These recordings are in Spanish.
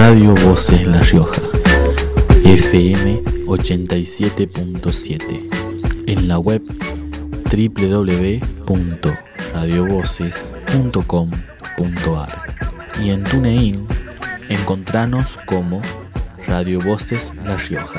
Radio Voces La Rioja, FM 87.7, en la web www.radiovoces.com.ar y en TuneIn encontranos como Radio Voces La Rioja.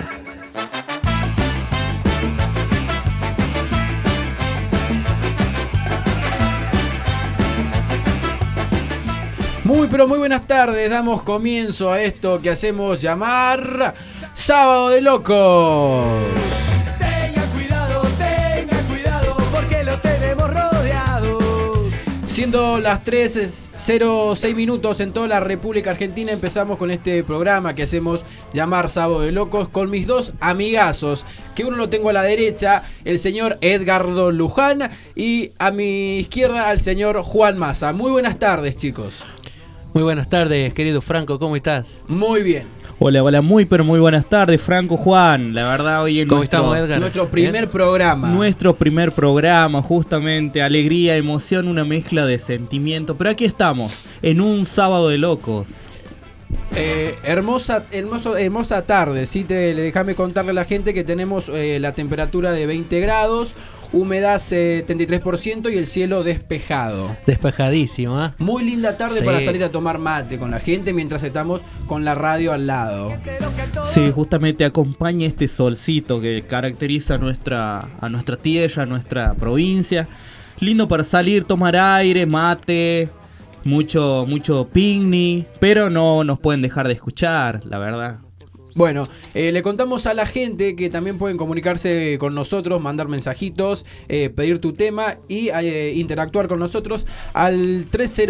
Muy pero muy buenas tardes, damos comienzo a esto que hacemos llamar Sábado de Locos. Tenga cuidado, porque lo tenemos rodeados. Siendo las 3:06 minutos en toda la República Argentina, empezamos con este programa que hacemos llamar Sábado de Locos con mis dos amigazos, que uno lo tengo a la derecha, el señor Edgardo Luján, y a mi izquierda al señor Juan Massa. Muy buenas tardes, chicos. Muy buenas tardes, querido Franco, ¿cómo estás? Muy bien. Hola, muy pero muy buenas tardes, Franco, Juan. La verdad, hoy en ¿Cómo estamos, Edgar? Nuestro primer programa. Nuestro primer programa, justamente, alegría, emoción, una mezcla de sentimiento. Pero aquí estamos, en un Sábado de Locos. Hermosa tarde, ¿sí? Déjame contarle a la gente que tenemos la temperatura de 20 grados, humedad 73% y el cielo despejado. Despejadísimo, ¿eh? Muy linda tarde, Sí. para salir a tomar mate con la gente mientras estamos con la radio al lado. Sí, justamente acompaña este solcito que caracteriza a nuestra tierra, a nuestra provincia. Lindo para salir, tomar aire, mate, mucho picnic, pero no nos pueden dejar de escuchar, la verdad. Bueno, le contamos a la gente que también pueden comunicarse con nosotros, mandar mensajitos, pedir tu tema y interactuar con nosotros al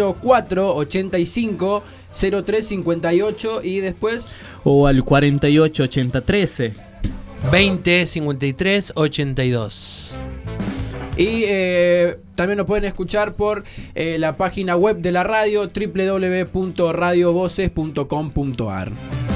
304-85-0358 y después... O al 488013. 20 53 82. Y también nos pueden escuchar por la página web de la radio, www.radiovoces.com.ar.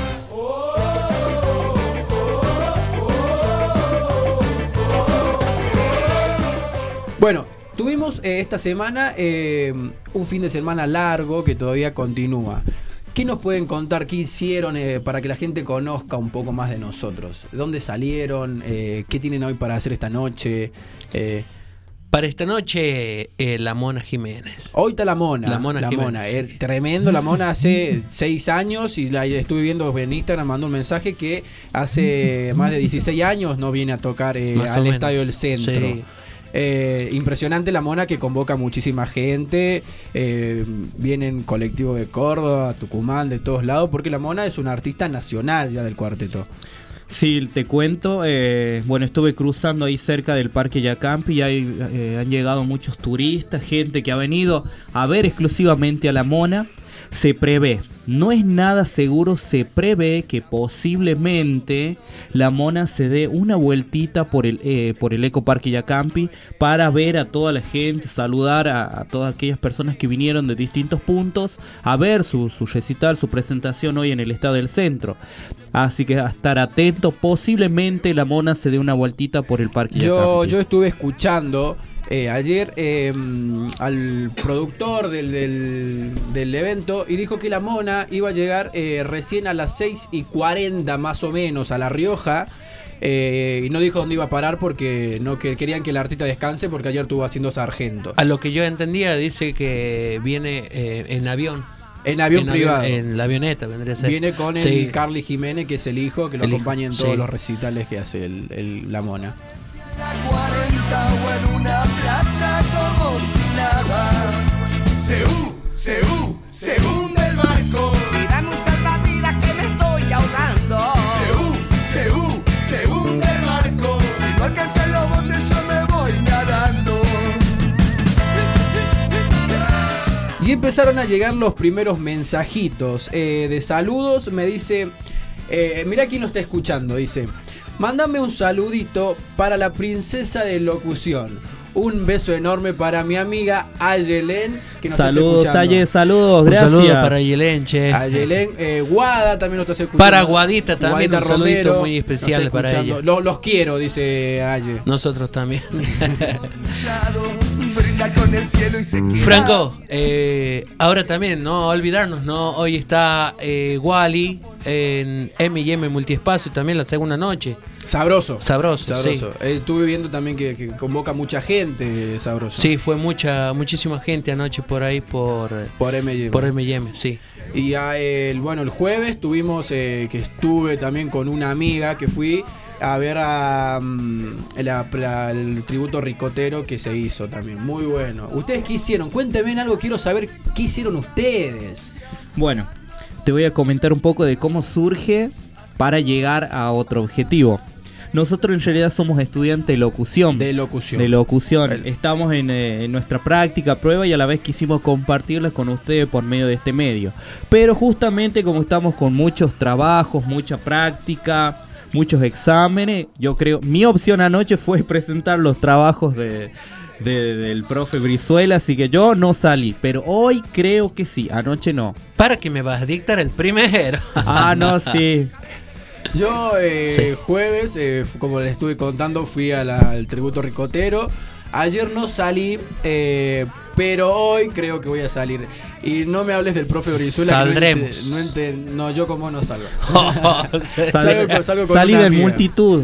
Bueno, tuvimos esta semana un fin de semana largo que todavía continúa. ¿Qué nos pueden contar? ¿Qué hicieron para que la gente conozca un poco más de nosotros? ¿Dónde salieron? ¿Qué tienen hoy para hacer esta noche? Para esta noche, la Mona Jiménez. Hoy está la Mona. La Mona Jiménez. Tremendo, la Mona hace 6 años y la estuve viendo en Instagram, mandó un mensaje que hace más de 16 años no viene a tocar al Estadio del Centro. Sí. Impresionante la Mona, que convoca muchísima gente, vienen colectivos de Córdoba, Tucumán, de todos lados, porque la Mona es una artista nacional ya del cuarteto. Sí, te cuento, bueno, estuve cruzando ahí cerca del Parque Yacampi y han llegado muchos turistas, gente que ha venido a ver exclusivamente a la Mona. Se prevé, no es nada seguro, se prevé que posiblemente la Mona se dé una vueltita por el Ecoparque Yacampi para ver a toda la gente, saludar a todas aquellas personas que vinieron de distintos puntos a ver su recital, su presentación hoy en el Estadio del Centro. Así que a estar atento, posiblemente la Mona se dé una vueltita por el Parque Yacampi. Yo estuve escuchando ayer al productor del evento y dijo que la Mona iba a llegar recién a las 6:40 más o menos a La Rioja, y no dijo dónde iba a parar porque no querían que el artista descanse porque ayer estuvo haciendo Sargento. A lo que yo entendía, dice que viene en avión. En avión privado. En la avioneta vendría a ser. Viene con Sí. el Carly Jiménez, que es el hijo, que lo El hijo, acompaña en todos sí. los recitales que hace la Mona. 40 o en una plaza como si nada. Se hunde el barco. Tiran un salvavidas que me estoy ahogando. Se hunde el barco. Si no alcanzan los botes yo me voy nadando. Y empezaron a llegar los primeros mensajitos de saludos. Me dice, mirá quién nos está escuchando, dice: mándame un saludito para la princesa de locución. Un beso enorme para mi amiga Ayelen, que nos Saludos, está escuchando. Aye, saludos, Un gracias. saludo para Yelenche. Ayelen, Guada también nos está escuchando. Para Guadita también, Guadita un saludito Romero muy especial nos está para escuchando. ella. Los quiero, dice Aye. Nosotros también. conecta con el cielo y se queda. Franco, ahora también, no olvidarnos, ¿no? Hoy está Wally en M&M Multiespacio, también la segunda noche. Sabroso. Sabroso. Sí. Estuve viendo también que convoca mucha gente, Sabroso. Sí, fue muchísima gente anoche por ahí por M&M. Por M&M, sí. Y el jueves tuvimos que estuve también con una amiga que fui a ver el tributo ricotero que se hizo también. Muy bueno. ¿Ustedes qué hicieron? Cuéntenme algo, quiero saber qué hicieron ustedes. Bueno, te voy a comentar un poco de cómo surge para llegar a otro objetivo. Nosotros en realidad somos estudiantes de locución. De locución. Estamos en nuestra práctica, prueba, y a la vez quisimos compartirlas con ustedes por medio de este medio. Pero justamente como estamos con muchos trabajos, mucha práctica, muchos exámenes, yo creo, mi opción anoche fue presentar los trabajos del profe Brizuela, así que yo no salí, pero hoy creo que sí, anoche no. ¿Para qué me vas a dictar el primero? No, sí. Yo jueves, como les estuve contando, fui al tributo ricotero. Ayer no salí, pero hoy creo que voy a salir. Y no me hables del profe Brizuela. Saldremos. No, yo como no salgo. Salgo con salí de multitud.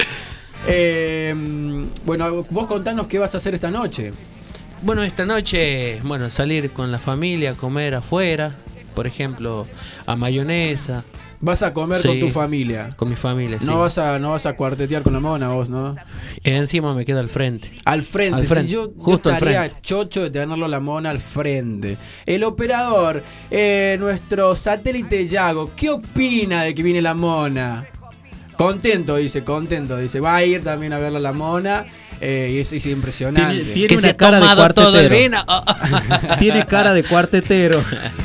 Bueno, vos contanos qué vas a hacer esta noche. Bueno, esta noche, salir con la familia, comer afuera, por ejemplo, a Mayonesa. ¿Vas a comer con tu familia? Con mi familia, sí. No vas a cuartetear con la mona vos, ¿no? Encima me quedo al frente. Al frente. Sí, yo justo estaría al frente. chocho de tenerlo la mona al frente. El operador, nuestro satélite Yago, ¿qué opina de que viene la mona? Contento, dice. Va a ir también a verla la mona. Y es impresionante. Tiene una cara de cuartetero. Todo el vino. Tiene cara de cuartetero.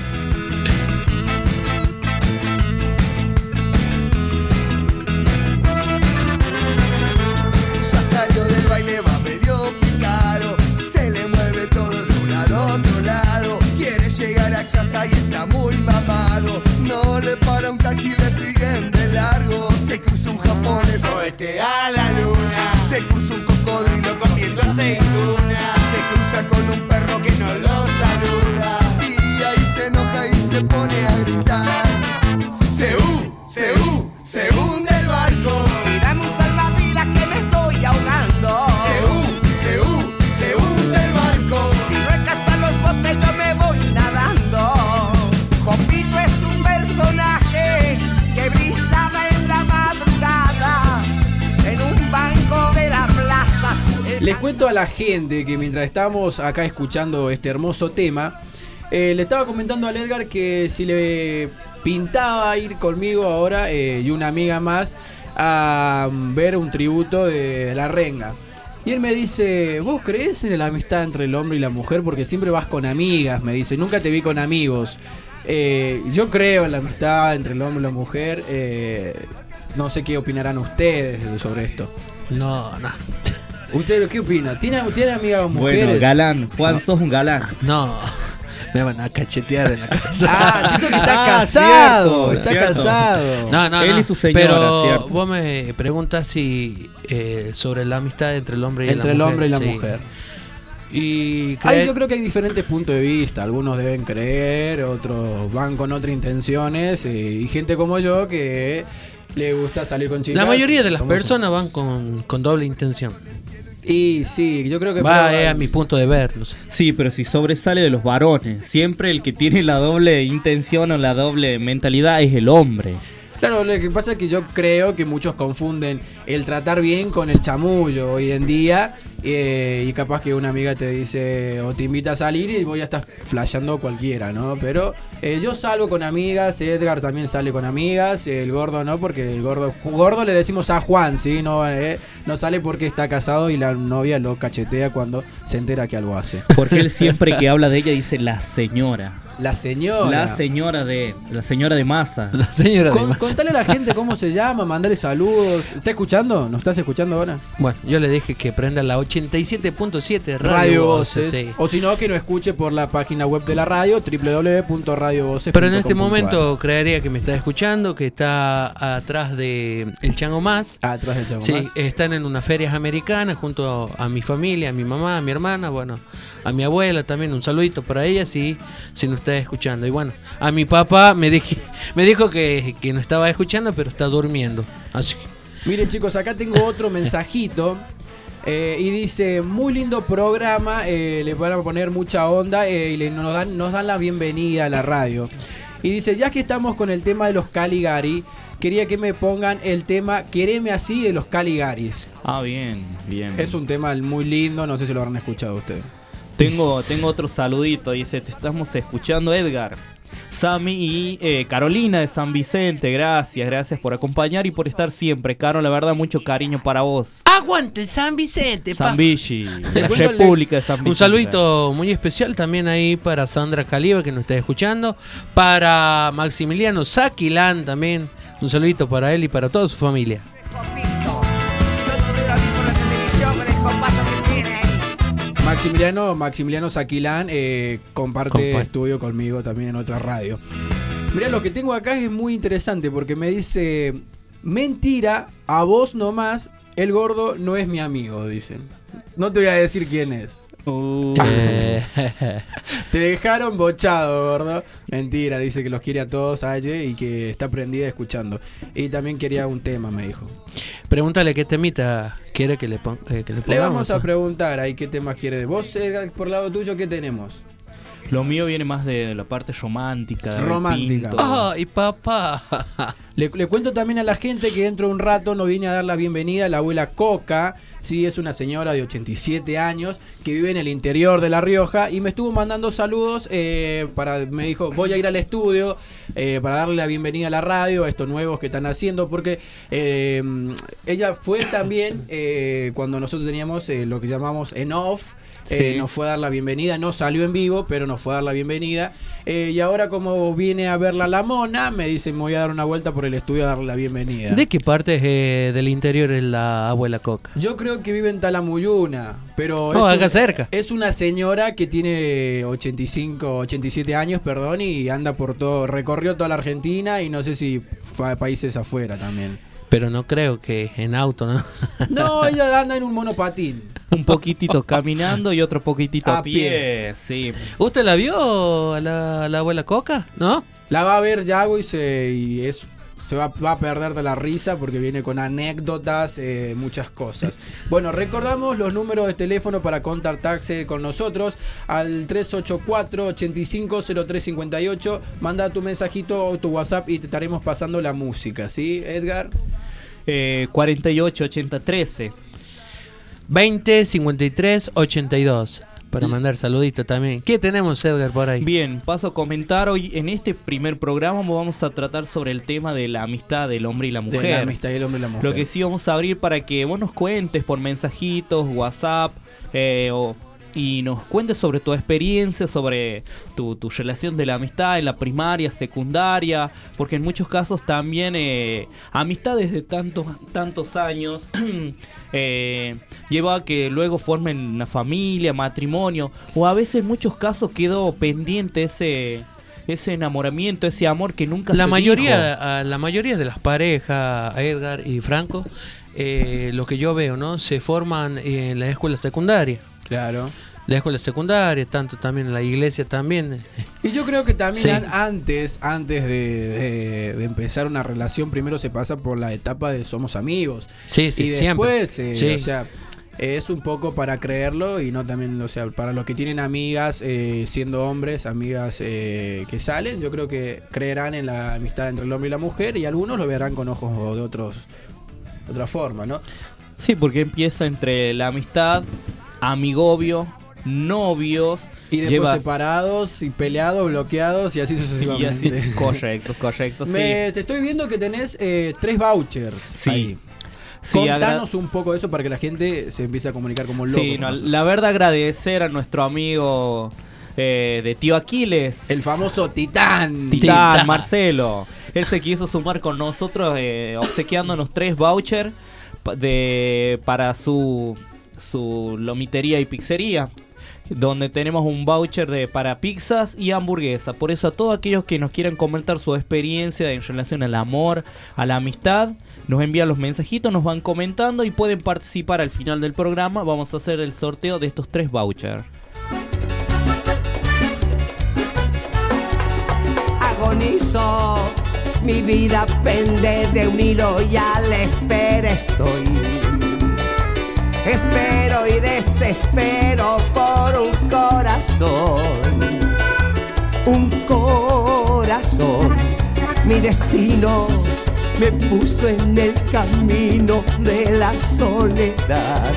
Ya salió del baile, va medio picado. Se le mueve todo de un lado a otro lado. Quiere llegar a casa y está muy mamado. No le para un taxi, le siguen de largo. Se cruza un japonés, cohete a la luna. Se cruza un cocodrilo comiendo aceituna. Se cruza con un perro que no lo saluda. Y ahí se enoja y se pone a gritar. Se hunde el barco. Y dame un salvavidas que me estoy ahogando. Se hunde el barco. Si no alcanzan los botes yo me voy nadando. Jopito es un personaje que brillaba en la madrugada en un banco de la plaza. Les cuento a la gente que mientras estamos acá escuchando este hermoso tema, le estaba comentando al Edgar que si le pintaba ir conmigo ahora y una amiga más a ver un tributo de La Renga. Y él me dice, ¿vos creés en la amistad entre el hombre y la mujer? Porque siempre vas con amigas, me dice, nunca te vi con amigos. Yo creo en la amistad entre el hombre y la mujer. No sé qué opinarán ustedes sobre esto. No. ¿Ustedes qué opinan? ¿Tiene amigas mujeres? Bueno, galán. Juan, sos un galán. No. Me van a cachetear en la casa. Siento que está casado. Cierto, está cierto. casado. No. Él y su señora, pero cierto. Vos me preguntas si sobre la amistad entre el hombre y entre la mujer. el hombre y la sí. mujer. Y Yo creo que hay diferentes puntos de vista. Algunos deben creer, otros van con otras intenciones. Y gente como yo que le gusta salir con chicas. La mayoría de las famosos. personas van con doble intención. Y sí, yo creo que Va a mi punto de ver, no sé. Sí, pero si sobresale de los varones, siempre el que tiene la doble intención o la doble mentalidad es el hombre. Claro, lo que pasa es que yo creo que muchos confunden el tratar bien con el chamullo hoy en día. Y capaz que una amiga te dice o te invita a salir y voy a estar flasheando cualquiera, ¿no? Pero yo salgo con amigas, Edgar también sale con amigas, el gordo no, porque el gordo le decimos a Juan, ¿sí? No sale porque está casado y la novia lo cachetea cuando se entera que algo hace. Porque él siempre que habla de ella dice la señora. La señora. La señora de masa. La señora de Massa. Contale a la gente cómo se llama, mandale saludos. ¿Está escuchando? ¿Nos estás escuchando ahora? Bueno, yo le dije que prenda la 87.7 Radio Voces. sí. O si no, que nos escuche por la página web de la radio, www.radiovoces.com. Pero en este momento creería que me está escuchando, que está atrás de El Chango Más. Atrás del Chango Sí, Más. están en unas ferias americanas junto a mi familia, a mi mamá, a mi hermana, bueno, a mi abuela también, un saludito para ella si nos está escuchando. Y bueno, a mi papá me dijo que no estaba escuchando, pero está durmiendo. Así. Miren chicos, acá tengo otro mensajito. Y dice, muy lindo programa, le van a poner mucha onda y nos dan la bienvenida a la radio. Y dice, ya que estamos con el tema de los Caligari, quería que me pongan el tema Quereme Así de los Caligaris. Ah, bien. Es un tema muy lindo, no sé si lo habrán escuchado ustedes. Tengo otro saludito, dice, te estamos escuchando, Edgar, Sammy y Carolina de San Vicente. Gracias por acompañar y por estar siempre, Caro, la verdad, mucho cariño para vos. ¡Aguante San Vicente! San Vichy, de la cuento República de San Vicente. Un saludito muy especial también ahí para Sandra Caliba, que nos está escuchando, para Maximiliano Saquilán también, un saludito para él y para toda su familia. Maximiliano Saquilán comparte estudio conmigo también en otra radio. Mirá, lo que tengo acá es muy interesante porque me dice, mentira, a vos nomás, el gordo no es mi amigo, dicen. No te voy a decir quién es. Te dejaron bochado, gordo. Mentira, dice que los quiere a todos, Aye, y que está prendida escuchando. Y también quería un tema, me dijo. Pregúntale qué temita quiere que le pongamos. Le vamos a preguntar ahí qué temas quiere de vos, Edgar, por lado tuyo, ¿qué tenemos? Lo mío viene más de la parte romántica. Romántica. ¡Ay, papá! Le cuento también a la gente que dentro de un rato nos viene a dar la bienvenida a la abuela Coca. Sí, es una señora de 87 años que vive en el interior de La Rioja y me estuvo mandando saludos. Me dijo, voy a ir al estudio para darle la bienvenida a la radio, a estos nuevos que están haciendo, porque ella fue también cuando nosotros teníamos lo que llamamos en off. Sí. Nos fue a dar la bienvenida, no salió en vivo, pero nos fue a dar la bienvenida. Y ahora, como viene a verla la mona, me dice, me voy a dar una vuelta por el estudio a darle la bienvenida. ¿De qué parte del interior es la abuela Coca? Yo creo que vive en Talamuyuna, pero acá cerca. Es una señora que tiene 87 años, perdón, y anda por todo, recorrió toda la Argentina y no sé si fue a países afuera también. Pero no creo que en auto, ¿no? No, ella anda en un monopatín. Un poquitito caminando y otro poquitito a pie. Sí. ¿Usted la vio a la abuela Coca? ¿No? La va a ver Yago y se va a perder de la risa porque viene con anécdotas, muchas cosas. Bueno, recordamos los números de teléfono para contactarse con nosotros al 384-850358. Manda tu mensajito o tu WhatsApp y te estaremos pasando la música, ¿sí, Edgar? 488013 20 53 82 para mandar saluditos también. ¿Qué tenemos, Edgar, por ahí? Bien, paso a comentar. Hoy en este primer programa vamos a tratar sobre el tema de la amistad del hombre y la mujer. De la amistad del hombre y la mujer. Lo que sí vamos a abrir para que vos nos cuentes por mensajitos, WhatsApp, y nos cuentes sobre tu experiencia, sobre tu relación de la amistad en la primaria, secundaria, porque en muchos casos también amistades de tantos años lleva a que luego formen una familia, matrimonio, o a veces en muchos casos quedó pendiente ese enamoramiento, ese amor que nunca se dijo. La mayoría de las parejas, Edgar y Franco, lo que yo veo, ¿no? Se forman en la escuela secundaria. Claro. La escuela secundaria, tanto también en la iglesia también. Y yo creo que también Sí. antes de empezar una relación, primero se pasa por la etapa de somos amigos. Sí, Y siempre. después, Sí. o sea, es un poco para creerlo y no también, o sea, para los que tienen amigas siendo hombres, amigas que salen, yo creo que creerán en la amistad entre el hombre y la mujer y algunos lo verán con ojos de otra forma, ¿no? Sí, porque empieza entre la amistad, amigovio, novios, Y después separados y peleados, bloqueados y así y sucesivamente. así, correcto, sí. Te estoy viendo que tenés 3 vouchers. Sí. Ahí. Sí, Contanos un poco de eso para que la gente se empiece a comunicar como loco. Sí, con no, nosotros. la verdad agradecer a nuestro amigo de tío Aquiles. El famoso Titán. Titán, Marcelo. Él se quiso sumar con nosotros obsequiándonos 3 vouchers para su lomitería y pizzería, donde tenemos un voucher para pizzas y hamburguesas. Por eso a todos aquellos que nos quieran comentar su experiencia en relación al amor, a la amistad, nos envían los mensajitos, nos van comentando y pueden participar al final del programa. Vamos a hacer el sorteo de estos 3 vouchers. Agonizo, mi vida pende de un hilo y a la espera estoy. Espero y desespero por un corazón. Un corazón, mi destino me puso en el camino de la soledad.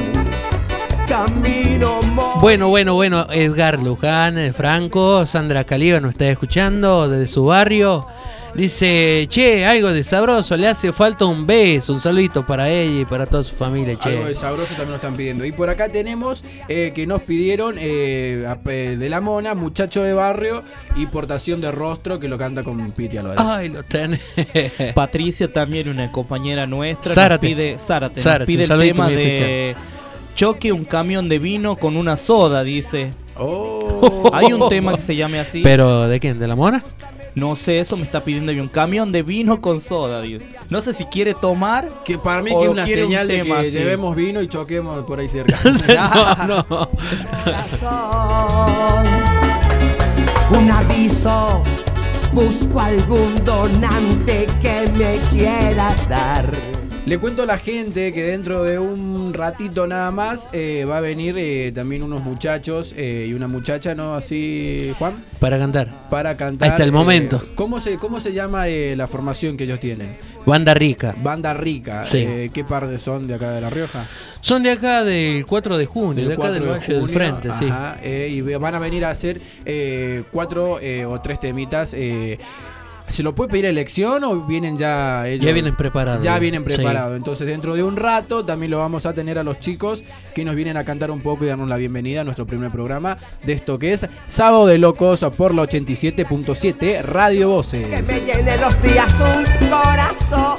Camino Bueno, Edgar Luján, Franco, Sandra Caliba nos está escuchando desde su barrio. Dice, che, algo de sabroso, le hace falta un beso, un saludito para ella y para toda su familia, che. Algo de sabroso también nos están pidiendo. Y por acá tenemos que nos pidieron de la Mona, Muchacho de Barrio y Portación de Rostro, que lo canta con Piti Álvarez. Ay, lo tenés. Patricia también, una compañera nuestra, Zárate. nos pide el tema de choque un camión de vino con una soda, dice. Oh. Hay un tema que se llame así. ¿Pero de quién? ¿De la Mona? No sé, eso me está pidiendo un camión de vino con soda, dice. No sé si quiere tomar. Que para mí o que es una quiere señal un de tema que así. llevemos vino y choquemos por ahí cerca. No. corazón. Un aviso, busco algún donante que me quiera dar. Le cuento a la gente que dentro de un ratito nada más va a venir también unos muchachos y una muchacha, ¿no? Así, Juan. Para cantar. Para cantar. Hasta el momento. ¿Cómo se llama la formación que ellos tienen? Banda Rica. Banda Rica. Sí. ¿Qué parte son de acá de La Rioja? Son de acá del 4 de junio, de acá 4 del de Valle del junio, Frente, sí. ajá, y van a venir a hacer 4 o 3 temitas. ¿Se lo puede pedir elección o vienen ya ellos? Ya vienen preparados. Ya vienen Sí. preparados. Entonces dentro de un rato también lo vamos a tener a los chicos que nos vienen a cantar un poco y darnos la bienvenida a nuestro primer programa de esto que es Sábado de Locos por la 87.7 Radio Que Voces. me llene los días un corazón,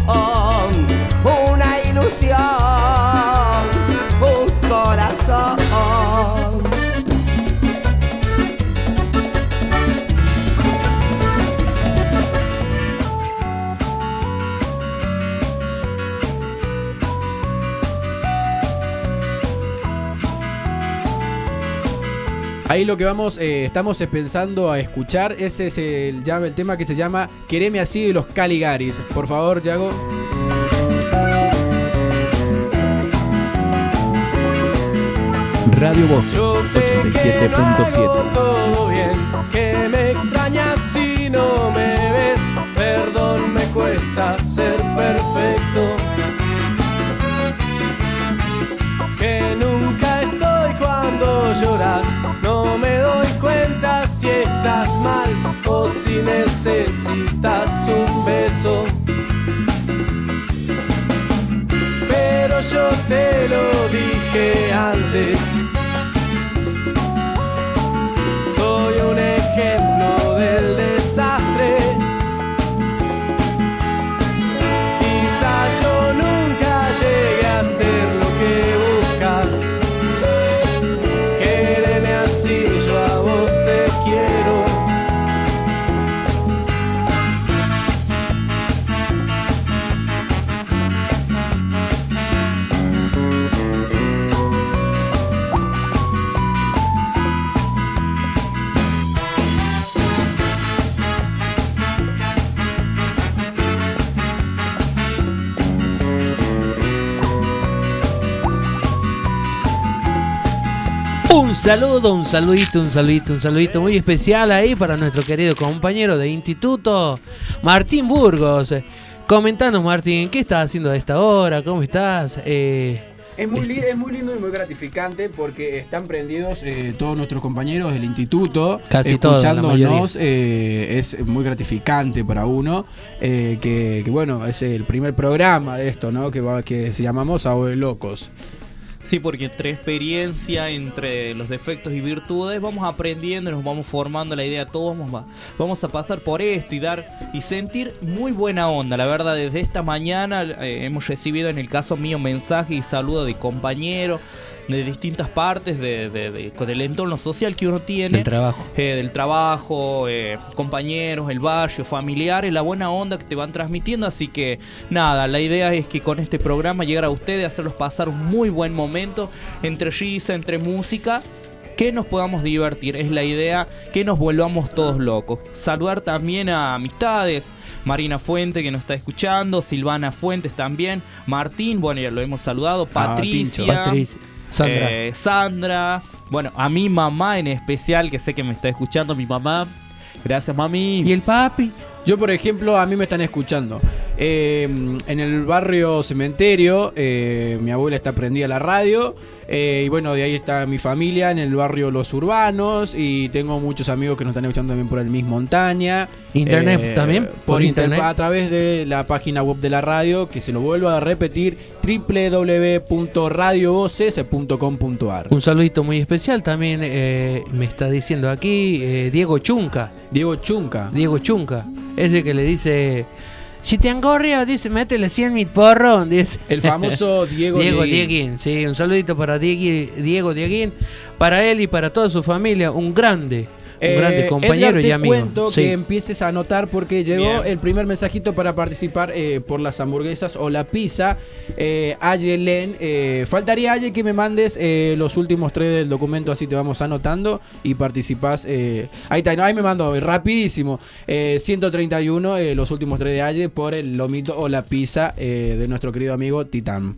una ilusión, un corazón. Ahí lo que estamos pensando a escuchar, ese es el tema que se llama Quereme así de los Caligaris. Por favor, Yago. Radio Voces Yo sé que no hago 87.7. todo bien, que me extrañas si no me ves. Perdón, me cuesta ser perfecto. Que nunca estoy cuando lloras. No me doy cuenta si estás mal o si necesitas un beso. Pero yo te lo dije antes. Soy un ejemplo del desastre. Quizás yo nunca llegue a ser lo que buscas. Quéreme así, yo a vos te quiero. Un saludo, un saludito muy especial ahí para nuestro querido compañero de instituto, Martín Burgos. Comentanos, Martín, ¿qué estás haciendo a esta hora? ¿Cómo estás? Es muy lindo y muy gratificante porque están prendidos todos nuestros compañeros del instituto, Casi todos, la escuchándonos. Es muy gratificante para uno que bueno, es el primer programa de esto, ¿no? Que se llamamos Sábado de Locos. Sí, porque entre experiencia, entre los defectos y virtudes, vamos aprendiendo, nos vamos formando la idea, todos vamos a pasar por esto y sentir muy buena onda. La verdad, desde esta mañana hemos recibido, en el caso mío, mensajes y saludos de compañeros de distintas partes del entorno social que uno tiene. Del trabajo, compañeros, el barrio, familiares, la buena onda que te van transmitiendo. Así que nada, la idea es que con este programa llegar a ustedes, hacerlos pasar un muy buen momento, entre risa, entre música, que nos podamos divertir. Es la idea, que nos volvamos todos locos. Saludar también a amistades, Marina Fuente, que nos está escuchando, Silvana Fuentes también, Martín, bueno, ya lo hemos saludado, Patricia. Sandra, bueno, a mi mamá en especial, que sé que me está escuchando, mi mamá. Gracias, mami. ¿Y el papi? Yo, por ejemplo, a mí me están escuchando. En el barrio Cementerio, mi abuela está prendida a la radio. Y bueno, de ahí está mi familia, en el barrio Los Urbanos. Y tengo muchos amigos que nos están escuchando también por el Miss Montaña. ¿Internet también? Por internet. A través de la página web de la radio, que se lo vuelvo a repetir, www.radiovoces.com.ar. Un saludito muy especial también, me está diciendo aquí, Diego Chunca. Diego Chunca. Ese que le dice... Si te angorria, dice, métele 100 mil porro, dice. El famoso Dieguín. Sí, un saludito para Diego Dieguín, para él y para toda su familia, un grande compañero Edgar, y amigo. Te cuento que empieces a anotar porque llegó el primer mensajito para participar por las hamburguesas o la pizza. Ayelen, faltaría Aye que me mandes los últimos 3 del documento, así te vamos anotando y participás. Ahí está, ahí me mando rapidísimo. 131, los últimos 3 de Aye por el lomito o la pizza de nuestro querido amigo Titán.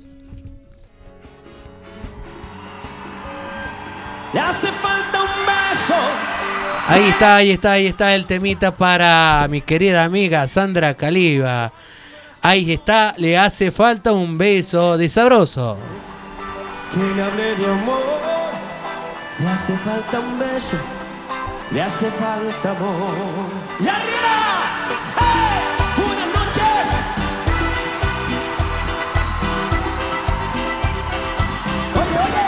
Le hace falta un beso. Ahí está el temita para mi querida amiga Sandra Caliba. Ahí está, le hace falta un beso de sabroso. Que le hable de amor. Le hace falta un beso. Le hace falta amor. ¡Y arriba! ¡Hey! ¡Buenas noches! ¡Oye!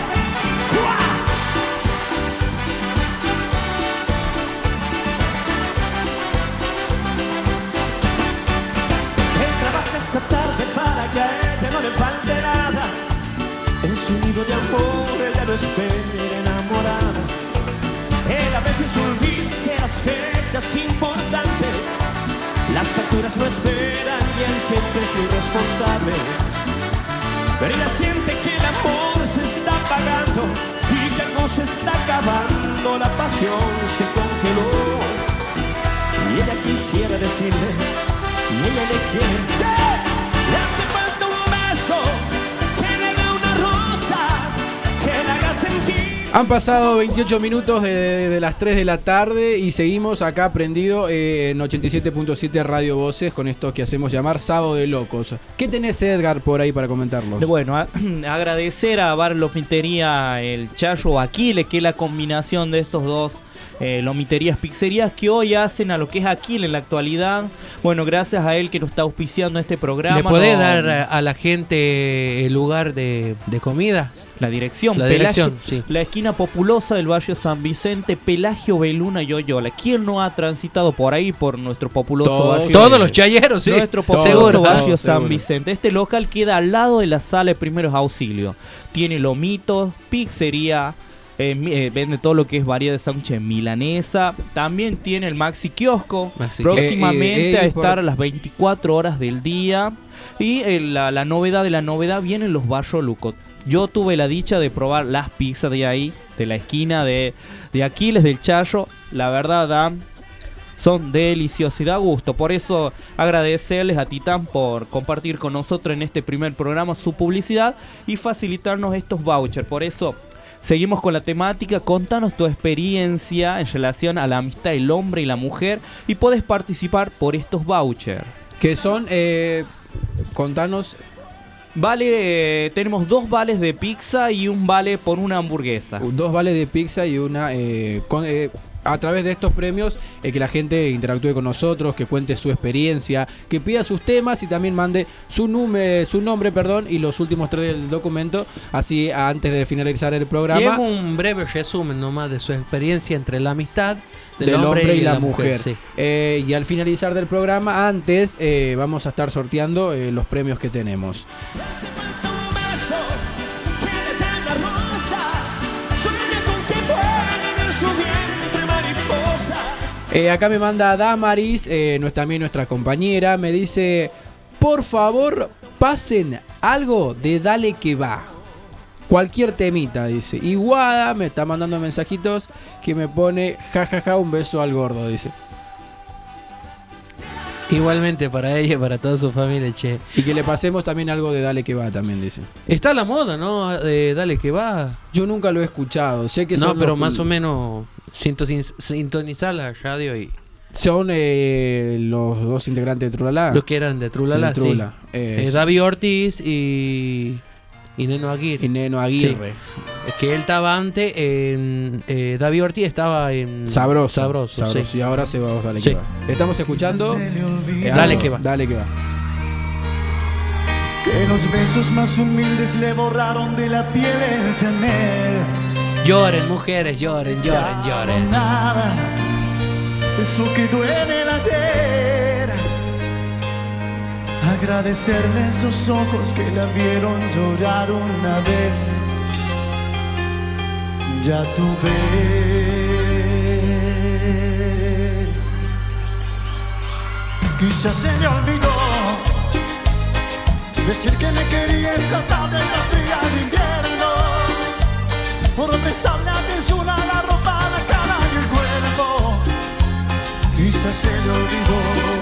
Esta tarde para que a ella no le falte nada. En su nido de amor ella lo espera enamorada. Él a veces olvida que las fechas importantes, las facturas no esperan y él siempre es muy responsable. Pero ella siente que el amor se está apagando y que algo se está acabando. La pasión se congeló y ella quisiera decirle, y ella le quiere. Le hace falta un beso, que le dé una rosa, que le haga sentir. Han pasado 28 minutos de las 3 de la tarde y seguimos acá prendido en 87.7 Radio Voces con esto que hacemos llamar Sábado de Locos. ¿Qué tenés, Edgar, por ahí para comentarlos? Bueno, agradecer a Bar Lomitería El Chayo Aquiles, que es la combinación de estos dos lomiterías, pizzerías que hoy hacen a lo que es Aquiles en la actualidad. Bueno, gracias a él que nos está auspiciando este programa. ¿Le podés dar a la gente el lugar de comida? La dirección, sí. La esquina populosa del barrio San Vicente, Pelagio, Beluna y Oyola. ¿Quién no ha transitado por ahí, por nuestro populoso barrio? Todos los chayeros, sí. Nuestro populoso barrio San Vicente. Este local queda al lado de la sala de primeros auxilios. Tiene lomitos, pizzería, vende todo lo que es variedad de sándwiches milanesa. También tiene el Maxi Kiosco. Próximamente a estar a las 24 horas del día. Y la novedad de la novedad vienen los barrios Lucot. Yo tuve la dicha de probar las pizzas de ahí, de la esquina de Aquiles del Chayo. La verdad, son deliciosas y da gusto. Por eso agradecerles a Titán por compartir con nosotros en este primer programa su publicidad y facilitarnos estos vouchers. Por eso seguimos con la temática. Contanos tu experiencia en relación a la amistad del hombre y la mujer y podés participar por estos vouchers. Que son, contanos. Vale, tenemos 2 vales de pizza y un vale por una hamburguesa. 2 vales de pizza y una a través de estos premios que la gente interactúe con nosotros, que cuente su experiencia, que pida sus temas y también mande su nombre, y los últimos 3 del documento, así antes de finalizar el programa. Y es un breve resumen nomás de su experiencia entre la amistad del hombre y la mujer. Sí. Y al finalizar del programa, antes vamos a estar sorteando los premios que tenemos. Acá me manda Damaris, también nuestra compañera, me dice: por favor, pasen algo de Dale que va. Cualquier temita, dice. Y Guada me está mandando mensajitos que me pone jajaja, un beso al gordo, dice. Igualmente para ella y para toda su familia, che. Y que le pasemos también algo de Dale que va, también dice. Está a la moda, ¿no? Dale que va. Yo nunca lo he escuchado. Sé que no, pero más o menos sintonizar la radio y... Son los 2 integrantes de Trulala. Los que eran de Trulala, sí. David Ortiz y Neno Aguirre. Sí. Es que él estaba antes en... David Ortiz estaba en... Sabroso. Sí. Y ahora se va a Dale que va. Estamos escuchando... Dale que va. Dale que va. Que los besos más humildes le borraron de la piel el Chanel. Lloren, mujeres, lloren. Nada, eso que duele el ayer. Agradecerle esos ojos que la vieron llorar una vez. Ya tú ves. Quizás se me olvidó decir que me quería esa tarde en la fría de invierno, por prestarle atención a la ropa, la cara y el cuerpo. Quizás se me olvidó.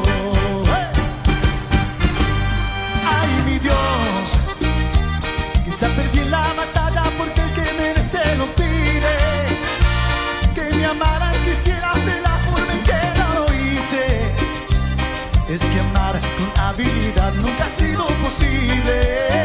Ay, mi Dios, quizás perdí la batalla porque el que merece lo pide. Que me amaran quisiera de la forma en que no lo hice. Es que amar con habilidad nunca ha sido posible.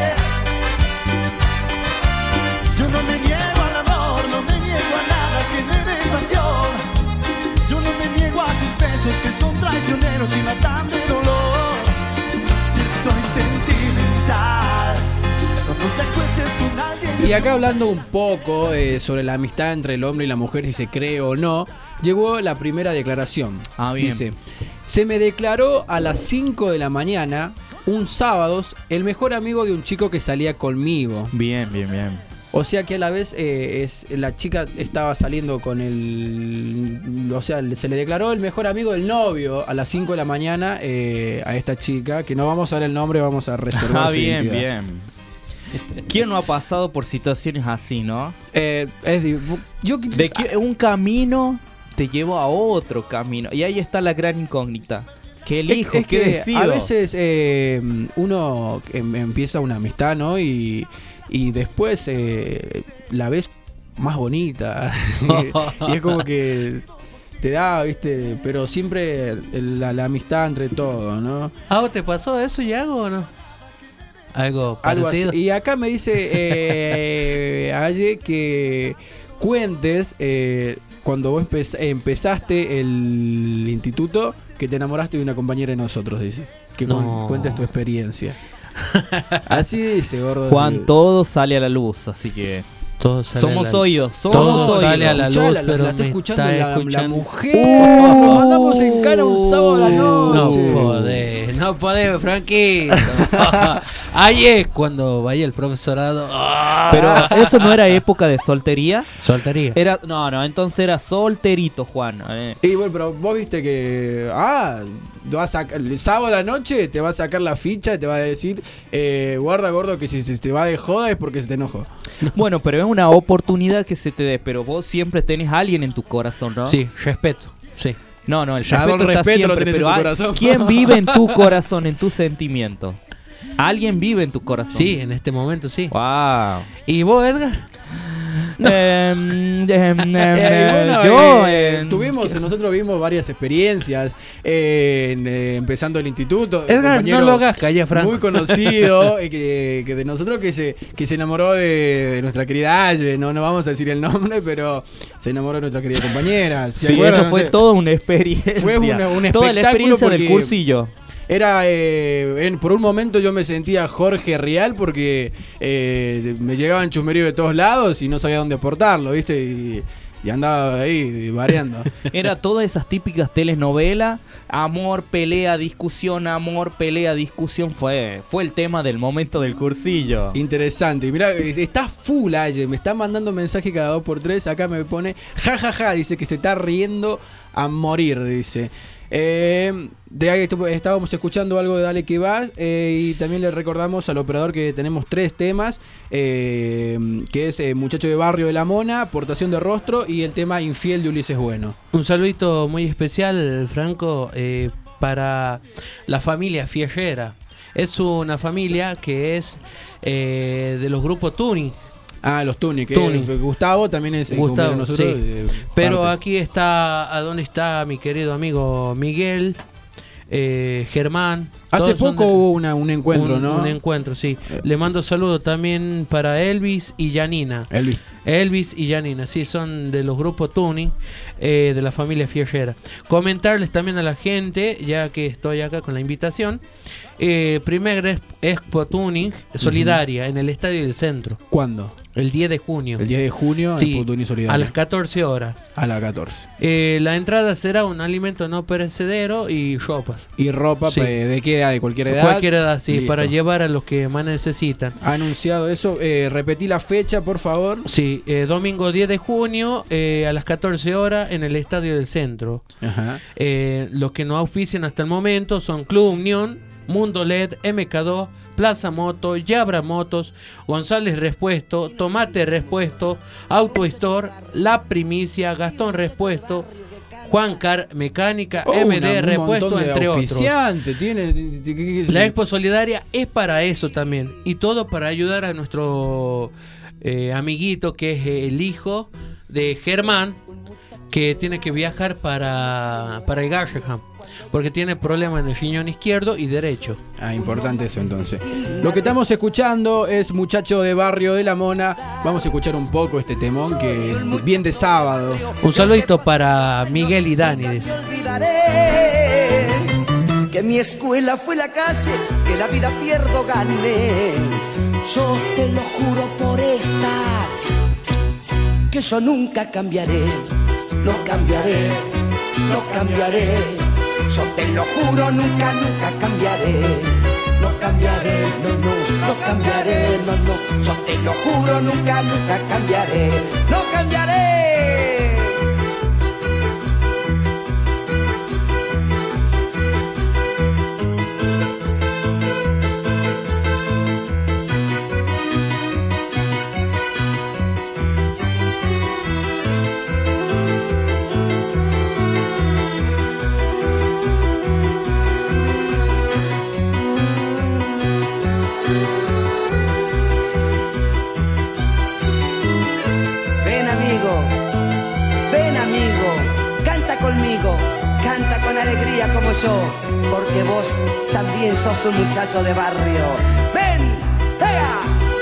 Yo no me niego al amor, no me niego a nada que me dé pasión. Yo no me niego a sus besos que son traicioneros y matan de dolor. Si estoy sentimental, no te acuestes con alguien. Y acá hablando un poco sobre la amistad entre el hombre y la mujer, si se cree o no, llegó la primera declaración. Bien. Dice: se me declaró a las 5 de la mañana, un sábado, el mejor amigo de un chico que salía conmigo. Bien. O sea que a la vez la chica estaba saliendo con el... O sea, se le declaró el mejor amigo del novio a las 5 de la mañana a esta chica, que no vamos a dar el nombre, vamos a reservar su identidad. Bien. ¿Quién no ha pasado por situaciones así, no? De que un camino te lleva a otro camino. Y ahí está la gran incógnita. ¿Qué elijo? ¿Qué decido? A veces uno empieza una amistad, ¿no? Y después la ves más bonita. Y es como que te da, ¿viste? Pero siempre la amistad entre todos, ¿no? ¿A vos te pasó eso, Yago, o no? Algo parecido. Así. Y acá me dice Aye que cuentes cuando vos empezaste el instituto, que te enamoraste de una compañera de nosotros, dice. Que cuentes tu experiencia. Así dice, gordo. Juan, todo sale a la luz, así que... Somos oídos. Todo sale a la luz, pero la está me escuchando está la mujer. Nos mandamos en cara un sábado a la noche. No podés, Franquito. Ahí es cuando vaya el profesorado. Pero eso no era época de soltería. Soltería. Entonces era solterito, Juan. Y bueno, pero vos viste que el sábado a la noche te va a sacar la ficha y te va a decir, guarda, gordo, que si te va de joda es porque se te enojó. Bueno, pero es una oportunidad que se te dé, pero vos siempre tenés a alguien en tu corazón, ¿no? Sí, respeto, sí. No, el respeto está siempre, lo tenés pero en tu corazón. ¿quién vive en tu corazón, en tu sentimiento? ¿Alguien vive en tu corazón? Sí, en este momento sí. Wow. ¿Y vos, Edgar? Nosotros vimos varias experiencias empezando el instituto. Edgar, no lo hagas, calla, Franco. Muy conocido, que de nosotros que se enamoró de nuestra querida Aye, no vamos a decir el nombre, pero se enamoró de nuestra querida compañera. Sí, eso fue toda una experiencia. Fue un toda la experiencia del porque cursillo. Era, por un momento yo me sentía Jorge Rial porque me llegaban chusmeríos de todos lados y no sabía dónde aportarlo, ¿viste? Y andaba ahí variando. Era todas esas típicas telenovelas, amor, pelea, discusión, amor, pelea, discusión. Fue el tema del momento del cursillo. Interesante. Mirá, está full Aye, me está mandando mensaje cada 2x3. Acá me pone jajaja, dice que se está riendo a morir, dice. De ahí estábamos escuchando algo de Dale que vas, y también le recordamos al operador que tenemos 3 temas, que es Muchacho de Barrio de la Mona, Aportación de Rostro y el tema Infiel de Ulises Bueno. Un saludito muy especial, Franco, para la familia Fiellera. Es una familia que es de los grupos Tuning. Ah, los Tuning, que Gustavo también es Gustavo, nosotros. Sí. Pero aquí está, ¿a dónde está mi querido amigo Miguel? Germán. Hace poco hubo un encuentro, ¿no? Un encuentro, sí. Le mando saludos también para Elvis y Janina. Elvis y Janina, sí, son de los grupos Tuning, de la familia Fiellera. Comentarles también a la gente, ya que estoy acá con la invitación, primer Expo Tuning solidaria en el Estadio del Centro. ¿Cuándo? El 10 de junio. El 10 de junio, sí, Expo Tuning solidaria. A las 14 horas. A las 14. La entrada será un alimento no perecedero y ropas. Y ropa, sí. ¿De qué edad? ¿De cualquier edad? Cualquier edad, sí, listo. Para llevar a los que más necesitan. ¿Ha anunciado eso? Repetí la fecha, por favor. Sí, domingo 10 de junio a las 14 horas en el Estadio del Centro. Ajá. Los que no auspician hasta el momento son Club Unión, Mundo LED, MK2, Plaza Moto, Yabra Motos, González Respuesto, Tomate Respuesto, Auto Store, La Primicia, Gastón Respuesto, Juan Car Mecánica, MD Repuesto, entre otros. La Expo Solidaria es para eso también. Y todo para ayudar a nuestro amiguito, que es el hijo de Germán, que tiene que viajar para el Garreham, porque tiene problemas en el riñón izquierdo y derecho. Importante eso entonces. Lo que estamos escuchando es Muchacho de Barrio de la Mona. Vamos a escuchar un poco este temón que es bien de sábado. Un saludito para Miguel y Dani. Que mi escuela fue la calle, que la vida pierdo gané. Yo te lo juro por esta, que yo nunca cambiaré. No cambiaré, no cambiaré. Yo te lo juro, nunca, nunca cambiaré. No cambiaré, no cambiaré, no. Yo te lo juro, nunca, nunca cambiaré. No cambiaré. Canta con alegría como yo, porque vos también sos un muchacho de barrio. ¡Ven! ¡Ea!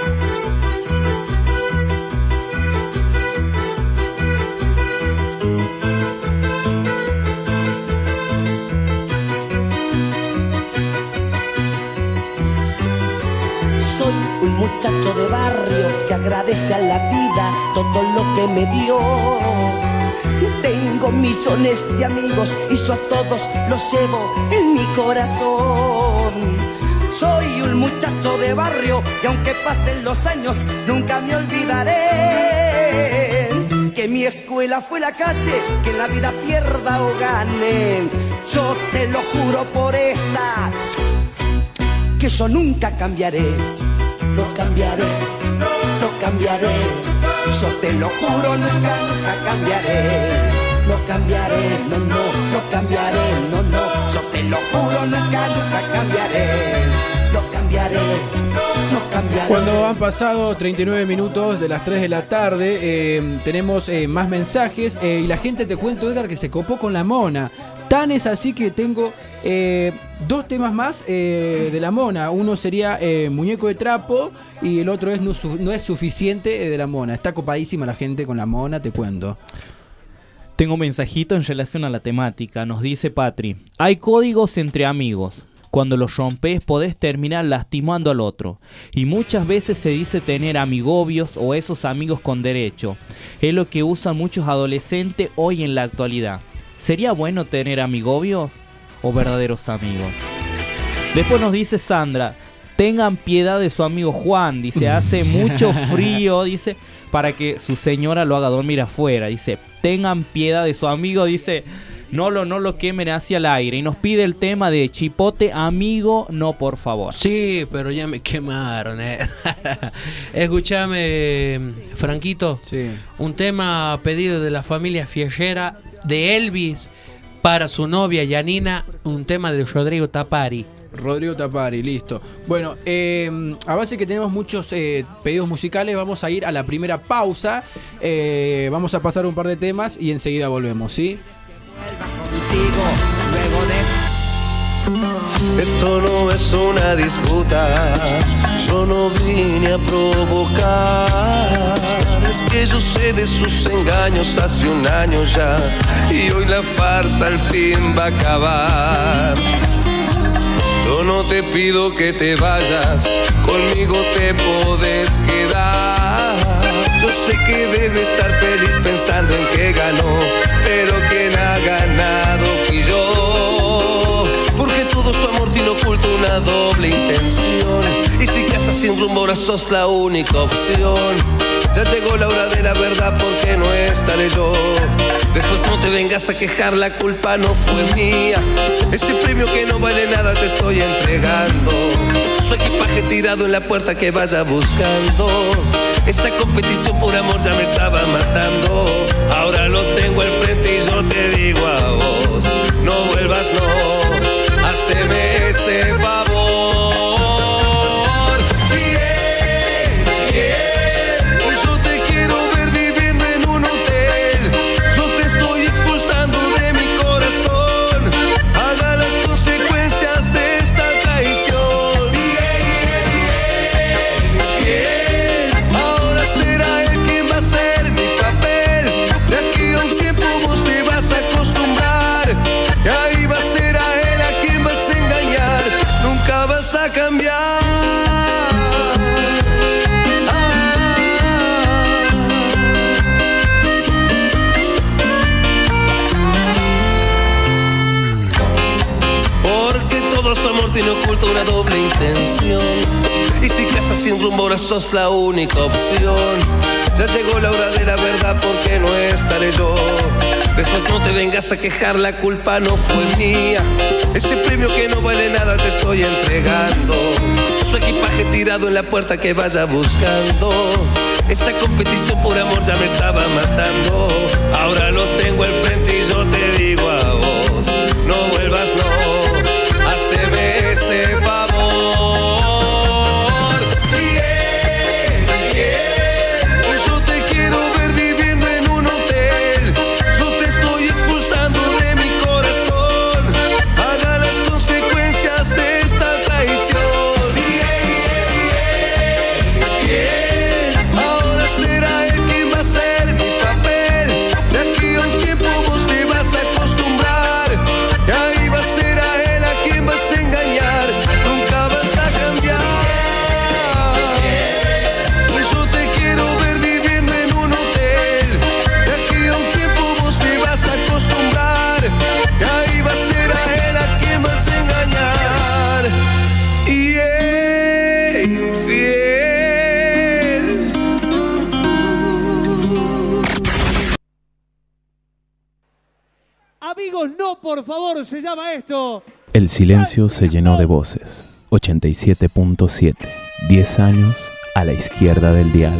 Soy un muchacho de barrio que agradece a la vida todo lo que me dio. Tengo millones de amigos y yo a todos los llevo en mi corazón. Soy un muchacho de barrio y aunque pasen los años nunca me olvidaré que mi escuela fue la calle, que en la vida pierda o gane. Yo te lo juro por esta, que yo nunca cambiaré. No cambiaré, no cambiaré. Yo te lo juro, nunca, nunca cambiaré. No cambiaré, no cambiaré, no. Yo te lo juro, nunca, nunca cambiaré. No cambiaré, no cambiaré. Cuando han pasado 39 minutos de las 3 de la tarde, tenemos más mensajes y la gente, te cuento, Edgar, que se copó con la Mona. Tan es así que tengo 2 temas más de la Mona. Uno sería Muñeco de Trapo y el otro es No es suficiente de la Mona. Está copadísima la gente con la Mona, te cuento. Tengo un mensajito en relación a la temática. Nos dice Patri: hay códigos entre amigos. Cuando los rompes podés terminar lastimando al otro. Y muchas veces se dice tener amigobios o esos amigos con derecho. Es lo que usan muchos adolescentes hoy en la actualidad. ¿Sería bueno tener amigobios o verdaderos amigos? Después nos dice Sandra: tengan piedad de su amigo Juan. Dice, hace mucho frío, dice, para que su señora lo haga dormir afuera. Dice, tengan piedad de su amigo, dice, no lo quemen hacia el aire. Y nos pide el tema de Chipote, amigo, no, por favor. Sí, pero ya me quemaron, Escúchame, Franquito. Sí. Un tema pedido de la familia Fiellera de Elvis para su novia Yanina. Un tema de Rodrigo Tapari. Rodrigo Tapari, listo. Bueno, a base que tenemos muchos pedidos musicales, vamos a ir a la primera pausa. Vamos a pasar un par de temas y enseguida volvemos, ¿sí? Esto no es una disputa, yo no vine a provocar. Es que yo sé de sus engaños hace un año ya, y hoy la farsa al fin va a acabar. Yo no te pido que te vayas, conmigo te podés quedar. Yo sé que debe estar feliz pensando en que ganó, pero quien ha ganado fui yo. Porque todo su amor tiene oculto una doble intención. Y si casas sin rumbo ahora sos la única opción. Ya llegó la hora de la verdad porque no estaré yo. Después no te vengas a quejar, la culpa no fue mía. Ese premio que no vale nada te estoy entregando. Su equipaje tirado en la puerta que vaya buscando. Esa competición por amor ya me estaba matando. Ahora los tengo al frente y yo te digo a vos, no vuelvas, no, haceme ese favor. Yo te quiero ver viviendo en un hotel. Yo te estoy expulsando de mi corazón. Haga las consecuencias de esta traición. Ahora será él quien va a ser mi papel. De aquí a un tiempo vos te vas a acostumbrar. Y ahí va a ser a él a quien vas a engañar. Nunca vas a cambiar. Porque todo su amor tiene oculto una doble intención. Y si casas sin rumbo ahora sos la única opción. Ya llegó la hora de la verdad porque no estaré yo. Después no te vengas a quejar, la culpa no fue mía. Ese premio que no vale nada te estoy entregando. Su equipaje tirado en la puerta que vaya buscando. Esa competición por amor ya me estaba matando. Ahora los tengo al frente y yo te digo a vos, no vuelvas, no, haceme ese favor. Yo te quiero ver viviendo en un hotel. Yo te estoy expulsando de mi corazón. Haga las consecuencias de esta traición. Ahora será él quien va a ser mi papel. De aquí a un tiempo vos te vas a acostumbrar. Y ahí va a ser a él a quien vas a engañar. Nunca vas a cambiar. Yo te quiero ver viviendo en un hotel. De aquí a un tiempo vos te vas a acostumbrar. Y ahí va a ser a él a quien vas a engañar. Y fiel. Amigos, no, por favor, se llama esto. El silencio se llenó de voces. 87.7. 10 años a la izquierda del dial.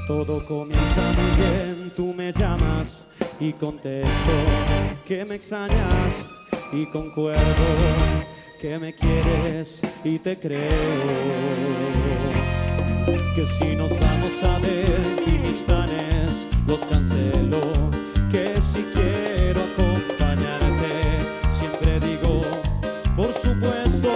Todo comienza muy bien, tú me llamas y contesto que me extrañas y concuerdo que me quieres y te creo. Que si nos vamos a ver y mis planes los cancelo, que si quiero acompañarte, siempre digo, por supuesto.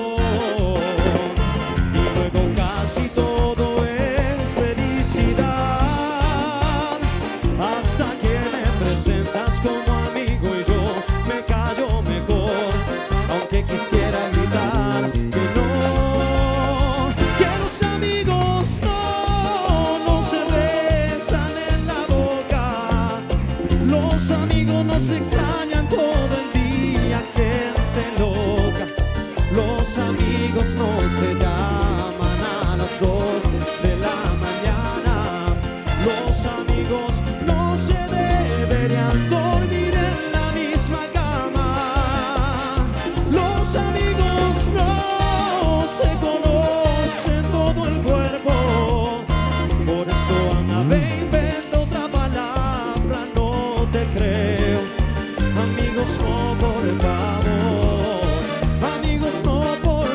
Y luego casi todo es felicidad, hasta que me presentas como amigo y yo me callo mejor, aunque quisiera gritar que no. Que los amigos no se besan en la boca, los amigos no se extrañan todo el día, gente loca. Los amigos no se llaman a las 2 de la mañana, los amigos no se deberían dormir en la misma cama, los amigos no se conocen todo el cuerpo, por eso Ana, ve, inventa otra palabra, no te creo. Amigos no, por favor, amigos no, por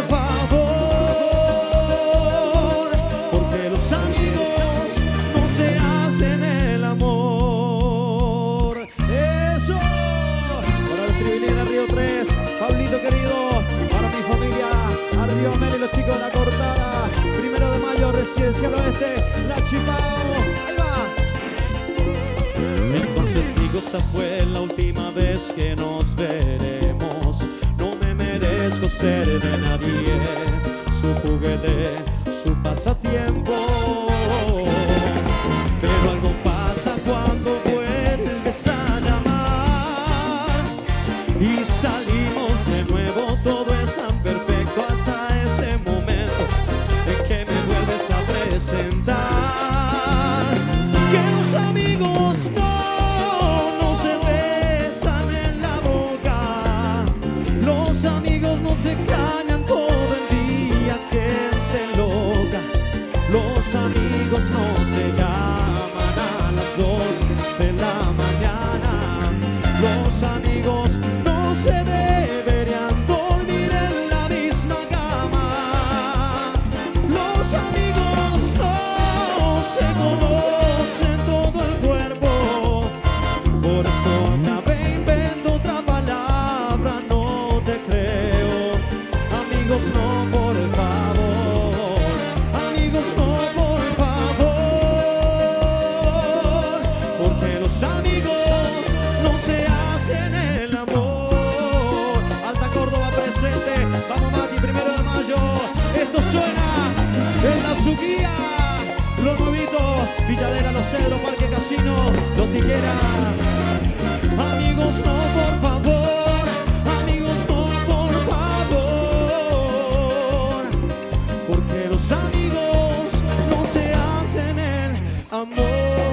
favor, porque los amigos no se hacen el amor. Eso, para el Tribilín, el Río 3, Pablito querido, para mi familia, a Río Mel y los chicos de la Cortada, 1 de mayo, Residencial Oeste, La Chipao, ahí va. Entonces digo, esta fue la última vez que nos veremos. No me merezco ser de nadie, su juguete, su pasatiempo. Pero algo pasa cuando vuelves a llamar y salimos de nuevo, todo es tan perfecto hasta ese momento en que me vuelves a presentar. Que los amigos no se besan en la boca, los amigos no se extrañan todo el día, gente loca. Los amigos no se llaman a las 2 de la mañana, los amigos no se deberían dormir en la misma cama, los amigos no se conocen todo el cuerpo, por eso acabé invento otra palabra, no te creo. Amigos no, por favor, amigos no, por favor, porque los amigos no se hacen el amor. Alta Córdoba presente, vamos Mati, 1 de mayo, esto suena en la Suquía, Los Nuevitos, Villadera, Los Cedros, Parque Casino, Los Tiqueras. Amigos no, por favor, amigos no, por favor, porque los amigos no se hacen el amor.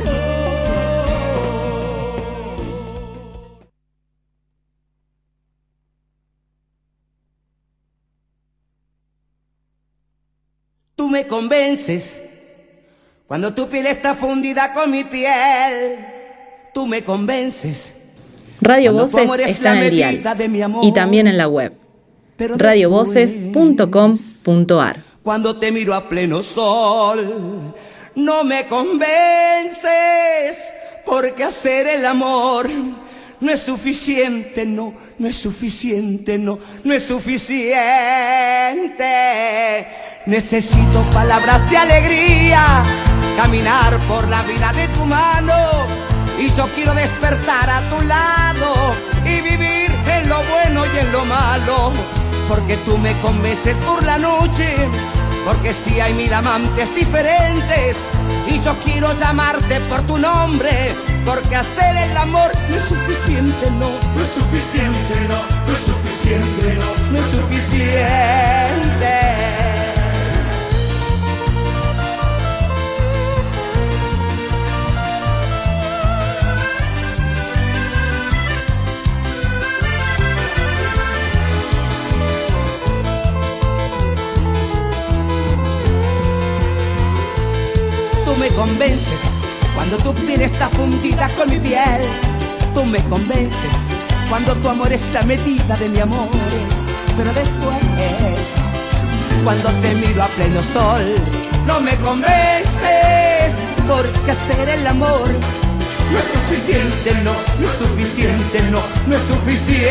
Tú me convences cuando tu piel está fundida con mi piel. Tú me convences. Radio Cuando tu Voces amor es está la en el medida dial de mi amor. y también en la web Pero radiovoces.com.ar. cuando te miro a pleno sol, no me convences, porque hacer el amor no es suficiente, no es suficiente, no es suficiente. Necesito palabras de alegría, caminar por la vida de tu mano, y yo quiero despertar a tu lado y vivir en lo bueno y en lo malo, porque tú me convences por la noche, porque si hay 1000 amantes diferentes, y yo quiero llamarte por tu nombre, porque hacer el amor no es suficiente, no es suficiente, no es suficiente, no es suficiente. convences cuando tu piel está fundida con mi piel. Tú me convences cuando tu amor es la medida de mi amor. Pero después, cuando te miro a pleno sol, no me convences, porque hacer el amor no es suficiente, no es suficiente, no es suficiente.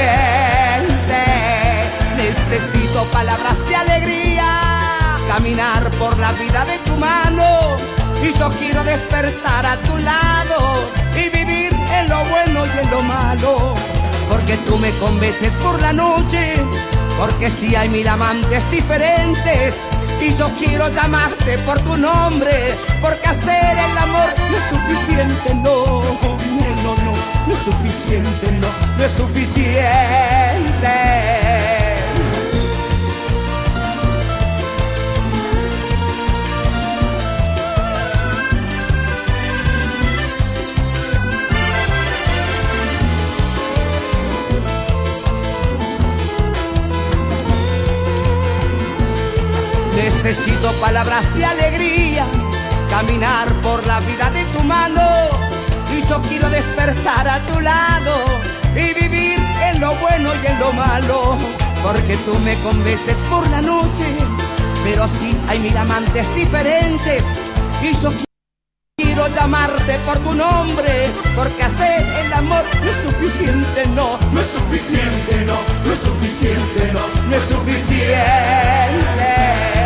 Necesito palabras de alegría, caminar por la vida de tu mano. Y yo quiero despertar a tu lado y vivir en lo bueno y en lo malo. Porque tú me convences por la noche, porque si hay 1000 amantes diferentes. Y yo quiero llamarte por tu nombre, porque hacer el amor no es suficiente, no es suficiente, no es suficiente. Necesito palabras de alegría, caminar por la vida de tu mano. Y yo quiero despertar a tu lado y vivir en lo bueno y en lo malo. Porque tú me convences por la noche, pero sí hay 1000 amantes diferentes. Y yo quiero llamarte por tu nombre, porque hacer el amor no es suficiente, no es suficiente, no es suficiente, no es suficiente.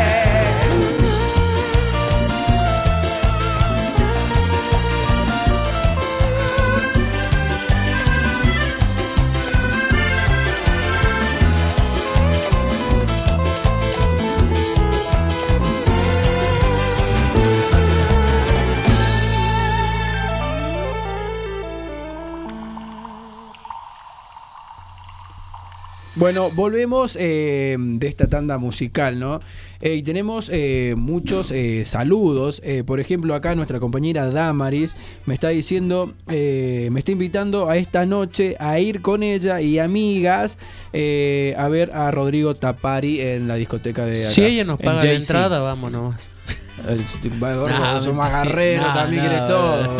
Bueno, volvemos de esta tanda musical, ¿no? Y tenemos muchos saludos. Por ejemplo, acá nuestra compañera Damaris me está diciendo, me está invitando a esta noche a ir con ella y amigas a ver a Rodrigo Tapari en la discoteca de acá. Si ella nos paga la JC. entrada, vamos nomás. Somos agarreros, también querés todo.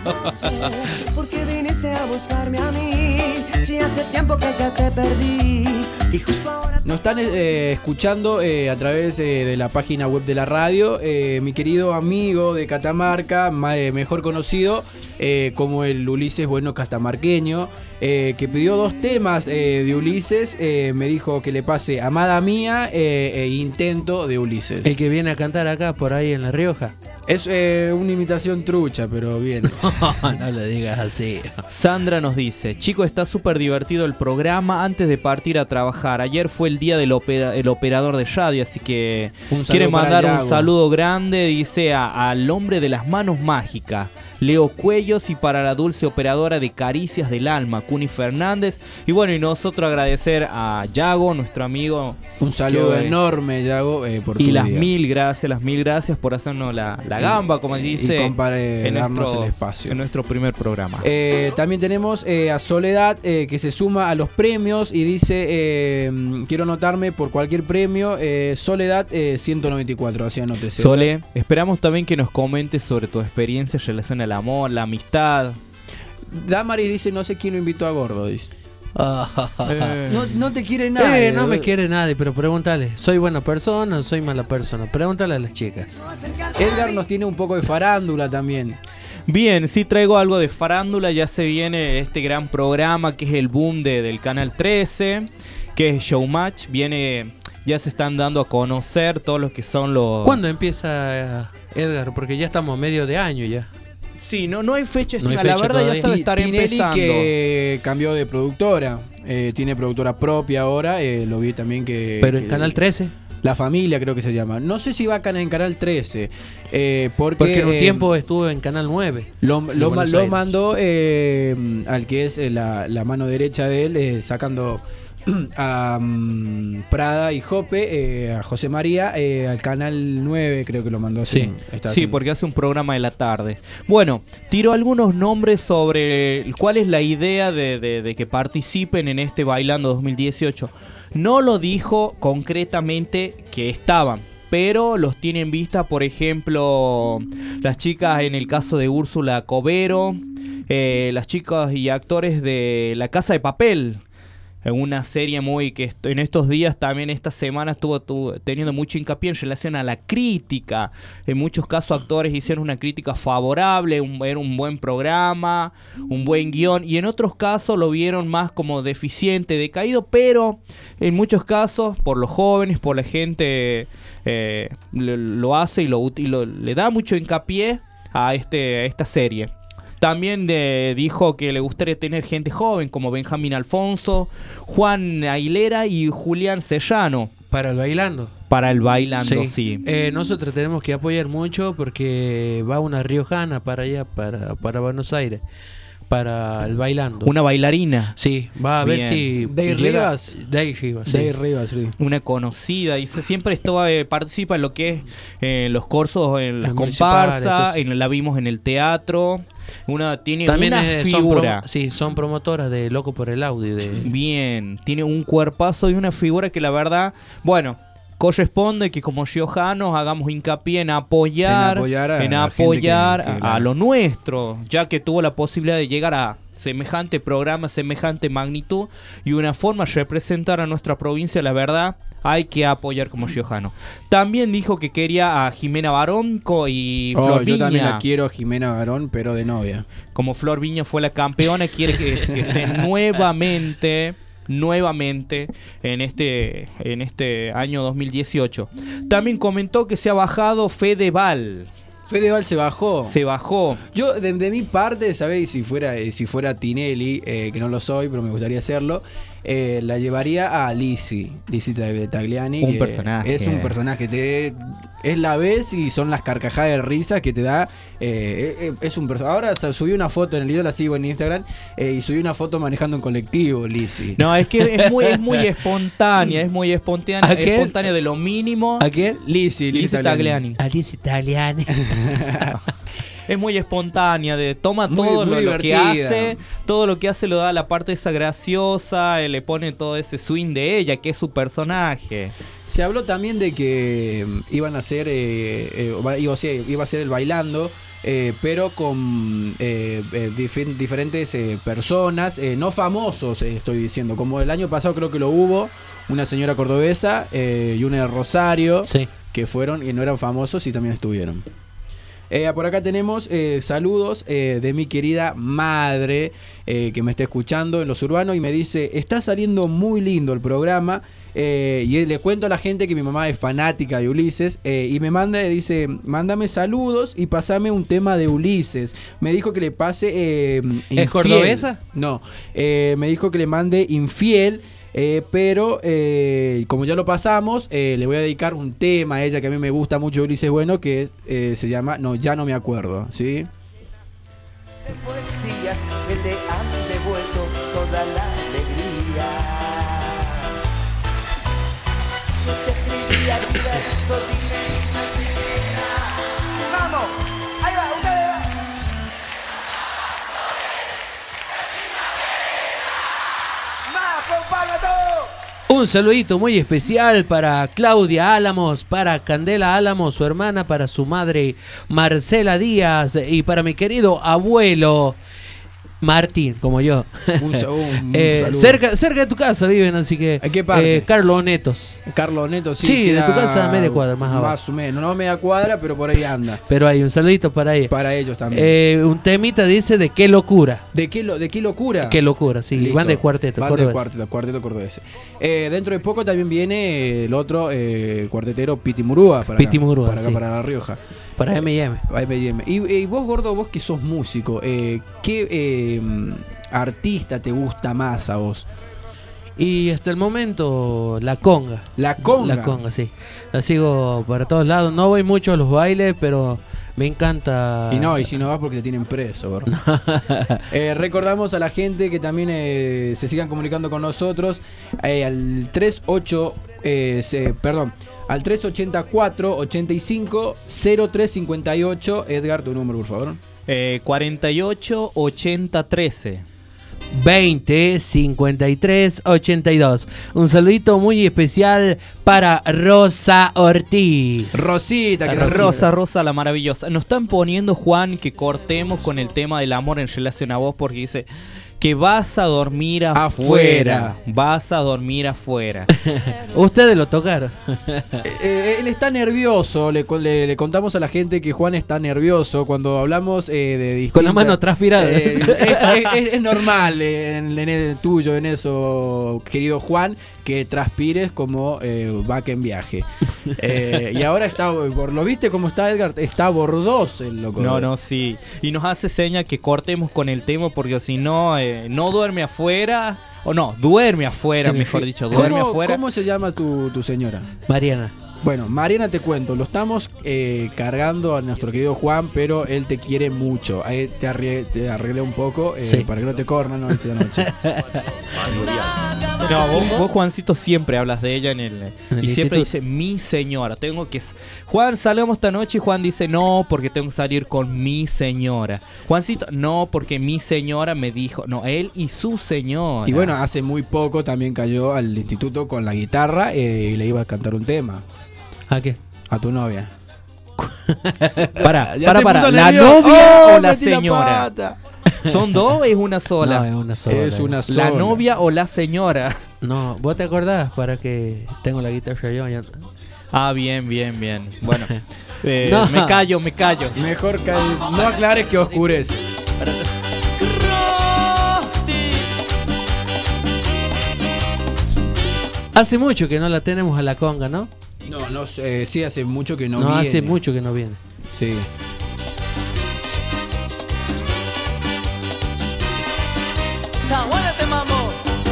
¿Por qué viniste a buscarme a mí? Si hace tiempo que ya te perdí. Y justo ahora Nos están escuchando a través de la página web de la radio. Mi querido amigo de Catamarca, mejor conocido como el Ulises Bueno Catamarqueño, que pidió 2 temas de Ulises. Me dijo que le pase Amada Mía e Intento de Ulises. El que viene a cantar acá por ahí en La Rioja. Es una imitación trucha, pero bien. No le digas así. Sandra nos dice: chico, está súper divertido el programa antes de partir a trabajar. Ayer fue el día del el operador de radio, así que Un saludo quiere para mandar Yago. un saludo grande, dice al hombre de las manos mágicas, Leo Cuellos, y para la dulce operadora de Caricias del Alma, Cuni Fernández. Y bueno, y nosotros agradecer a Yago, nuestro amigo. Un saludo Que- enorme, Yago, por tu Y las día. 1000 gracias por hacernos la gamba, como dice, y darnos el espacio. en nuestro primer programa. También tenemos a Soledad, que se suma a los premios y dice, quiero anotarme por cualquier premio, Soledad 194, así anótese. Sole, esperamos también que nos comentes sobre tu experiencia en relación al amor, la amistad. Damaris dice, no sé quién lo invitó a Gordo, dice. Eh, No te quiere nadie. No me quiere nadie, pero pregúntale, ¿soy buena persona o soy mala persona? Pregúntale a las chicas. Edgar nos tiene un poco de farándula también. Bien, sí traigo algo de farándula, ya se viene este gran programa que es el boom del Canal 13, que es Showmatch, ya se están dando a conocer todos los que son los... ¿Cuándo empieza Edgar? Porque ya estamos a medio de año ya. Sí, no hay fecha No hay estimada, la fecha verdad todavía. ya se debe estar Tinelli, empezando. que cambió de productora, tiene productora propia ahora, lo vi también que... Pero en que- Canal 13. La Familia creo que se llama. No sé si va acá en Canal 13. Porque en un tiempo estuvo en Canal 9. lo Buenos Aires. mandó al que es la mano derecha de él, sacando a Prada y Jope, a José María, al Canal 9 creo que lo mandó. Sí. Sí, porque hace un programa de la tarde. Bueno, tiro algunos nombres sobre cuál es la idea de que participen en este Bailando 2018. No lo dijo concretamente que estaban, pero los tiene en vista, por ejemplo, las chicas en el caso de Úrsula Covero, las chicas y actores de La Casa de Papel, una serie muy que en estos días, también esta semana estuvo teniendo mucho hincapié en relación a la crítica. En muchos casos actores hicieron una crítica favorable, era un buen programa, un buen guión, y en otros casos lo vieron más como deficiente, decaído, pero en muchos casos por los jóvenes, por la gente, lo hace y le da mucho hincapié a esta serie. También dijo que le gustaría tener gente joven como Benjamín Alfonso, Juan Aguilera y Julián Sellano. Para el bailando. Para el bailando, sí. Nosotros tenemos que apoyar mucho porque va una riojana para allá, para Buenos Aires, para el bailando. Una bailarina. Sí, va a ver si Day Rivas. Day Rivas, sí. Day Rivas, sí. Una conocida, y siempre participa en lo que es los cursos, en las Los municipales, comparsas, entonces. la vimos en el teatro. Tiene También una figura. son promotoras de Loco por el Audio. Bien, tiene un cuerpazo y una figura que la verdad, bueno, corresponde que como riojanos hagamos hincapié en apoyar a lo nuestro, ya que tuvo la posibilidad de llegar a semejante programa, semejante magnitud, y una forma de representar a nuestra provincia, la verdad, hay que apoyar como riojano. También dijo que quería a Jimena Barón y Flor Viña. Yo también la quiero a Jimena Barón, pero de novia. Como Flor Viña fue la campeona, quiere que esté nuevamente en este año 2018. También comentó que se ha bajado Fedeval. Fedeval se bajó. Se bajó. Yo, de mi parte, ¿sabéis? Si fuera Tinelli, que no lo soy, pero me gustaría hacerlo, la llevaría a Lizzy Tagliani. Un personaje. Es un personaje. Es la vez y son las carcajadas de risa que te da. Es un personaje. Ahora subí una foto en el video, la sigo en Instagram, y subí una foto manejando un colectivo, Lizzy. No, es que es muy espontánea. Es muy espontánea. ¿A qué? Espontánea de lo mínimo. ¿A quién? Lizzy Tagliani. A Lizzy Tagliani. Es muy espontánea, toma Muy todo lo que divertida. hace, todo lo que hace lo da la parte esa graciosa, le pone todo ese swing de ella, que es su personaje. Se habló también de que iban a hacer, iba a ser el bailando, pero con diferentes personas, no famosos, estoy diciendo, como el año pasado creo que lo hubo, una señora cordobesa y una de Rosario, Sí. que fueron y no eran famosos y también estuvieron. Por acá tenemos saludos de mi querida madre que me está escuchando en Los Urbanos y me dice, está saliendo muy lindo el programa, y le cuento a la gente que mi mamá es fanática de Ulises, y me manda y dice, mándame saludos y pasame un tema de Ulises. Me dijo que le pase Infiel. ¿Es cordobesa? No, me dijo que le mande Infiel. Pero como ya lo pasamos, le voy a dedicar un tema a ella que a mí me gusta mucho, Ulises Bueno, que se llama No, ya no me acuerdo, ¿sí? De poesías que te han devuelto toda la alegría. Yo te escribía diversos, dime y me pidiera. ¡Vamos! ¡Ahí va! ¡Ustedes va! ¡Más, compadre, todo! Un saludito muy especial para Claudia Álamos, para Candela Álamos, su hermana, para su madre Marcela Díaz y para mi querido abuelo Martín, como yo. Un saludo. Cerca de tu casa viven, así que... ¿En qué parte? Carlos Netos. Carlos Neto, sí. Sí, de queda tu casa a media cuadra, más abajo. Más o menos, no media cuadra, pero por ahí anda. Pero hay un saludito para ella. Para ellos también. Un temita dice de qué locura. ¿De qué locura? Qué locura, sí. Listo. Van de cuarteto. Van de cordobés. cuarteto cordobés. Dentro de poco también viene el otro cuartetero Piti Murúa. Piti Murúa, para acá, sí. para La Rioja. Para M&M. Y vos, Gordo, vos que sos músico, ¿qué artista te gusta más a vos? Y hasta el momento, la conga. La conga. La conga, sí. La sigo para todos lados. No voy mucho a los bailes, pero me encanta. Y si no vas porque te tienen preso, Gordo. Recordamos a la gente que también se sigan comunicando con nosotros al 384 85 0358. Edgar, tu número, por favor. 48 80 13. 20 53 82. Un saludito muy especial para Rosa Ortiz. Rosita, que Rosa la maravillosa. Nos están poniendo, Juan, que cortemos con el tema del amor en relación a vos, porque dice que vas a dormir afuera. Vas a dormir afuera. Ustedes lo tocaron. Él está nervioso. Le contamos a la gente que Juan está nervioso cuando hablamos de distintas... Con la mano transpirada. Es normal en el tuyo, en eso, querido Juan, que transpires como vaca en viaje. Y ahora está, ¿lo viste cómo está Edgar? Está bordoso el loco. No, sí. Y nos hace seña que cortemos con el tema, porque si no, no duerme afuera. O no, duerme afuera, mejor dicho, duerme afuera. ¿Cómo se llama tu señora? Mariana. Bueno, Mariana, te cuento, lo estamos cargando a nuestro querido Juan, pero él te quiere mucho. Ahí te arreglé un poco Sí. para que no te corran, ¿no? Esta noche. No, vos, Juancito, siempre hablas de ella y siempre instituto. dice mi señora. Juan, salgamos esta noche, y Juan dice no, porque tengo que salir con mi señora. Juancito, no, porque mi señora me dijo. No, él y su señora. Y bueno, hace muy poco también cayó al instituto con la guitarra y le iba a cantar un tema ¿A qué? a tu novia. Para, Ya te puso ¿la nervioso. novia ¡Oh, o la metí señora? pata! ¿Son dos o es una sola? No, es una sola. Es una sola. ¿La novia o la señora? No, ¿vos te acordás para que tengo la guitarra yo? Ya- Ah, bien. Bueno, No. me callo. Mejor que no aclares que oscurece. Hace mucho que no la tenemos a la conga, ¿no? No, sí, hace mucho que no No, viene. hace mucho que no viene. Sí. ¡Aguántate, mambo!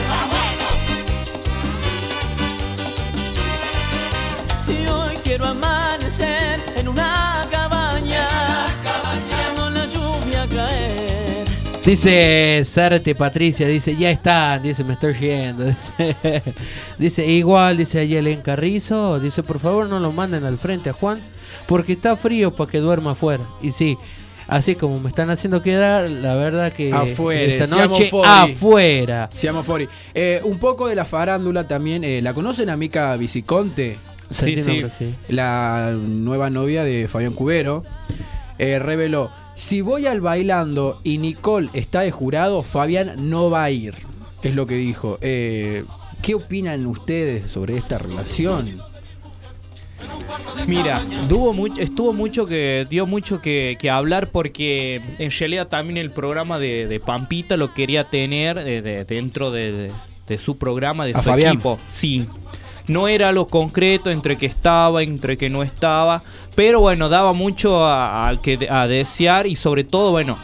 Y hoy quiero amanecer en una cabaña, viendo la lluvia caer. Dice Sarte Patricia, dice, ya está, dice, me estoy yendo. Dice, igual, dice Ayelen Carrizo, dice, por favor no lo manden al frente a Juan, porque está frío para que duerma afuera. Y sí, así como me están haciendo quedar, la verdad que Afuera, esta noche siamo fuori. afuera. Siamo fuori. Un poco de la farándula también. ¿La conocen a Mica Viciconte? Sentí sí. nombre, sí. La nueva novia de Fabián Cubero. Reveló: si voy al bailando y Nicole está de jurado, Fabián no va a ir. Es lo que dijo. ¿Qué opinan ustedes sobre esta relación? Mira, dio mucho que hablar, porque en realidad también el programa de Pampita lo quería tener dentro de su programa, de ¿A su Fabián? equipo. Sí. No era lo concreto entre que estaba, entre que no estaba, pero bueno, daba mucho a desear, y sobre todo, bueno,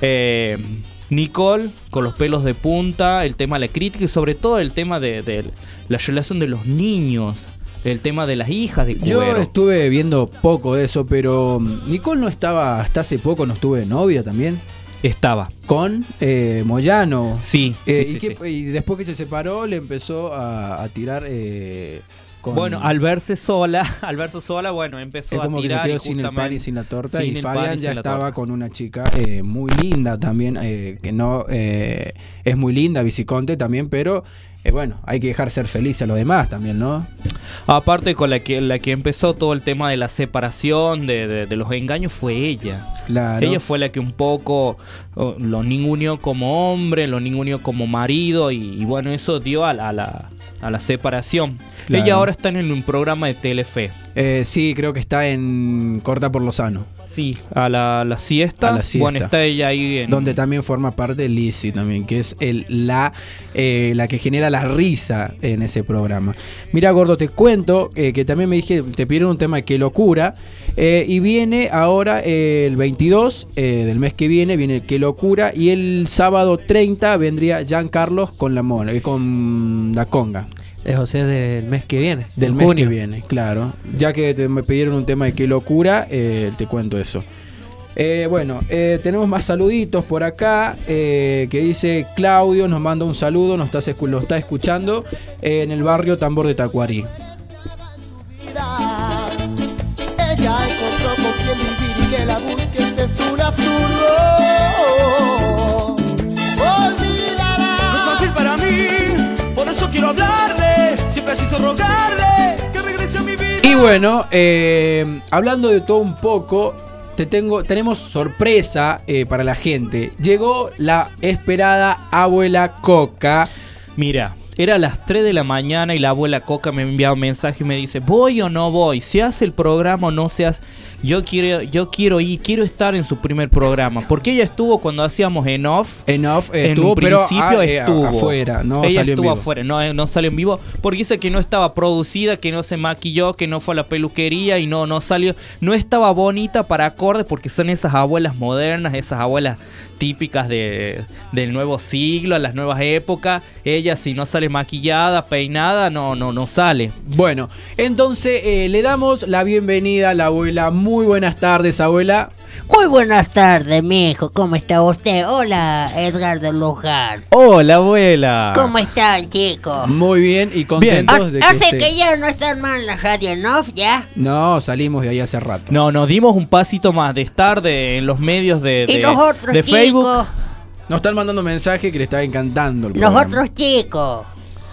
Nicole con los pelos de punta, el tema de la crítica y sobre todo el tema de la relación de los niños. El tema de las hijas de Yo Cubero. estuve viendo poco de eso, pero Nicole no estaba, hasta hace poco no estuve de novia también, Estaba. con Moyano. Sí, y después que se separó le empezó a tirar con... Bueno, al verse sola, bueno, es empezó a como que se tirar quedó y sin el pan y justamente sin la torta. sin Y el pan Fabián y ya sin la estaba torta. con una chica muy linda también, que no es muy linda, Viciconte también, pero bueno, hay que dejar ser feliz a los demás también, ¿no? Aparte, con la que empezó todo el tema de la separación, de los engaños, fue ella. Claro. Ella fue la que un poco lo ninguneó como hombre, lo ninguneó como marido, y bueno, eso dio a la separación. Claro. Ella ahora está en un programa de Telefe. Sí, creo que está en Corta por Lozano, Sí, a la siesta. A la siesta. Bueno, está ella ahí en... donde también forma parte Lizzy también, que es la que genera la risa en ese programa. Mira, Gordo, te cuento que también te pidieron un tema de Qué Locura, y viene ahora el 22 del mes que viene Qué Locura, y el sábado 30 vendría Giancarlos con con la conga. O sea, del mes que viene. Del en mes junio. que viene, claro. Ya que me pidieron un tema de Qué Locura, te cuento eso. Bueno, tenemos más saluditos por acá, que dice Claudio, nos manda un saludo, lo está escuchando en el barrio Tambor de Tacuarí. Ella encontró con quien vivir y que la busques es un absurdo. Olvídala, bueno, hablando de todo un poco, tenemos sorpresa para la gente. Llegó la esperada abuela Coca. Mira, era las 3 de la mañana y la abuela Coca me enviaba un mensaje y me dice, ¿voy o no voy? ¿Se hace el programa o no se hace? Yo quiero ir, quiero estar en su primer programa. Porque ella estuvo cuando hacíamos en off. En off en estuvo, un pero principio estuvo afuera, no ella salió en estuvo vivo. afuera, no salió en vivo. Porque dice que no estaba producida, que no se maquilló, que no fue a la peluquería y no salió. No estaba bonita para acorde porque son esas abuelas modernas, esas abuelas típicas del nuevo siglo, a las nuevas épocas. Ella si no sale maquillada, peinada, no sale. Bueno, entonces le damos la bienvenida a la abuela. Muy buenas tardes, abuela. Muy buenas tardes, mijo. ¿Cómo está usted? Hola, Edgardo Luján. Hola, abuela. ¿Cómo están, chicos? Muy bien y contentos de que Hace esté. que ya no están mal en la radio en off, ¿ya? No, salimos de ahí hace rato. No, nos dimos un pasito más de estar en los medios Y los otros de chicos, Facebook. Nos están mandando mensajes que le está encantando el los programa. otros chicos.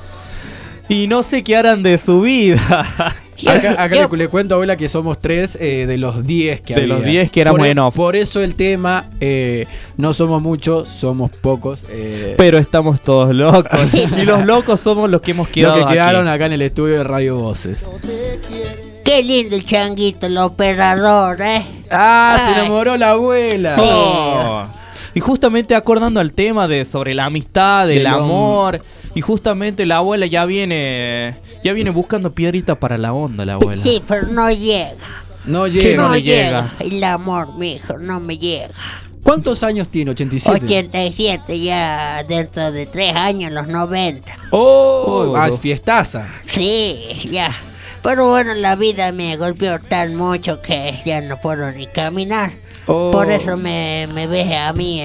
Y no sé qué harán de su vida. Acá Yo- le cuento, abuela, que somos 3 de los 10 que De había. los 10 que éramos por, en off. Por eso el tema, no somos muchos, somos pocos. Pero estamos todos locos. Sí. Y los locos somos los que hemos Los quedado que quedaron aquí. acá en el estudio de Radio Voces. Qué lindo el changuito, el operador, ¿eh? Ah, se Ay. enamoró la abuela. Sí. Oh. Y justamente acordando al tema sobre la amistad, del Del amor. Y justamente la abuela ya viene buscando piedrita para la onda, la abuela. Sí, pero no llega. No Que llega. no No le llega. llega. El amor, mijo, no me llega. ¿Cuántos años tiene? 87. 87, ya dentro de 3 años, los 90. Oh, fiestaza. Sí, ya. Pero bueno, la vida me golpeó tan mucho que ya no puedo ni caminar. Oh. Por eso me ves a mí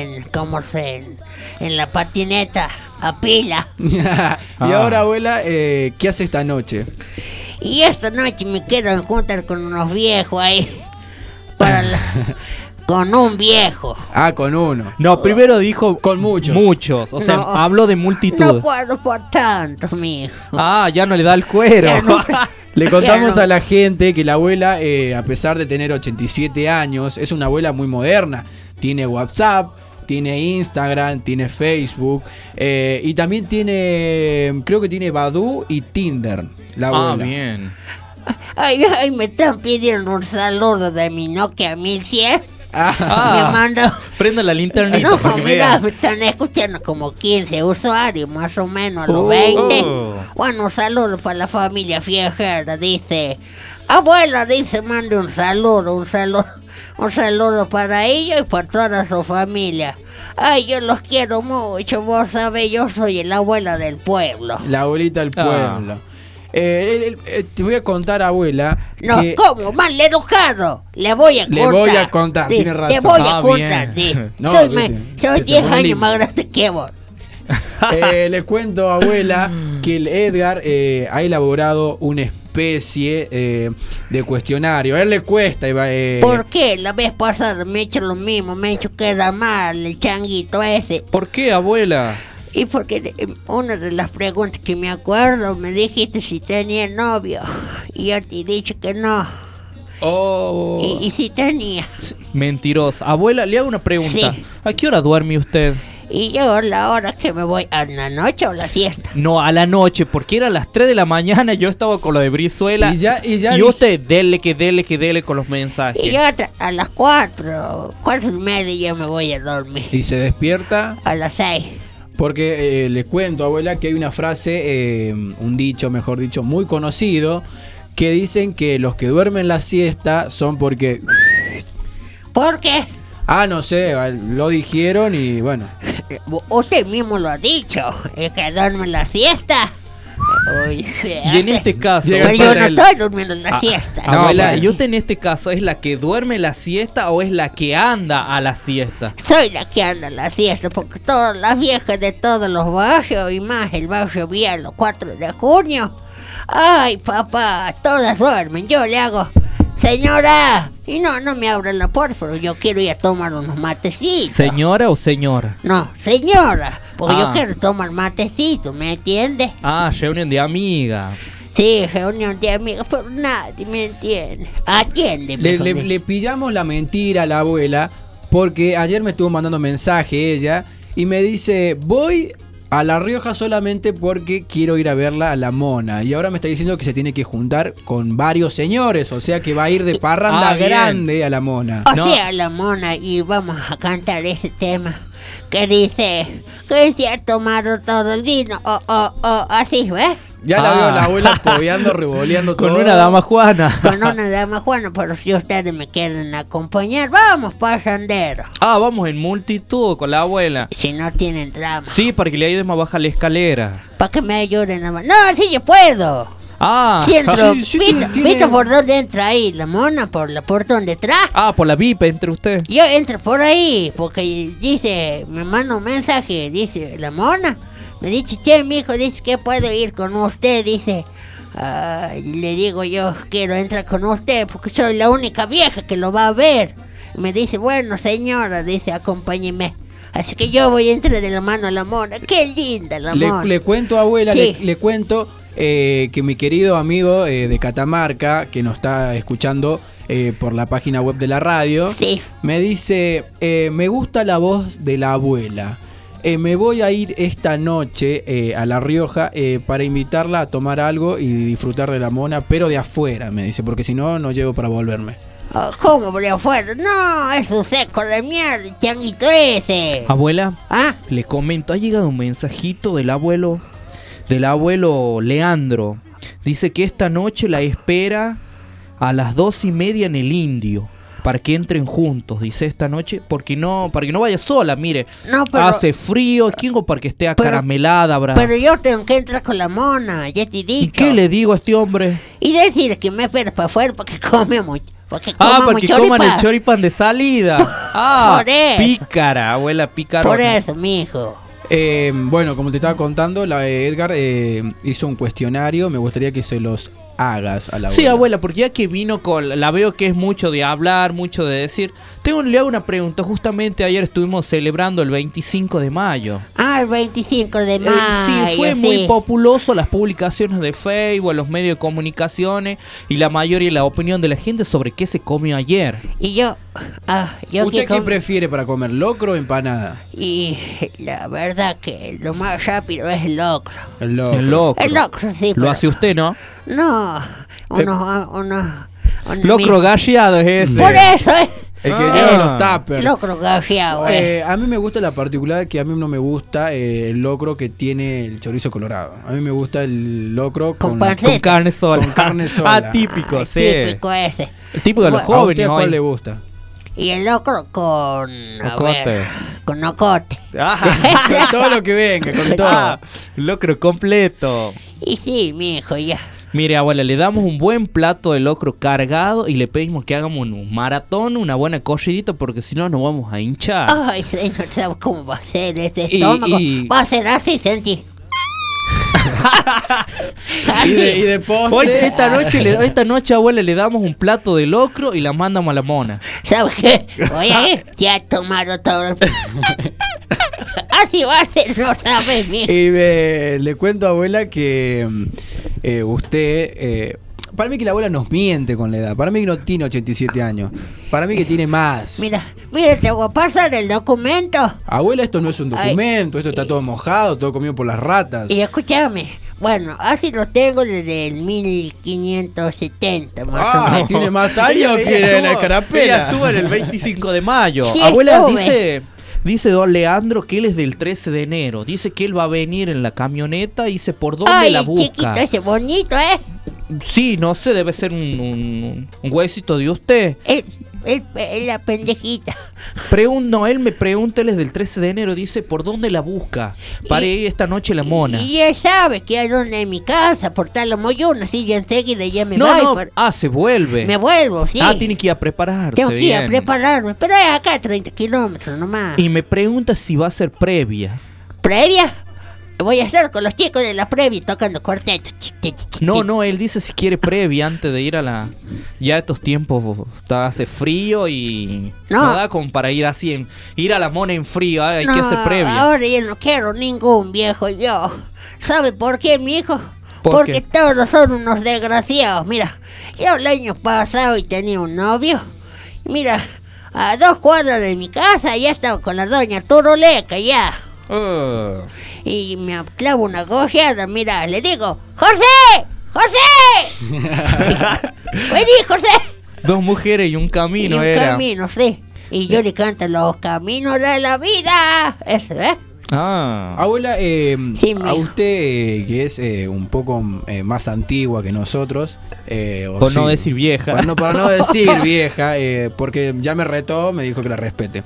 en la patineta, a pila. Y ahora, abuela, ¿qué hace esta noche? Y esta noche me quedo juntar con unos viejos ahí. Con un viejo. Ah, con uno. No, primero dijo Con muchos. Muchos. O sea, No. habló de multitud. No puedo por tanto, mijo. Ah, ya no le da el cuero. Ya no- Le contamos Ya no. a la gente que la abuela, a pesar de tener 87 años, es una abuela muy moderna. Tiene WhatsApp, tiene Instagram, tiene Facebook y también creo que tiene Badoo y Tinder, la abuela. Ah, bien. Ay, me están pidiendo un saludo de mi Nokia 1100. Ah, Me mando. prenda la linternita No, para que mira, vean. me están escuchando como 15 usuarios, más o menos a los Oh. 20. Bueno, un saludo para la familia Fiejera, dice. Abuela, dice, mande un saludo para ella y para toda su familia. Ay, yo los quiero mucho, vos sabés, yo soy la abuela del pueblo. La abuelita del pueblo. Te voy a contar, abuela. No, que- ¿cómo? Mal educado. Le voy a Le contar. voy a contar, Dice, tiene Te razón. voy a Ah, contar, bien. dice. No, soy viste, soy te 10 pone años lindo. más grande que vos. Le cuento, abuela, que el Edgar ha elaborado una especie de cuestionario. A él le cuesta. ¿Por qué? La vez pasada me he hecho lo mismo, me he hecho queda mal el changuito ese. ¿Por qué, abuela? Y porque una de las preguntas que me acuerdo me dijiste si tenía novio. Y yo te he dicho que no. Oh. Y si tenía. Mentiroso. Abuela, le hago una pregunta. Sí. ¿A qué hora duerme usted? Y yo la hora que me voy, ¿a la noche o la siesta? No, a la noche, porque era a las 3 de la mañana. Yo estaba con lo de Brizuela. Y ya Y dije- usted, dele con los mensajes. Y yo a las 4:30 ya me voy a dormir. Y se despierta. A las 6. Porque les cuento, abuela, que hay una frase, un dicho, mejor dicho, muy conocido, que dicen que los que duermen la siesta son porque... ¿Por qué? Ah, no sé, lo dijeron y bueno. Usted mismo lo ha dicho. Es que duerme la siesta. Uy, Y en este caso, Llega pero yo para no él. estoy durmiendo la siesta. No, abuela, pero- ¿y usted en este caso es la que duerme la siesta o es la que anda a la siesta? Soy la que anda en la siesta porque todas las viejas de todos los barrios y más el barrio Vía los 4 de junio. Ay, papá, todas duermen. Yo le hago, señora. Y no me abren la puerta, pero yo quiero ir a tomar unos matecitos. ¿Señora o señora? No, señora, porque yo Ah. quiero tomar matecito, ¿me entiende? Ah, reunión de amiga. Sí, reunión de amigos, pero nadie me entiende. Atiende, Le pillamos la mentira a la abuela porque ayer me estuvo mandando mensaje ella y me dice, voy a La Rioja solamente porque quiero ir a verla a la Mona. Y ahora me está diciendo que se tiene que juntar con varios señores, o sea que va a ir de parranda grande a la Mona. O sea, a la Mona, y vamos a cantar ese tema que dice que se ha tomado todo el vino, así, ¿ves? Ya la veo a la abuela cobeando, revoleando todo. Con una dama Juana. Con una dama Juana, pero si ustedes me quieren acompañar, vamos, parrandero. Vamos en multitud con la abuela. Si no tienen drama. Sí, para que le ayudes más baja la escalera. Para que me ayuden a... No, sí, yo puedo. Si entro, ¿viste por dónde entra ahí la Mona? Por la portón detrás. Por la VIP entre usted. Yo entro por ahí, porque dice, me manda un mensaje, dice, la Mona. Me dice, che, mijo, dice que puedo ir con usted, dice. Le digo yo, quiero entrar con usted porque soy la única vieja que lo va a ver. Me dice, bueno, señora, dice, acompáñeme. Así que yo voy a entrar de la mano a la Mona. Qué linda la Mona. Le cuento, abuela, sí. le cuento que mi querido amigo de Catamarca, que nos está escuchando por la página web de la radio, sí, me dice, me gusta la voz de la abuela. Me voy a ir esta noche a La Rioja para invitarla a tomar algo y disfrutar de la Mona, pero de afuera, me dice, porque si no, no llego para volverme. ¿Cómo de afuera? No, es un seco de mierda, changuito ese. Abuela, le comento, ha llegado un mensajito del abuelo Leandro. Dice que esta noche la espera a las 2:30 en el Indio. Para que entren juntos, dice esta noche, para que no vaya sola, mire. No, pero, hace frío, ¿quién para que esté acaramelada? Pero yo tengo que entrar con la Mona, ya te he dicho. ¿Y qué le digo a este hombre? Y decir que me espera para afuera porque come mucho. Para que coman el choripán de salida. Por eso. Pícara, abuela, pícara. Por eso, mijo. Bueno, como te estaba contando, Edgar hizo un cuestionario, me gustaría que se los hagas a la abuela. Sí, abuela, porque ya que vino la veo que es mucho de hablar, mucho de decir. Le hago una pregunta, justamente ayer estuvimos celebrando el 25 de mayo. El 25 de mayo. Sí, fue muy populoso las publicaciones de Facebook, los medios de comunicaciones y la mayoría de la opinión de la gente sobre qué se comió ayer. Y yo ¿Usted qué prefiere para comer, locro o empanada? Y la verdad que lo más rápido es el locro. El locro. El locro, sí. Lo hace usted, ¿no? No, locro galleado es ese. Por eso es. El que lleva los tuppers. Locro galleado, a mí me gusta la particularidad que a mí no me gusta el locro que tiene el chorizo colorado. A mí me gusta el locro con carne sola. Con carne sola. Típico, sí. Típico ese. El típico de los jóvenes. ¿A usted cuál le gusta? Y el locro con... con ocote. Con todo lo que venga, con todo. Locro completo. Y sí, mijo, ya. Mire, abuela, le damos un buen plato de locro cargado y le pedimos que hagamos un maratón, una buena corridita, porque si no nos vamos a hinchar. Ay, señor, ¿sabes cómo va a ser este estómago? Va a ser así, sentí. y de postre. Hoy, esta noche, abuela, le damos un plato de locro y la mandamos a la Mona. ¿Sabes qué? Voy a ir, ya he tomado todo el... Así va a ser, no sabes, mijo. Y le cuento, abuela, que usted... para mí que la abuela nos miente con la edad. Para mí que no tiene 87 años. Para mí que tiene más. Mira, te voy a pasar el documento. Abuela, esto no es un documento. Esto está todo mojado, todo comido por las ratas. Y escúchame. Bueno, así lo tengo desde el 1570, más o menos. ¿Tiene más años que la escarapela? Ella estuvo en el 25 de mayo. Sí, abuela, dice don Leandro que él es del 13 de enero. Dice que él va a venir en la camioneta y dice por dónde la busca. Chiquito, ese bonito, Sí, no sé, debe ser un huesito de usted. La pendejita. Él me pregunta, él es del 13 de enero, dice por dónde la busca para ir esta noche a la Mona. Y él sabe que es donde es mi casa, por tal lo moyuno, así ya enseguida ya me voy. Se vuelve. Me vuelvo, sí. Tiene que ir a prepararse. Tengo que ir a prepararme, pero es acá 30 kilómetros nomás. Y me pregunta si va a ser previa. ¿Previa? Voy a estar con los chicos de la previa tocando cuarteto. No, él dice si quiere previa antes de ir a la... Ya estos tiempos hace frío y... No da como para ir así, ir a la Mona en frío, hay que hacer previa. Ahora yo no quiero ningún viejo yo. ¿Sabe por qué, mi hijo? ¿Por Porque qué? todos son unos desgraciados. Mira, yo el año pasado y tenía un novio. Mira, a 2 cuadras de mi casa ya estaba con la doña Turuleca ya. Y me clavo una gojeada, mira, le digo, ¡José! ¡José! Vení, José. 2 mujeres y un camino y un era. camino, sí. Y yo le canto los caminos de la vida. Eso, ¿eh? Abuela, Sí, a mijo. usted que es un poco más antigua que nosotros, o Por no decir vieja. para no decir vieja, porque ya me retó, me dijo que la respete.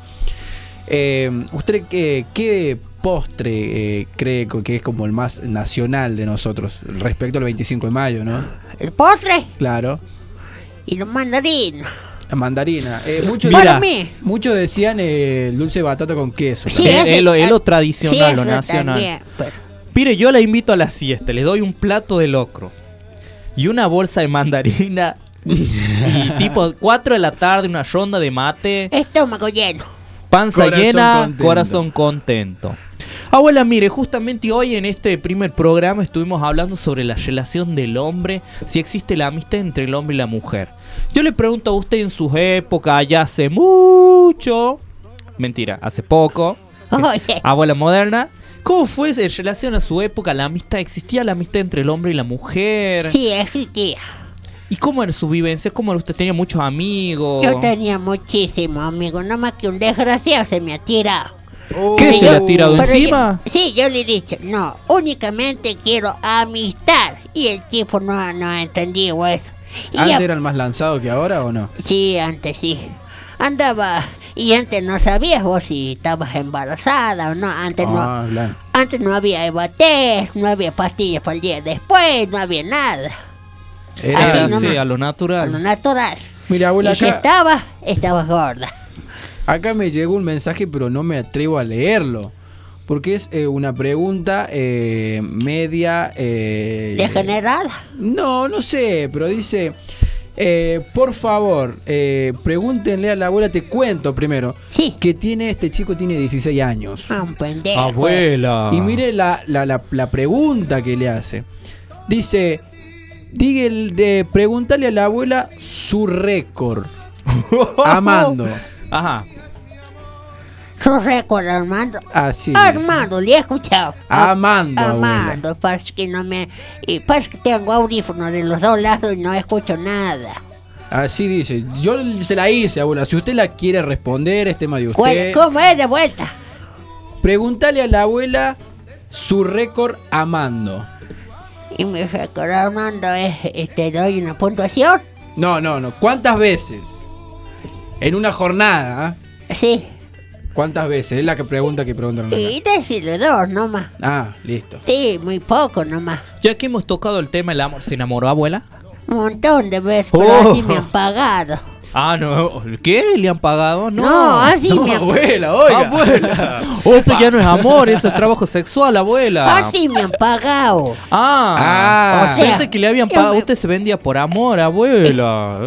¿Usted qué postre cree que es como el más nacional de nosotros respecto al 25 de mayo, no? El postre Claro, y los mandarinos. la mandarina. Muchos, Mira. Para mí. muchos decían el dulce de batata con queso. Sí, también. Es lo tradicional, sí, lo eso nacional. también, pero- Mire, yo la invito a la siesta, le doy un plato de locro y una bolsa de mandarina y tipo 4 de la tarde una ronda de mate, Estómago lleno. panza Corazón llena, contento. corazón contento. Abuela, mire, justamente hoy en este primer programa estuvimos hablando sobre la relación del hombre, si existe la amistad entre el hombre y la mujer. Yo le pregunto a usted en sus épocas, ya hace mucho, mentira, hace poco, Oye, abuela moderna, ¿cómo fue en relación a su época la amistad? ¿Existía la amistad entre el hombre y la mujer? sí, existía. ¿Y cómo era su vivencia? ¿Cómo era usted? ¿Tenía muchos amigos? Yo tenía muchísimos amigos, no más que un desgraciado se me ha tirado. ¿Qué Pero se le ha yo- tirado pero encima? Sí, yo le he dicho, no, únicamente quiero amistad. Y el tipo no ha entendido eso. Y ¿Antes ya- eran más lanzados que ahora o no? Sí, antes sí. Andaba, y antes no sabías vos si estabas embarazada o no. Antes Ah, no, claro. antes no había Evates, no había pastillas para el día después, no había nada. Era Así Era nomás. así, a lo A lo natural. natural. Mira, abuela, Y si acá, estaba gorda. acá me llegó un mensaje, pero no me atrevo a leerlo. Porque es una pregunta media... Degenerada. no sé, pero dice... por favor, pregúntenle a la abuela, te cuento primero, Sí. que este chico tiene 16 años. Ah, un pendejo. Abuela. Y mire la pregunta que le hace. Dice, pregúntale a la abuela su récord. Amando. Ajá. Su récord, Armando. Así es. Armando, le he escuchado. Amando, Amando, parece que no me. Y parece que tengo audífonos de los dos lados y no escucho nada. Así dice. Yo se la hice, abuela. Si usted la quiere responder, es tema de ¿Cuál- usted. ¿Cómo es de vuelta? Pregúntale a la abuela su récord amando. Y mi récord, Armando, te doy una puntuación. No. ¿Cuántas veces? En una jornada, ¿ah? Sí. ¿Cuántas veces? Es la que pregunta acá. Y decirle 2 nomás. Ah, listo. Sí, muy poco nomás. Ya que hemos tocado el tema, ¿el amor se enamoró, abuela? Un montón de veces, pero Oh. así me han pagado. Ah, no. ¿Qué? ¿Le han pagado? No. No, así No, me han abuela, oiga. Abuela. Eso ya no es amor, eso es trabajo sexual, abuela. Así me han pagado. Ah. O sea, Pensé que le habían yo pagado. me- Usted se vendía por amor, abuela.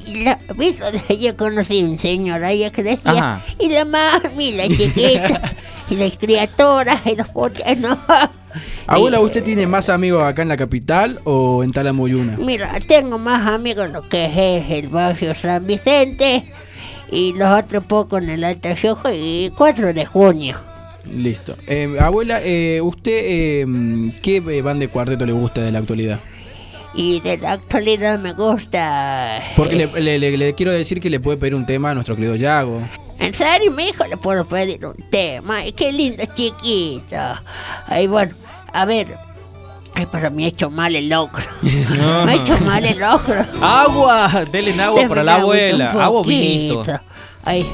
¿Viste? Yo conocí un señor ahí que decía, Ajá. y la mami, la chiquita, y las criaturas, y los potes, no. Abuela, Y, ¿usted tiene más amigos acá en la capital o en Talamoyuna? Mira, tengo más amigos lo que es el barrio San Vicente, y los otros pocos en el Alto Yojo y 4 de junio. Listo. Abuela, ¿usted qué banda de cuarteto le gusta de la actualidad? Y de la actualidad me gusta... Porque le quiero decir que le puede pedir un tema a nuestro querido Yago. En serio, mi hijo, le puedo pedir un tema. Ay, qué lindo chiquito. Ay, bueno, a ver. Ay, pero me ha hecho mal el locro. Me ha hecho mal el locro. Agua, denle agua Deme para la agüita abuela. un Agua, poquito. vinito. Ay,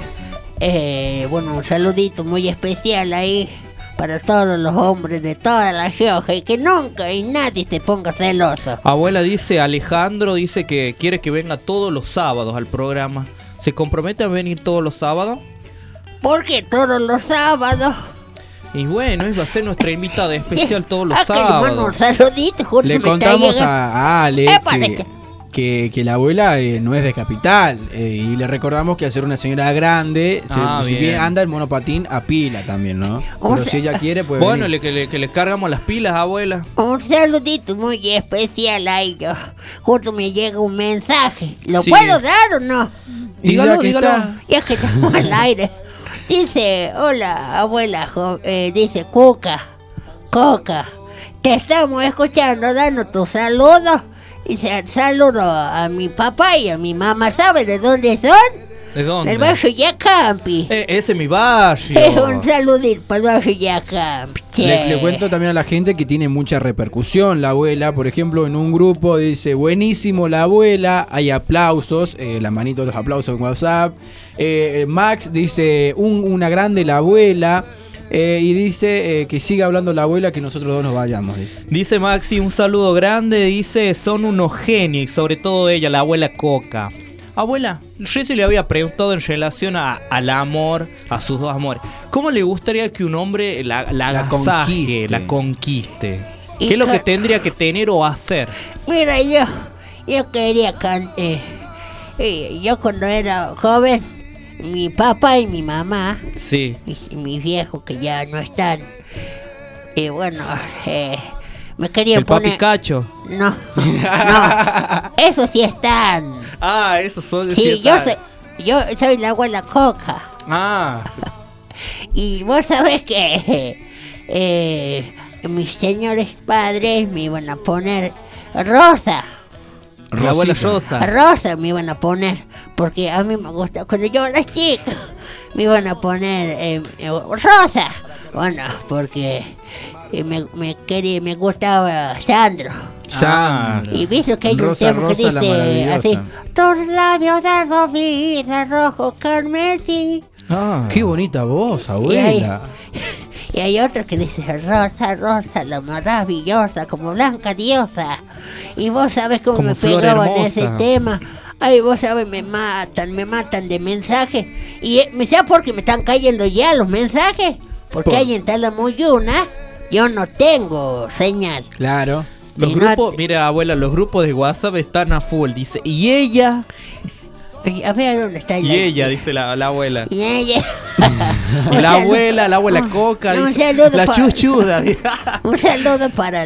bueno, un saludito muy especial ahí para todos los hombres de toda la Rioja y que nunca y nadie se ponga celoso. Abuela dice, Alejandro dice que quiere que venga todos los sábados al programa. ¿Se compromete a venir todos los sábados? Porque todos los sábados. Y bueno, va a ser nuestra invitada especial todos los Ah, que le mando un sábados. saludito, justo Le me está contamos llegando. a Ale Épale, que la abuela no es de capital. Y le recordamos que al ser una señora grande, si bien anda el monopatín a pila también, ¿no? Pero si ella quiere, pues. Bueno, que le cargamos las pilas, abuela. Un saludito muy especial a ellos. Justo me llega un mensaje. ¿Lo Sí. puedo dar o no? Dígalo, que dígalo. está- Ya que estamos al aire. Dice, hola abuela, dice Coca, te estamos escuchando, danos tu saludo. Dice, saludo a mi papá y a mi mamá, ¿sabe de dónde son? ¿De dónde? Del barrio Yacampi. Ese es mi barrio. Es un saludito para el barrio Yacampi. Le cuento también a la gente que tiene mucha repercusión la abuela. Por ejemplo, en un grupo dice, buenísimo la abuela. Hay aplausos, la manito de los aplausos en WhatsApp. Max dice, una grande la abuela. Y dice que siga hablando la abuela, que nosotros dos nos vayamos. Dice Maxi, un saludo grande. Dice, son unos genios. Y sobre todo ella, la abuela Coca. Abuela, yo se le había preguntado en relación al amor, a sus dos amores. ¿Cómo le gustaría que un hombre la agasaje, la conquiste? Y ¿Qué es lo que ca- tendría que tener o hacer? Mira, yo quería cantar. Yo cuando era joven, mi papá y mi mamá, Sí. y mis viejos que ya no están, bueno, me querían El papi poner... Cacho. No, esos sí están. Ah, esos son... Sí, yo soy la abuela Coca. Ah, Y vos sabés que mis señores padres me iban a poner Rosa. la abuela Rosita. Rosa. Rosa me iban a poner, porque a mí me gusta, cuando yo era chica, me iban a poner Rosa. Bueno, porque me gustaba Sandro. Sandra. Y visto que hay un Rosa, tema que Rosa, la dice maravillosa. así: tus labios de rosita, rojo carmesí. Qué bonita voz, abuela. Y hay otro que dice: Rosa, Rosa, la maravillosa, como blanca diosa. Y vos sabés cómo Como me flor pegaban hermosa. ese tema. Ay, vos sabés, me matan de mensajes. Y me sabes por qué me están cayendo ya los mensajes. Porque ¿Por? ahí en Talamuyuna yo no tengo señal. Claro. Los Y no grupos, te- mira abuela, los grupos de WhatsApp están a full. Dice, y ella, Ay, a ver dónde está y ella, dice la abuela. Y ella. Y la abuela Coca, un dice, saludo la pa- chuchuda. Un saludo para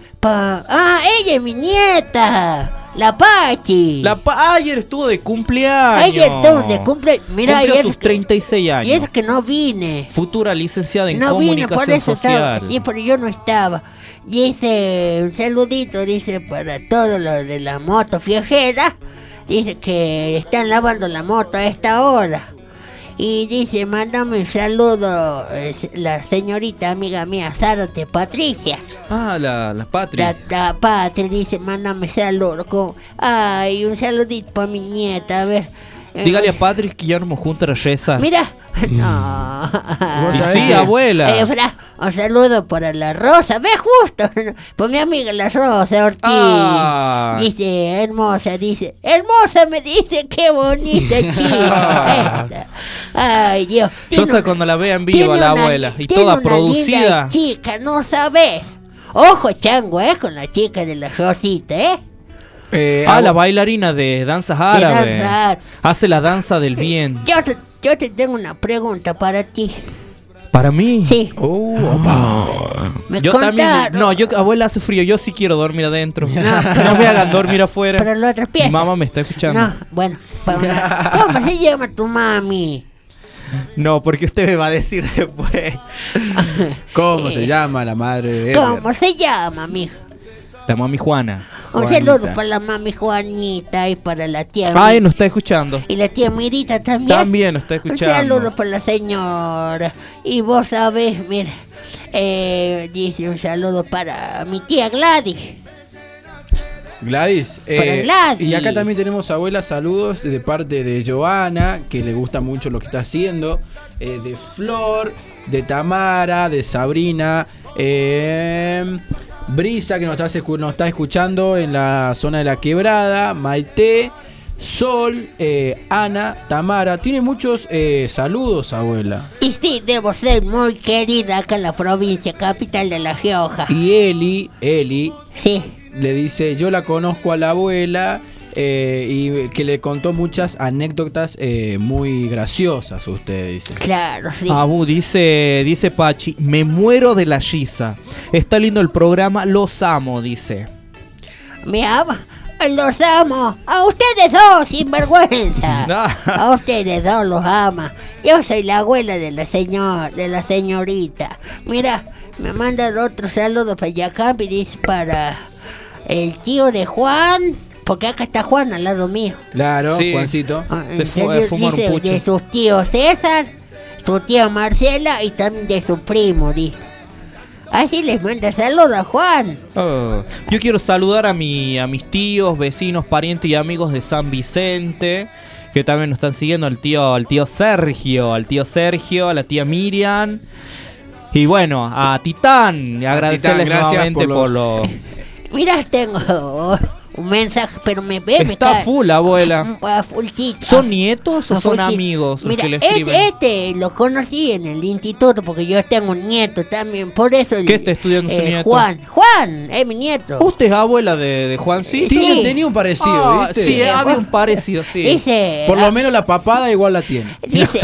ella es mi nieta, la Pachi. Ayer estuvo de cumpleaños. Ayer estuvo de cumpleaños. Mira, Cumplió ayer sus 36 años. y es que no vine. Futura licenciada en No vine, por comunicación eso estaba. social. Sí, porque yo no estaba. Dice, un saludito, dice, para todos los de la moto viajera. Dice que están lavando la moto a esta hora. Y dice, mándame un saludo, la señorita amiga mía, Zárate Patricia. Ah, la Patria. La Patria dice, mándame saludo. Ay, un saludito para mi nieta, a ver. Dígale a Patrick que ya nos juntos a rezar. Mira, no. Y sí, abuela. Un saludo para la Rosa, ve justo, por mi amiga la Rosa Ortiz. Ah. Dice, hermosa, me dice, qué bonita chica. esta. Ay, Dios. Rosa cuando la vea en vivo a la abuela. Y tiene toda una producida. linda chica, no sabe. Ojo, chango, con la chica de la Rosita, La bailarina de danzas árabes. Hace la danza del bien. Yo te tengo una pregunta para ti. ¿Para mí? Sí. Me Yo también. contaron. No, abuela hace frío. Yo sí quiero dormir adentro. No, No me hagan dormir afuera. Pero la otra pieza. Mi mamá me está escuchando. No, bueno, ¿cómo se llama tu mami? No, porque usted me va a decir después. ¿Cómo se llama la madre de Edgar? ¿Cómo se llama, mijo? La mami Juana. Un saludo para la mami Juanita y para la tía. Ay, nos está escuchando. Y la tía Mirita también. También nos está escuchando. Un saludo para la señora. Y vos sabés, mira, dice un saludo para mi tía Gladys. Gladys. Para Gladys. Y acá también tenemos, abuela, saludos de parte de Joana, que le gusta mucho lo que está haciendo. De Flor, de Tamara, de Sabrina. Brisa, que nos está escuchando en la zona de la Quebrada. Maite, Sol, Ana, Tamara. Tiene muchos saludos, abuela. Y sí, debo ser muy querida acá en la provincia, capital de La Rioja. Y Eli Sí. le dice, yo la conozco a la abuela, y que le contó muchas anécdotas muy graciosas, usted dice. Claro, sí. Dice Pachi, me muero de la risa. Está lindo el programa, los amo, dice. ¿Me ama? Los amo. A ustedes dos, sinvergüenza. A ustedes dos los ama. Yo soy la abuela de la señorita. Mira, me mandan otro saludo para Yacamp y dice para el tío de Juan, porque acá está Juan al lado mío. Claro, Sí. Juancito. Dice de sus tíos César, su tía Marcela y también de su primo, dice. Así les manda saludos a Juan. Yo quiero saludar a mis tíos, vecinos, parientes y amigos de San Vicente, que también nos están siguiendo, al tío Sergio, a la tía Miriam. Y bueno, a Titán, agradecerles Titán, gracias nuevamente por lo... Mira, tengo un mensaje, pero me Está full, abuela. Fullcito. ¿Son nietos o son Fullcito. amigos los Mira, que le escriben? este lo conocí en el instituto porque yo tengo un nieto también, por eso... ¿Qué está estudiando su nieto? Juan, es mi nieto. ¿Usted es abuela de Juancito? Sí. Tenía un parecido, ¿viste? Sí, había un parecido, sí. Dice... Por lo menos la papada igual la tiene. Dice...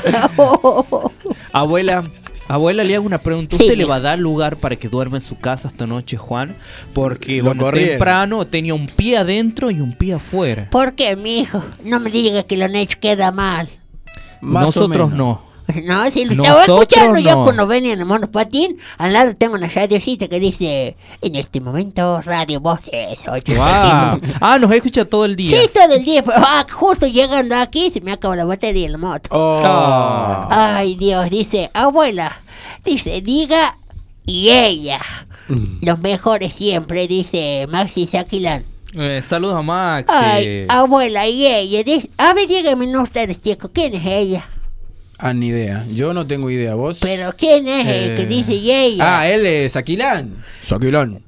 Abuela, le hago una pregunta. Sí, ¿Usted le mira. va a dar lugar para que duerma en su casa esta noche, Juan? Porque Lo bueno, corrieron. temprano tenía un pie adentro y un pie afuera. ¿Por qué, mijo? No me digas que lo han hecho queda mal. Más o Nosotros menos. no. No, si lo estaba Nosotros escuchando yo no. cuando venía en el monopatín, al lado tengo una radiocita que dice, en este momento Radio Voces 8. Wow. Nos escucha todo el día. Sí, todo el día, pero justo llegando aquí se me acaba la batería en la moto. Oh. Ay, Dios, dice, abuela, dice, diga y ella. Los mejores siempre, dice Maxi Saquilán. Saludos a Max. Ay, abuela, y ella. Dice, a ver, díganme ustedes, chicos, ¿quién es ella? Ni idea. Yo no tengo idea. ¿Vos? Pero ¿quién es el que dice y ella? Él es Aquilán. Aquilán.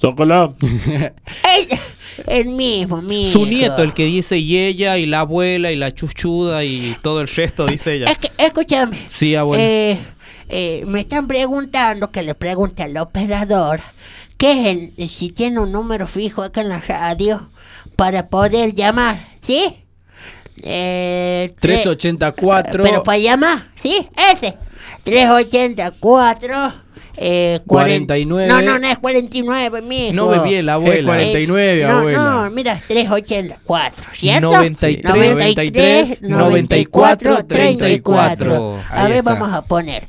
El mismo, Su nieto, el que dice y ella, y la abuela, y la chuchuda, y todo el resto, dice ella. Es que, escúchame. Sí, abuela. Me están preguntando que le pregunte al operador qué es si tiene un número fijo acá en la radio para poder llamar, ¿sí? 384. Pero para llamar, ¿sí? Ese. 384 49. No es 49, mijo. No ve bien la abuela. Es 49, no, abuela. No, mira, 384, ¿cierto? 93, 94, 34. Ahí A ver, está. vamos a poner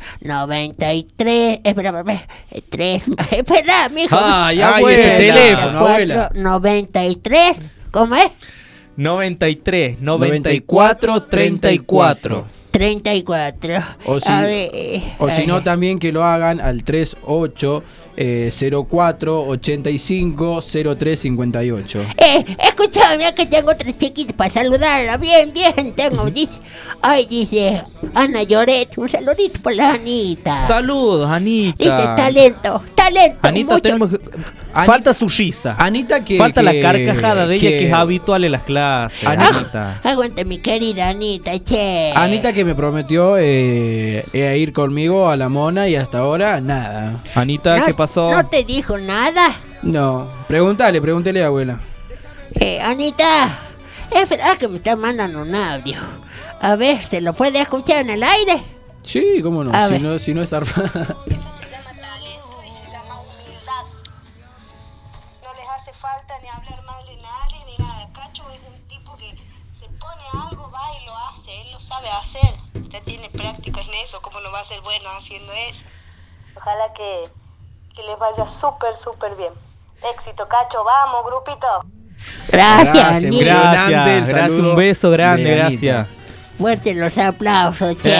93, espera, 3, espera, mijo. Ay, Ay, abuela. ese teléfono, abuela. 93, ¿cómo es? 93, 94, 34. 34. O si, A ver, no, también que lo hagan al 38 04 85 03 58. Escúchame, acá tengo otra chiquita para saludarla. Bien, tengo, dice Ana Lloret, un saludito por la Anita. Saludos, Anita. Dice talento, Anita, mucho. falta su risa. Anita Falta la carcajada de ella que es habitual en las clases. Anita. Aguanta mi querida Anita, che. Anita que me prometió ir conmigo a la Mona y hasta ahora nada. Anita, ¿qué pasó? ¿No te dijo nada? No, pregúntale, abuela. Anita, es verdad que me está mandando un audio. A ver, ¿se lo puede escuchar en el aire? Sí, cómo no, A si ver. no, si no es armada. Eso se llama talento y se llama humildad. No les hace falta ni hablar mal de nadie ni nada. Cacho es un tipo que se pone algo, va y lo hace. Él lo sabe hacer. Usted tiene práctica en eso. ¿Cómo no va a ser bueno haciendo eso? Ojalá que les vaya súper bien. Éxito, Cacho. Vamos, grupito. Gracias, Anita. Gracias, un beso grande, de Anita. gracias. Fuertes los aplausos, che.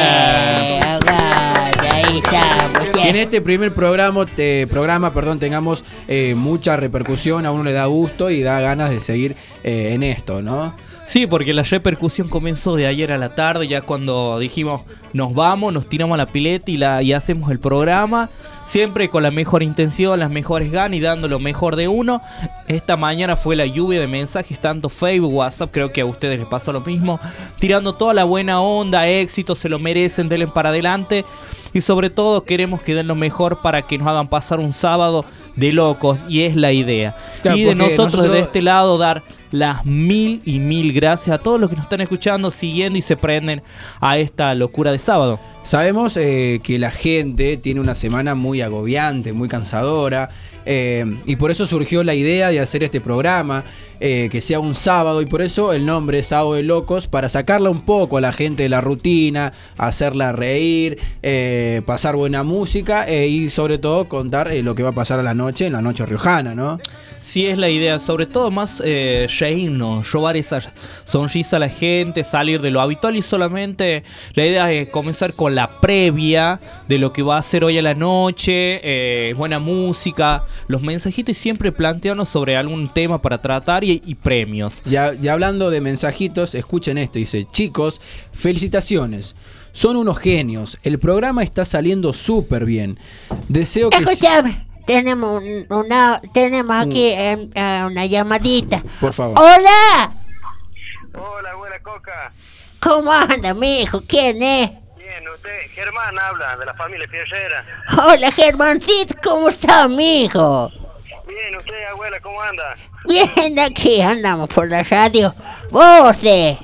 Aguanta, ahí estamos. Que en este primer programa, tengamos mucha repercusión, a uno le da gusto y da ganas de seguir en esto, ¿no? Sí, porque la repercusión comenzó de ayer a la tarde, ya cuando dijimos nos vamos, nos tiramos a la pileta y hacemos el programa, siempre con la mejor intención, las mejores ganas y dando lo mejor de uno. Esta mañana fue la lluvia de mensajes, tanto Facebook, WhatsApp, creo que a ustedes les pasó lo mismo, tirando toda la buena onda, éxito, se lo merecen, denle para adelante. y sobre todo queremos que den lo mejor para que nos hagan pasar un sábado de locos, y es la idea. Claro, y de porque nosotros de este lado dar las mil y mil gracias a todos los que nos están escuchando, siguiendo y se prenden a esta locura de sábado. Sabemos que la gente tiene una semana muy agobiante, muy cansadora, y por eso surgió la idea de hacer este programa, que sea un sábado, y por eso el nombre es Sábado de Locos, para sacarla un poco a la gente de la rutina, hacerla reír, pasar buena música, y sobre todo contar lo que va a pasar a la noche, en la noche riojana, ¿no? Sí, es la idea, sobre todo más reírnos, robar esa sonrisa a la gente, salir de lo habitual, y solamente la idea es comenzar con la previa de lo que va a ser hoy a la noche, buena música, los mensajitos, y siempre plantearnos sobre algún tema para tratar y premios. Ya hablando de mensajitos, escuchen esto, dice: chicos, felicitaciones, son unos genios, el programa está saliendo súper bien, deseo que... Escúchame. Tenemos aquí una llamadita. Por favor. ¡Hola! Hola, abuela Coca. ¿Cómo anda, mijo? ¿Quién es? Bien, usted, Germán habla, de la familia Fierrera. Hola, Germancito, ¿cómo está, mijo? Bien, usted, abuela, ¿cómo anda? Bien, aquí andamos por la radio. ¿Vos?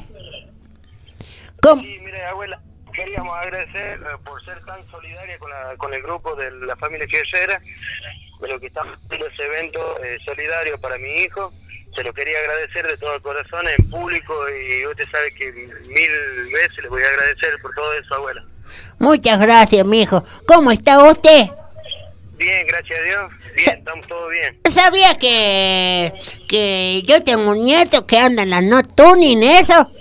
¿Cómo? Sí, mire, abuela, queríamos agradecer por ser tan solidaria con el grupo de la familia Fierrera, de lo que estamos haciendo ese evento solidario para mi hijo. Se lo quería agradecer de todo corazón en público, y usted sabe que 1000 veces le voy a agradecer por todo eso, abuela. Muchas gracias, mijo. ¿Cómo está usted? Bien, gracias a Dios. Bien, estamos todos bien. ¿Sabía que yo tengo un nieto que anda en la no tuning, eso?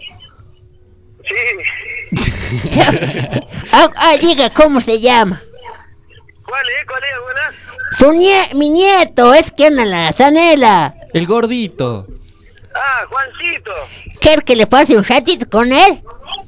Sí. Diga, ¿cómo se llama? ¿Cuál es, abuela? Mi nieto es que anda en la zanela. El gordito. Ah, Juancito. ¿Quieres que le pase un ratito con él?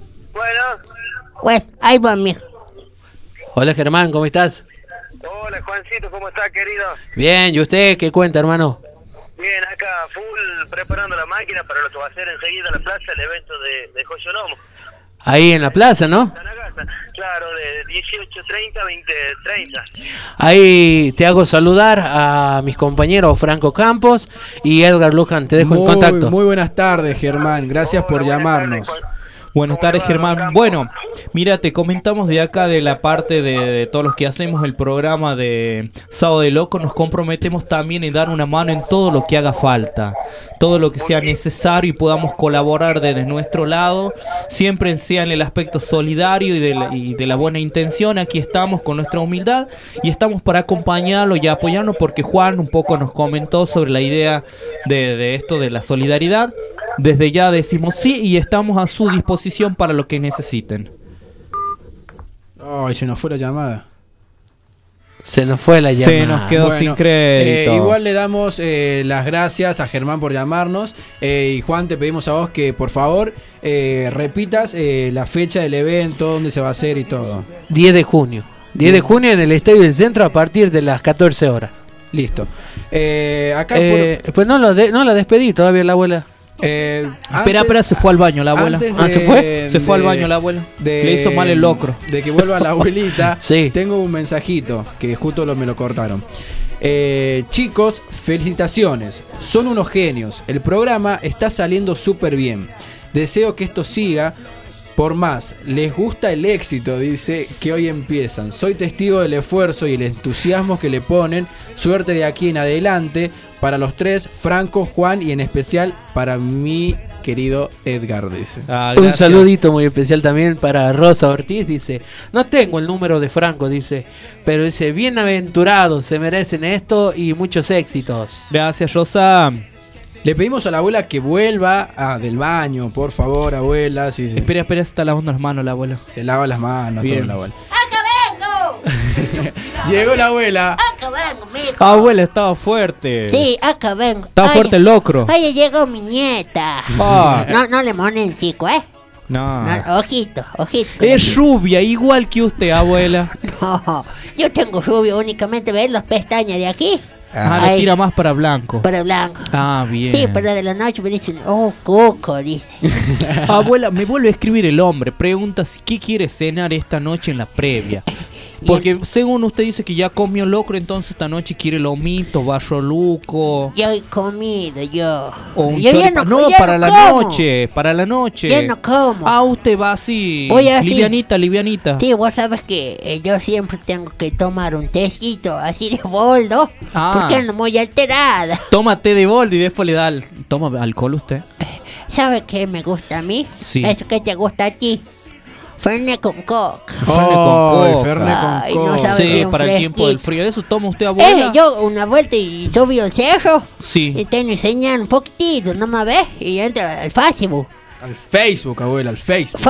Bueno, ahí va, mijo. Hola, Germán, ¿cómo estás? Hola, Juancito, ¿cómo estás, querido? Bien, ¿y usted qué cuenta, hermano? Bien, acá full preparando la máquina para lo que va a ser enseguida en la plaza, el evento de Joyo Lomo. Ahí en la plaza, ¿no? Claro, de 18:30 a 20:30. Ahí te hago saludar a mis compañeros Franco Campos y Edgar Luján. Te dejo en contacto. Muy buenas tardes, Germán. Gracias por llamarnos. Buenas tardes, Germán. Bueno, mira, te comentamos de acá, de la parte de todos los que hacemos el programa de Sábado de Loco. Nos comprometemos también en dar una mano en todo lo que haga falta, todo lo que sea necesario, y podamos colaborar desde nuestro lado, siempre sea en el aspecto solidario y de la buena intención. Aquí estamos con nuestra humildad y estamos para acompañarlo y apoyarnos, porque Juan un poco nos comentó sobre la idea de esto de la solidaridad. Desde ya decimos sí y estamos a su disposición para lo que necesiten. Ay, se nos fue la llamada. Se nos fue la llamada. Se nos quedó sin crédito. Igual le damos las gracias a Germán por llamarnos. Y Juan, te pedimos a vos que por favor repitas la fecha del evento, dónde se va a hacer y todo. 10 de junio. 10 de junio en el Estadio del Centro a partir de las 14 horas. Listo. Acá pues no la despedí todavía la abuela. Espera, se fue al baño la abuela. ¿Se fue? Se fue al baño la abuela. Le hizo mal el locro. De que vuelva la abuelita. Sí. Tengo un mensajito que justo me lo cortaron. Chicos, felicitaciones. Son unos genios. El programa está saliendo súper bien. Deseo que esto siga. Por más, les gusta el éxito, dice, que hoy empiezan. Soy testigo del esfuerzo y el entusiasmo que le ponen. Suerte de aquí en adelante para los tres, Franco, Juan y en especial para mi querido Edgar, dice. Un saludito muy especial también para Rosa Ortiz, dice, no tengo el número de Franco, dice, pero dice, bienaventurados, se merecen esto y muchos éxitos. Gracias, Rosa. Le pedimos a la abuela que vuelva del baño, por favor, abuela. Sí. Espera, se está lavando las manos la abuela. Se lava las manos, bien. Todo la abuela. ¡Acá vengo! Llegó la abuela. ¡Acá vengo, mijo! Abuela, estaba fuerte. Sí, acá vengo. Estaba fuerte el locro. Oye, llegó mi nieta. No le monen, chico, ¿eh? No. Ojito. Es rubia, igual que usted, abuela. No, yo tengo rubio únicamente, ¿ves las pestañas de aquí? Le tira más para blanco. Para blanco. Ah, bien. Sí, pero de la noche me dicen, oh, Coco, dice. Abuela, me vuelve a escribir el hombre. Pregunta si qué quiere cenar esta noche en la previa. Porque según usted dice que ya comió locro, entonces esta noche quiere lomito, barro luco. Ya he comido yo. O un Yo ya choripa- no- no, ya para no la como. noche, para la noche. Ya no como. Ah, usted va así, Voy así. livianita. Sí, vos sabes que yo siempre tengo que tomar un tecito así de boldo. Ah. Porque ando muy alterada. Toma té de boldo y después le da toma alcohol usted. ¿Sabes qué me gusta a mí? Sí. Eso que te gusta a ti. Fernet con coca. Fernet con Ay, coca. Fernet con Ay, no coca. sabe Sí, bien para el tiempo del fresquito. frío. ¿Eso toma usted, abuela? Yo una vuelta y subí al cerro. Y Sí. tengo enseñando un poquitito, ¿no me ves? Y entra al Facebook. Al Facebook, abuela, al Facebook.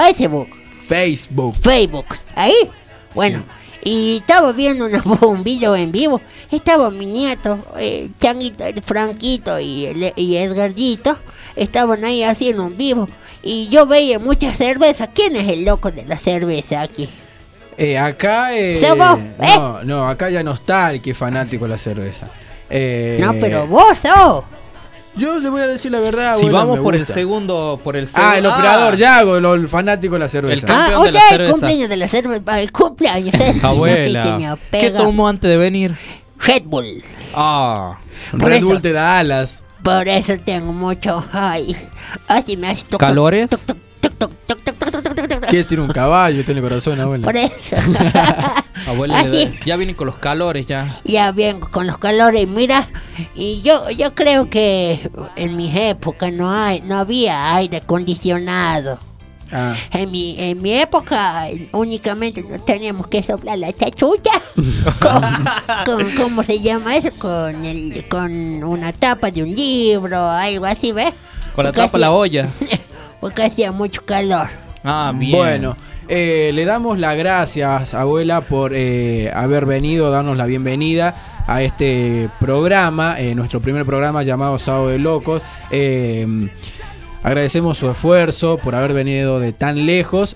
Facebook. Ahí. Bueno. Y estaba viendo un video en vivo. Estaba mi nieto, Changuito, Franquito y Edgardito. Estaban ahí haciendo un vivo. Y yo veía mucha cerveza. ¿Quién es el loco de la cerveza aquí? Acá. ¿Sos vos? No, acá ya no está el que es fanático de la cerveza. No, pero vos sos. Yo le voy a decir la verdad, Si abuela, vamos me por el gusta. segundo, El operador, Yago, el fanático de la cerveza. El campeón de la Oye, el cerveza. cumpleaños de la cerveza. El cumpleaños. Abuela, ¿qué tomó antes de venir? Red Bull. Ah, Por Red eso. Bull te da alas. Por eso tengo mucho. Ay, así me hace toc, ¿calores? toc, toc, toc, toc, toc, toc, toc, toc, toc, toc. ¿Quieres tiene un caballo? Tiene corazón, abuela. Por eso. Abuela, Así. ya vienen con los calores ya. Ya vengo con los calores, mira. Y yo creo que en mis épocas no había aire acondicionado. Ah. En mi época únicamente teníamos que soplar la chachucha con ¿cómo se llama eso? Con una tapa de un libro, algo así, ¿ves? Con la Porque tapa la olla. Porque hacía mucho calor. Ah, bien. Bueno, le damos las gracias, abuela, por haber venido, darnos la bienvenida a este programa, nuestro primer programa llamado Sábado de Locos. Agradecemos su esfuerzo por haber venido de tan lejos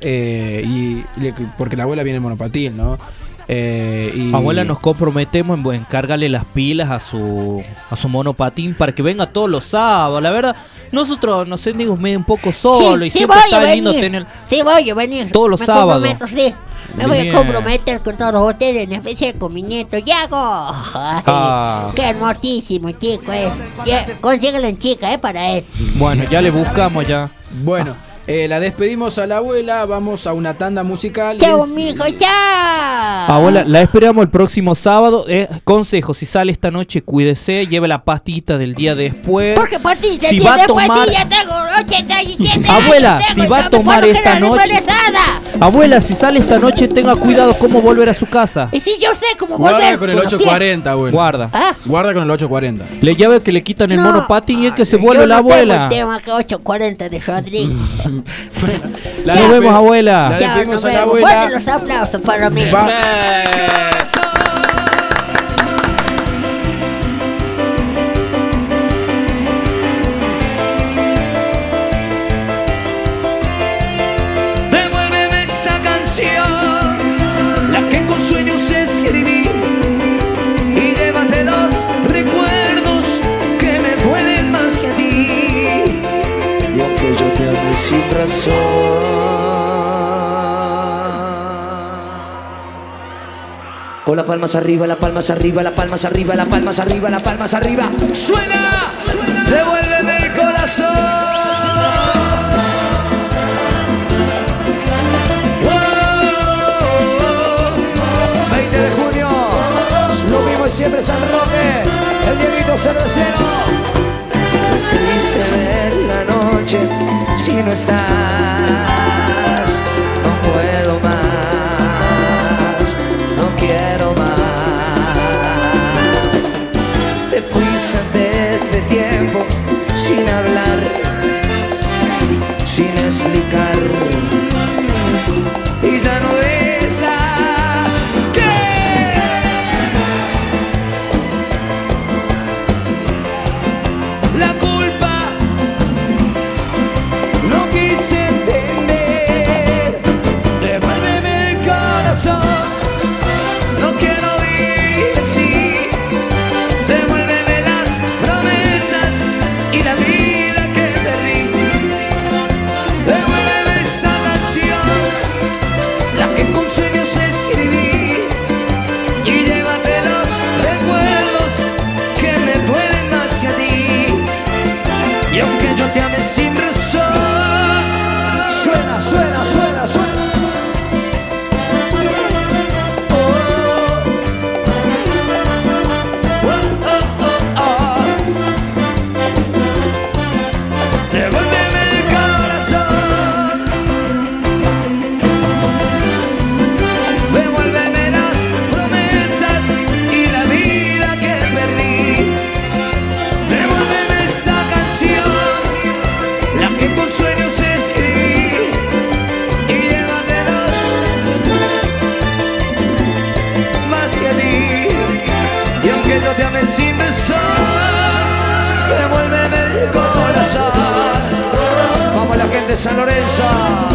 porque la abuela viene en monopatín, ¿no? Abuela, nos comprometemos en cargarle las pilas a su monopatín para que venga todos los sábados. La verdad, nosotros nos sentimos medio un poco solos y sí siempre voy está a lindo venir. tener. Sí, voy a venir. Todos los me sábados. Comprometo, sí. Me voy Bien. a comprometer con todos ustedes, en especial con mi nieto Yago. Ay, Ah. Qué hermosísimo chico es. Consíguelo en chica, para él. Bueno, ya le buscamos ya. Bueno, la despedimos a la abuela, vamos a una tanda musical. Chao, mijo, chao. Abuela, la esperamos el próximo sábado. Consejo, si sale esta noche, cuídese, lleve la pastita del día después. Porque pastilla, Si tío, va a después tomar- sí, ya tengo 87 Abuela, años, si tengo, va a no me tomar puedo esta quedar noche- embarazada. Abuela, si sale esta noche, tenga cuidado cómo volver a su casa. Y si yo sé cómo Guarda volver con el los pies. 840, abuela. Guarda. Ah, Guarda con el 840. Le llave que le quitan el no. monopatín y es que se Yo vuelve la no tengo abuela. el tema que 840 de Rodrigo. La Nos despe- vemos, abuela. la Chao, despedimos nos a la vemos. abuela. Fuertes los aplausos para mí. Devuélveme esa canción, la que con sueños escribí, y llévate los recuerdos que me duelen más que a ti. Y aunque yo te ame sin razón, con las palmas arriba, las palmas arriba, las palmas arriba, las palmas arriba, las palmas arriba. ¡Suena! ¡Devuélveme el corazón! 20 de junio, lo mismo y siempre San Roque, el Dieguito Cervecero. Es triste ver la noche si no estás, no puedo más, no quiero más. Te fuiste antes de tiempo, sin hablar, sin explicar, y ya no estás. ¿Qué? La culpa no quise entender. que yo te ame sin besar. Devuélveme el corazón. Vamos la gente de San Lorenzo.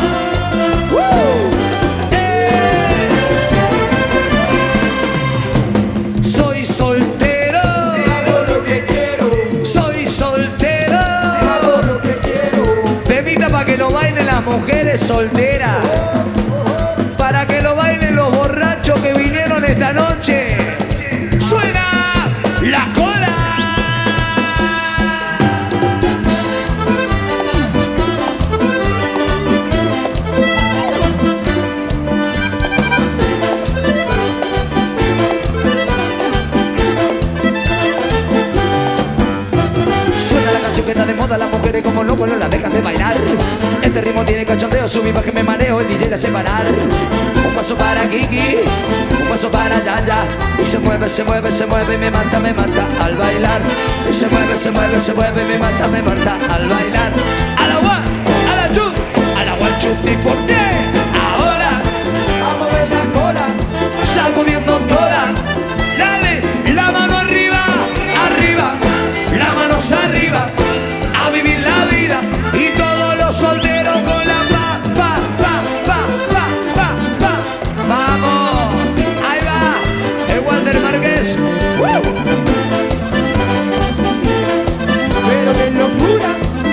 Soy soltero, hago lo que quiero. Soy soltero, hago lo que quiero. Bebida para que lo bailen las mujeres solteras, para que lo bailen los borrachos que vinieron esta noche. ¡Suena la cola! Suena la canción que está de moda, las mujeres como locos no la dejan de bailar. Este ritmo tiene cachondeo, subí pa' que me mareo, el DJ la hace parar. Un paso para Kiki, un paso para Yaya. Y se mueve y me mata al bailar. Y se mueve y me mata al bailar. A la one, a la two, a la one, two, three, four, yeah. Ahora, vamos a ver la cola, sacudiendo toda. Dale, la mano arriba, arriba, las manos arriba. A vivir la vida y todos los solteros con la pa, pa, pa, pa, pa, pa, pa. Vamos, ahí va, el Walter Márquez. Pero qué locura.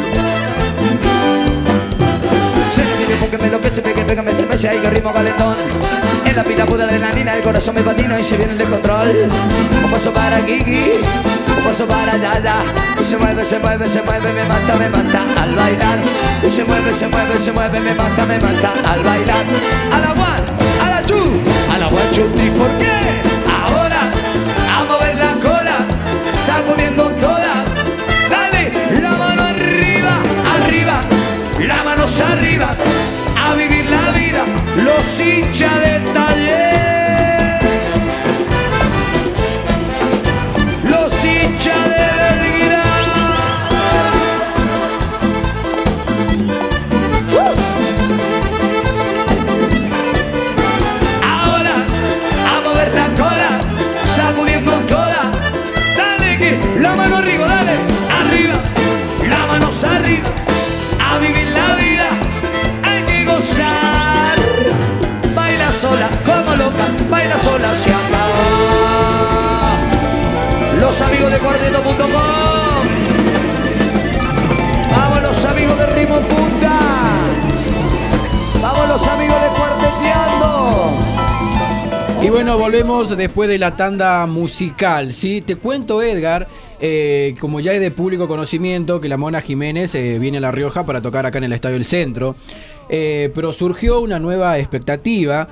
Se me viene porque me enloquece, pega, me estremece, ahí que ritmo calentón. En la pila puta adrenalina, el corazón me patina y se viene el descontrol. Un paso para Kiki, un paso para Yaya. Y se mueve, me mata al bailar. Y se mueve, me mata al bailar. A la one, a la two, a la one, two, three, four, yeah. Ahora, a mover la cola, sacudiendo toda. Dale, la mano arriba, arriba, las manos arriba. A vivir la vida, los hinchas del taller. Los hinchas de Belgrano. Ahora, a mover la cola, sacudiendo toda. Dale que la mano arriba, dale, arriba, las manos arriba. A vivir la vida, hay que gozar. Baila sola, como loca, baila sola, se acabó. Los amigos de Cuarteto.com. Vamos los amigos de Ritmo Punta. Vamos los amigos de Cuarteteando. Y bueno, volvemos después de la tanda musical, ¿sí? Te cuento, Edgar, como ya es de público conocimiento, que la Mona Jiménez viene a La Rioja para tocar acá en el Estadio del Centro. Pero surgió una nueva expectativa,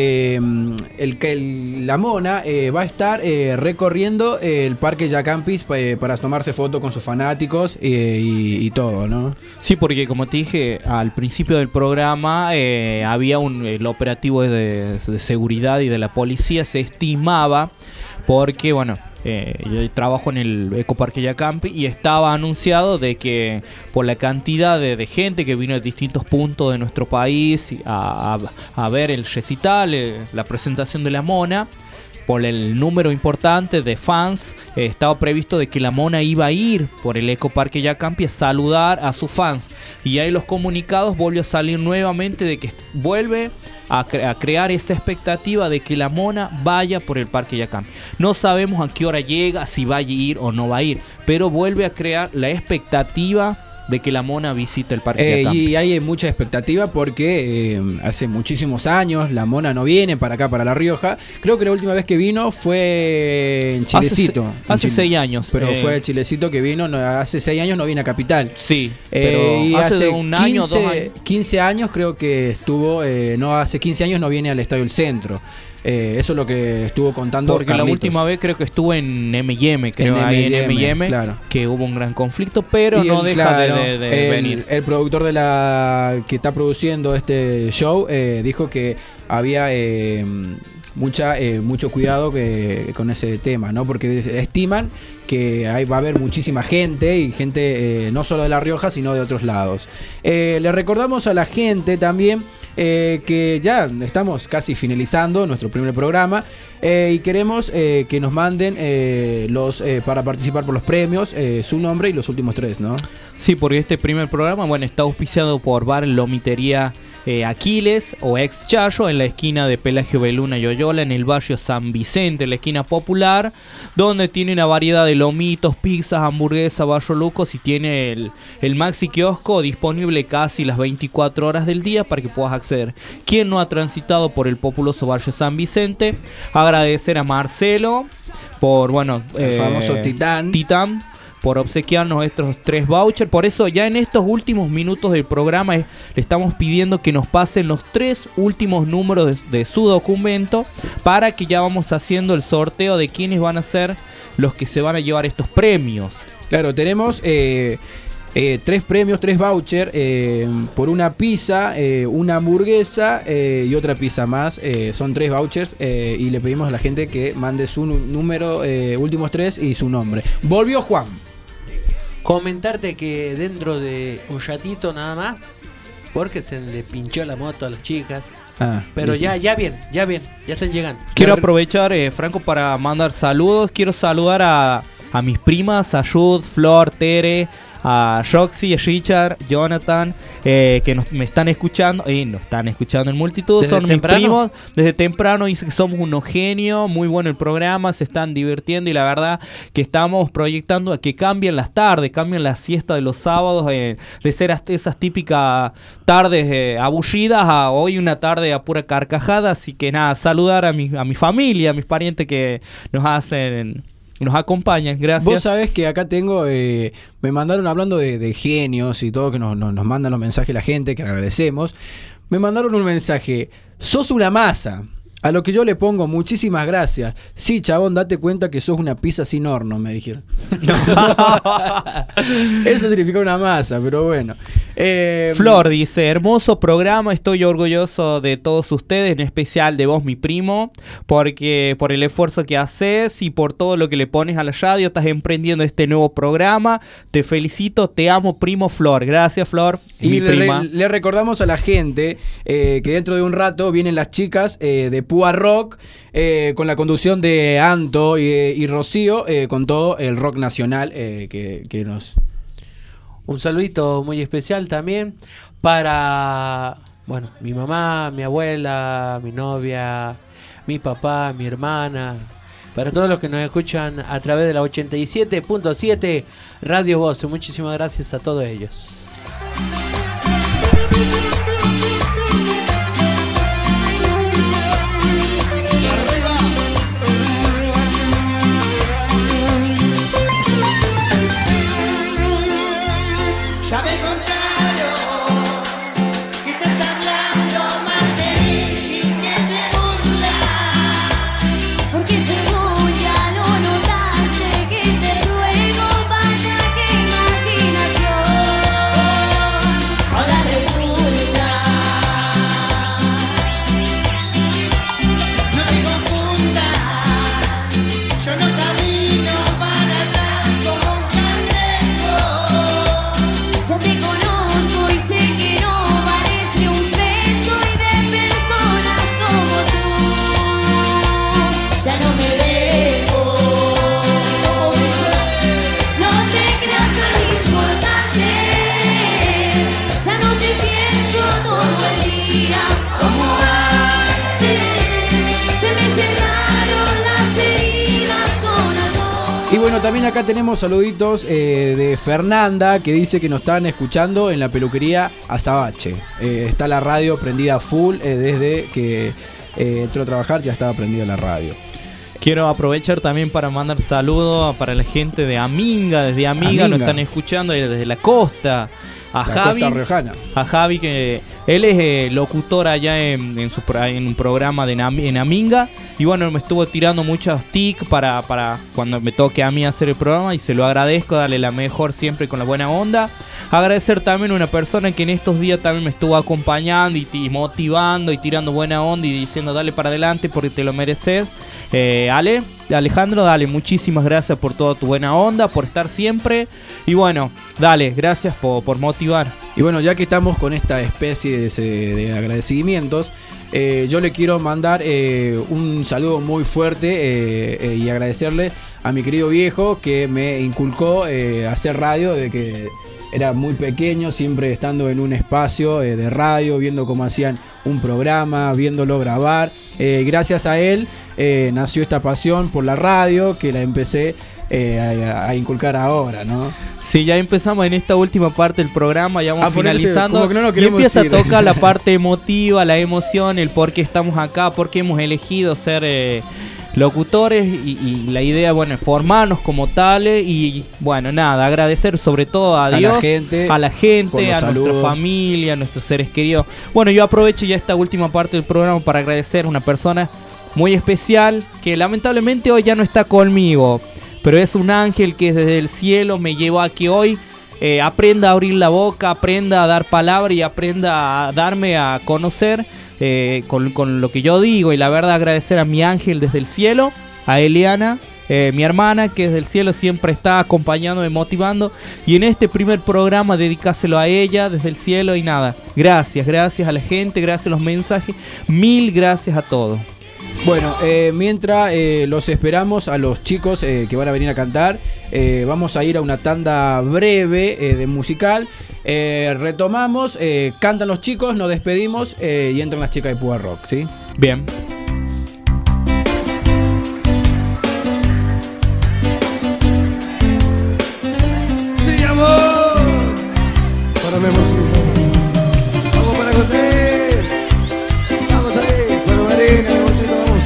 la Mona va a estar recorriendo el Parque Yacampis para tomarse fotos con sus fanáticos y todo, ¿no? Sí, porque como te dije al principio del programa, había el operativo de seguridad y de la policía, se estimaba, porque bueno, yo trabajo en el Ecoparque Yacampi y estaba anunciado de que por la cantidad de gente que vino de distintos puntos de nuestro país a ver el recital, la presentación de la Mona, por el número importante de fans, estaba previsto de que la Mona iba a ir por el Ecoparque Yacampi a saludar a sus fans. Y ahí los comunicados volvió a salir nuevamente de que vuelve a crear esa expectativa de que la Mona vaya por el Parque Yacampi. No sabemos a qué hora llega, si va a ir o no va a ir, pero vuelve a crear la expectativa de que la Mona visite el Parque Yacampi. Y hay mucha expectativa porque hace muchísimos años la Mona no viene para acá, para La Rioja. Creo que la última vez que vino fue en Chilecito. Hace 6 años. Pero fue Chilecito que vino, hace 6 años no viene a Capital. Sí, pero y hace un año, 2 años. 15 años creo que estuvo, hace 15 años no viene al Estadio del Centro. Eso es lo que estuvo contando porque Carlitos. La última vez creo que estuvo en M&M, claro, que hubo un gran conflicto, pero no deja de venir. El productor que está produciendo este show dijo que había mucho cuidado con ese tema, ¿no? Porque estiman que ahí va a haber muchísima gente y gente no solo de La Rioja, sino de otros lados. Le recordamos a la gente también que ya estamos casi finalizando nuestro primer programa y queremos que nos manden para participar por los premios, su nombre y los últimos 3, ¿no? Sí, porque este primer programa, bueno, está auspiciado por Bar Lomitería Aquiles o Ex Chayo en la esquina de Pelagio Beluna y Oyola, en el barrio San Vicente, en la esquina popular, donde tiene una variedad de lomitos, pizzas, hamburguesas, barro lucos, y tiene el maxi kiosco disponible casi las 24 horas del día para que puedas acceder. ¿Quién no ha transitado por el populoso barrio San Vicente? Agradecer a Marcelo por, bueno, el famoso Titán, por obsequiarnos estos 3 vouchers. Por eso ya en estos últimos minutos del programa le estamos pidiendo que nos pasen los 3 últimos números de su documento, para que ya vamos haciendo el sorteo de quiénes van a ser los que se van a llevar estos premios. Claro, tenemos 3 premios, 3 vouchers por una pizza, una hamburguesa y otra pizza más. Son 3 vouchers y le pedimos a la gente que mande su número, últimos 3 y su nombre. Volvió Juan. Comentarte que dentro de un ratito nada más, porque se le pinchó la moto a las chicas. Pero ya están llegando. Quiero aprovechar, Franco, para mandar saludos. Quiero saludar a mis primas, a Jude, Flor, Tere, a Roxy, Richard, Jonathan, que me están escuchando y nos están escuchando en multitud. ¿Desde son temprano? mis primos. Desde temprano dice que somos unos genios, muy bueno el programa, se están divirtiendo, y la verdad que estamos proyectando a que cambien las tardes, cambien la siesta de los sábados, de ser hasta esas típicas tardes aburridas a hoy una tarde a pura carcajada. Así que nada, saludar a mi familia, a mis parientes que nos acompañan, gracias. Vos sabés que acá tengo, me mandaron hablando de genios y todo, que nos mandan los mensajes la gente, que agradecemos. Me mandaron un mensaje: sos una masa. A lo que yo le pongo: muchísimas gracias. Sí, chabón, date cuenta que sos una pizza sin horno, me dijeron. Eso significa una masa, pero bueno. Flor dice: hermoso programa, estoy orgulloso de todos ustedes, en especial de vos, mi primo, porque por el esfuerzo que haces y por todo lo que le pones a la radio, estás emprendiendo este nuevo programa. Te felicito, te amo, primo Flor. Gracias, Flor. Y le recordamos a la gente que dentro de un rato vienen las chicas de Púa Rock, con la conducción de Anto y Rocío, con todo el rock nacional que nos... Un saludito muy especial también para, bueno, mi mamá, mi abuela, mi novia, mi papá, mi hermana, para todos los que nos escuchan a través de la 87.7 Radio Voz. Muchísimas gracias a todos ellos. Ya me contaron que estás hablando mal de mí y que te burlas, porque según ya lo notaste, que te ruego, vaya que imaginación. Ahora resulta, no te confundas, yo no camino para atrás como un cangrejo. Ya te conozco y sé que no vales ni un peso, y de personas como tú ya no me dejo. No te creas tan importante, ya no te pienso todo el día como antes. Se me cerraron las heridas con amor. Y bueno, también acá tenemos saluditos de Fernanda, que dice que nos están escuchando en la peluquería Azabache. Está la radio prendida full, desde que entró a trabajar ya estaba prendida la radio. Quiero aprovechar también para mandar saludos para la gente de Aminga. Desde Aminga nos están escuchando desde la costa. A Javi, costa riojana. A Javi, que él es locutor allá en un programa en Aminga. Y bueno, me estuvo tirando muchos tics para cuando me toque a mí hacer el programa, y se lo agradezco, darle la mejor siempre con la buena onda. Agradecer también a una persona que en estos días también me estuvo acompañando y motivando y tirando buena onda y diciendo dale para adelante porque te lo mereces. Alejandro, dale, muchísimas gracias por toda tu buena onda, por estar siempre. Y bueno, dale, gracias por motivar. Y bueno, ya que estamos con esta especie de agradecimientos, yo le quiero mandar un saludo muy fuerte y agradecerle a mi querido viejo que me inculcó hacer radio de que era muy pequeño, siempre estando en un espacio de radio, viendo cómo hacían un programa, viéndolo grabar. Gracias a él nació esta pasión por la radio que la empecé a inculcar ahora, ¿no? Sí, ya empezamos en esta última parte del programa, ya vamos finalizando, como que no lo y queremos empieza ir. a tocar la parte emotiva, la emoción, el por qué estamos acá, por qué hemos elegido ser locutores y la idea, bueno, es formarnos como tales y bueno, nada, agradecer sobre todo a Dios, a la gente, a nuestra familia, a nuestros seres queridos. Bueno, yo aprovecho ya esta última parte del programa para agradecer a una persona muy especial que lamentablemente hoy ya no está conmigo, pero es un ángel que desde el cielo me llevó aquí hoy. Aprenda a abrir la boca, aprenda a dar palabra y aprenda a darme a conocer con lo que yo digo. Y la verdad, agradecer a mi ángel desde el cielo, a Eliana, mi hermana, que desde el cielo siempre está acompañándome, motivando. Y en este primer programa dedicárselo a ella desde el cielo. Y nada, gracias a la gente, gracias a los mensajes, mil gracias a todos. Bueno, mientras los esperamos a los chicos que van a venir a cantar, vamos a ir a una tanda breve de musical. Retomamos, cantan los chicos, nos despedimos y entran las chicas de Púa Rock, ¿sí? Bien. Sí, amor. Para mi amorcito. Vamos para José. Vamos ahí, para Marina, mi amorcito, vamos.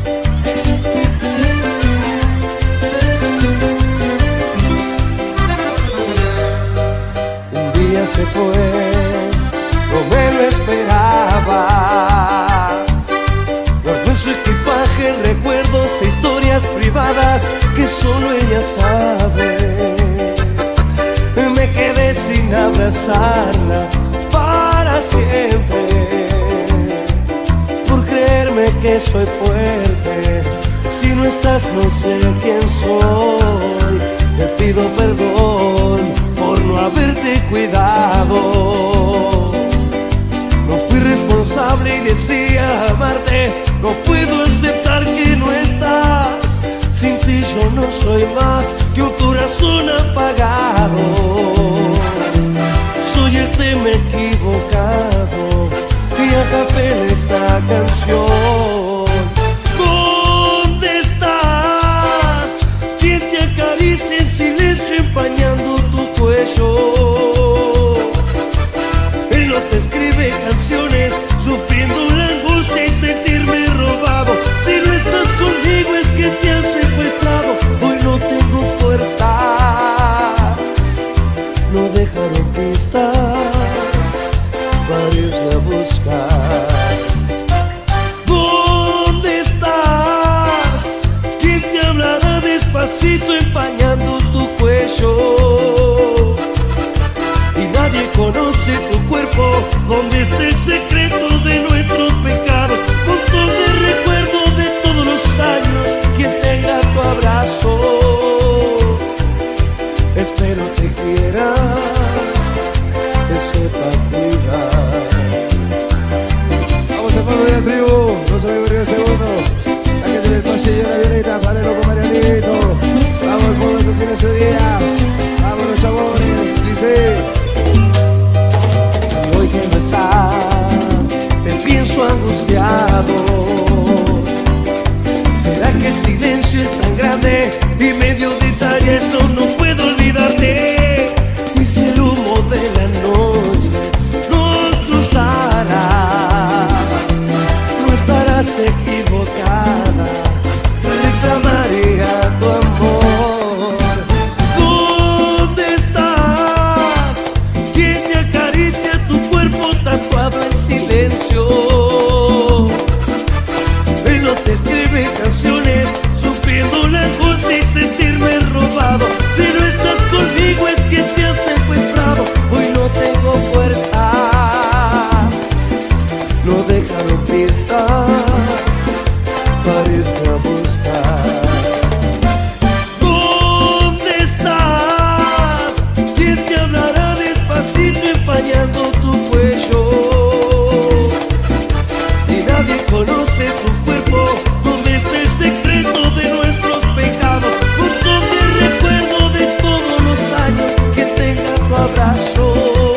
Un día se fue, no me lo esperaba. Guardó en su equipaje recuerdos e historias privadas que solo ella sabe. Me quedé sin abrazarla para siempre, por creerme que soy fuerte. Si no estás no sé quién soy. Te pido perdón por no haberte cuidado. No fui responsable y decía amarte. No puedo aceptar que no estás. Sin ti yo no soy más que un corazón apagado. Soy el tema equivocado y acapela esta canción. ¿Dónde estás? ¿Quién te acaricia en silencio empañando tu cuello? Él no te escribe canciones sufriendo la angustia y sentirme robado. Si no estás conmigo es que te han secuestrado. Hoy no tengo fuerzas, no dejaron pistas para irte a buscar. ¿Dónde estás? ¿Quién te hablará despacito empañando tu cuello? Y nadie conoce tu cuerpo, donde está el secreto de nuestros pecados. Montón de recuerdos de todos los años, quien tenga tu abrazo, espero te quiera, te sepa cuidar. Vamos hermano de la tribu, no se me ocurrió el segundo. La gente del pasillo de la violeta, para el loco Marianito. Vamos por los silencio días, vamos los chabones, dice. Y hoy que no estás, te pienso angustiado. ¿Será que el silencio es tan grande y medio detalle esto no puedo olvidarte? Y si el humo de la noche nos cruzara, no estarás equivocada, reclamaría tu amor. ¿Dónde estás? ¿Quién te acaricia tu cuerpo tatuado en silencio? Él no te escribir canciones, sufriendo la angustia y sentirme robado. Si no estás conmigo es que te has secuestrado. Hoy no tengo fuerza, no dejaron pistas para irte a buscar. ¿Dónde estás? ¿Quién te hablará despacito empañando tu cuello? Y nadie conoce tu cuerpo. ¿Dónde está el secreto de nuestros pecados? ¿Dónde el recuerdo de todos los años que tenga tu abrazo?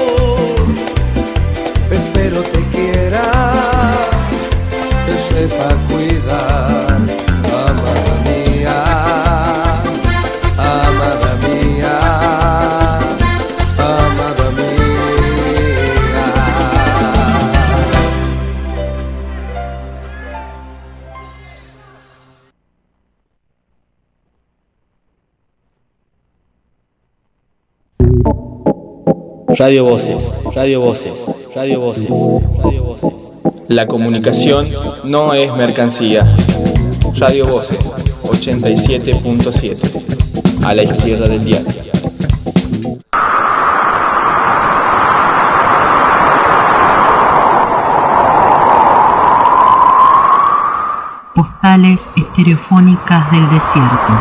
Espero te quiera, te sepa cuidar, amada mía, amada mía, amada mía. Radio Voces, Radio Voces, Radio Voces, Radio Voces. La comunicación no es mercancía. Radio Voces, 87.7, a la izquierda del diario. Postales estereofónicas del desierto.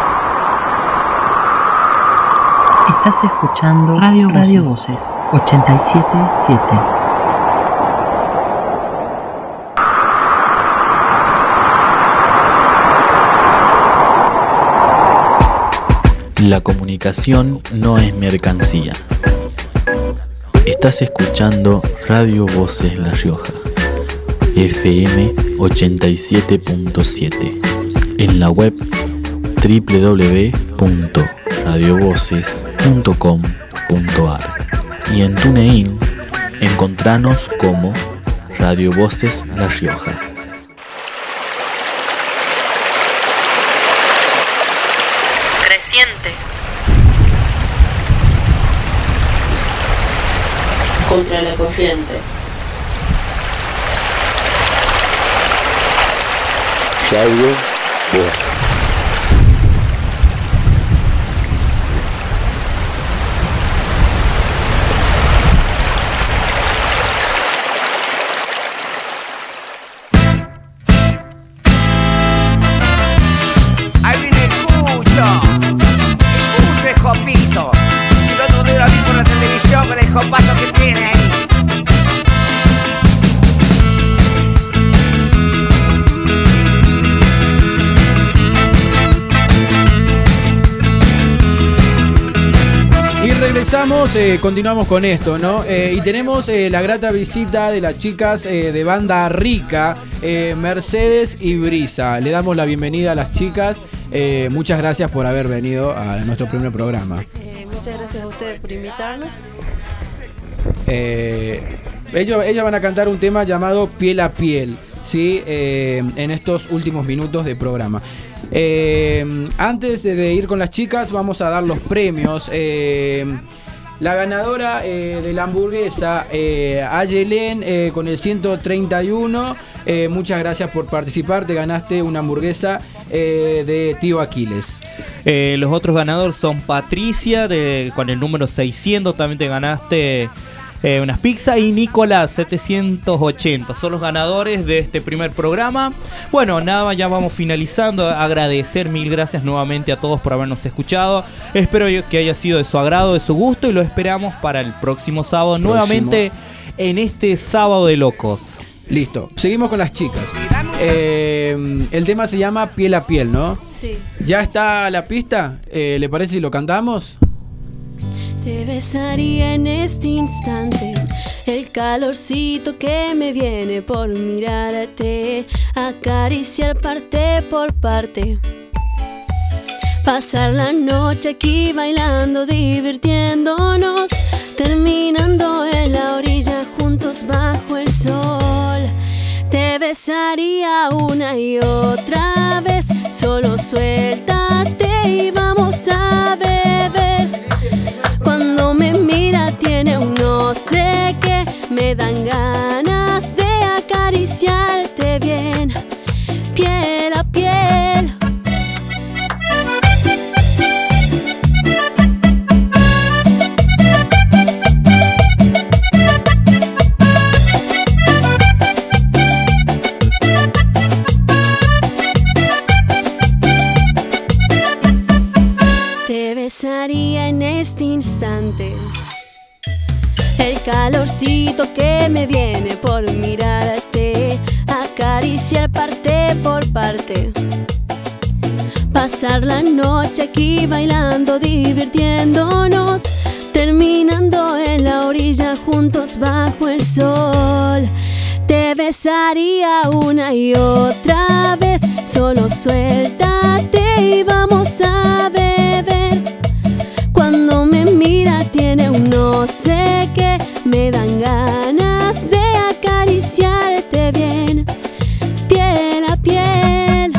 Estás escuchando Radio Voces 87.7. La comunicación no es mercancía. Estás escuchando Radio Voces La Rioja, FM 87.7, en la web www.radiovoces.com.ar y en TuneIn encontranos como Radio Voces La Rioja. Creciente. Contra la corriente. Radio Voces. Ahí viene el Cucho, es Jopito. Si el otro día lo vi por la televisión con el jopazo que tiene ahí. Y regresamos, continuamos con esto, ¿no? Y tenemos la grata visita de las chicas de Banda Rica, Mercedes y Brisa. Le damos la bienvenida a las chicas. Muchas gracias por haber venido a nuestro primer programa. Muchas gracias a ustedes por invitarnos. Ellas van a cantar un tema llamado Piel a Piel, ¿sí? En estos últimos minutos de programa. Antes de ir con las chicas, vamos a dar los premios. La ganadora de la hamburguesa, Ayelen, con el 131. Muchas gracias por participar. Te ganaste una hamburguesa de Tío Aquiles. Los otros ganadores son Patricia con el número 600. También te ganaste unas pizzas, y Nicolás 780. Son los ganadores de este primer programa. Bueno, nada más, ya vamos finalizando. Agradecer, mil gracias nuevamente a todos por habernos escuchado. Espero que haya sido de su agrado, de su gusto, y lo esperamos para el próximo sábado nuevamente en este Sábado de Locos. Listo, seguimos con las chicas. El tema se llama Piel a Piel, ¿no? Sí. ¿Ya está la pista? ¿Le parece si lo cantamos? Te besaría en este instante, el calorcito que me viene por mirarte, acariciar parte por parte, pasar la noche aquí bailando, divirtiéndonos, terminando en la orilla juntos bajo el sol. Te besaría una y otra vez, solo suéltate y vamos a beber. Cuando me mira tiene un no sé qué, me dan ganas de acariciarte bien, piel a piel. este instante. El calorcito que me viene por mirarte, acariciar parte por parte. Pasar la noche aquí bailando, divirtiéndonos, terminando en la orilla juntos bajo el sol. Te besaría una y otra vez, solo suéltate y vamos a beber. Cuando me mira tiene un no sé qué, me dan ganas de acariciarte bien, piel a piel.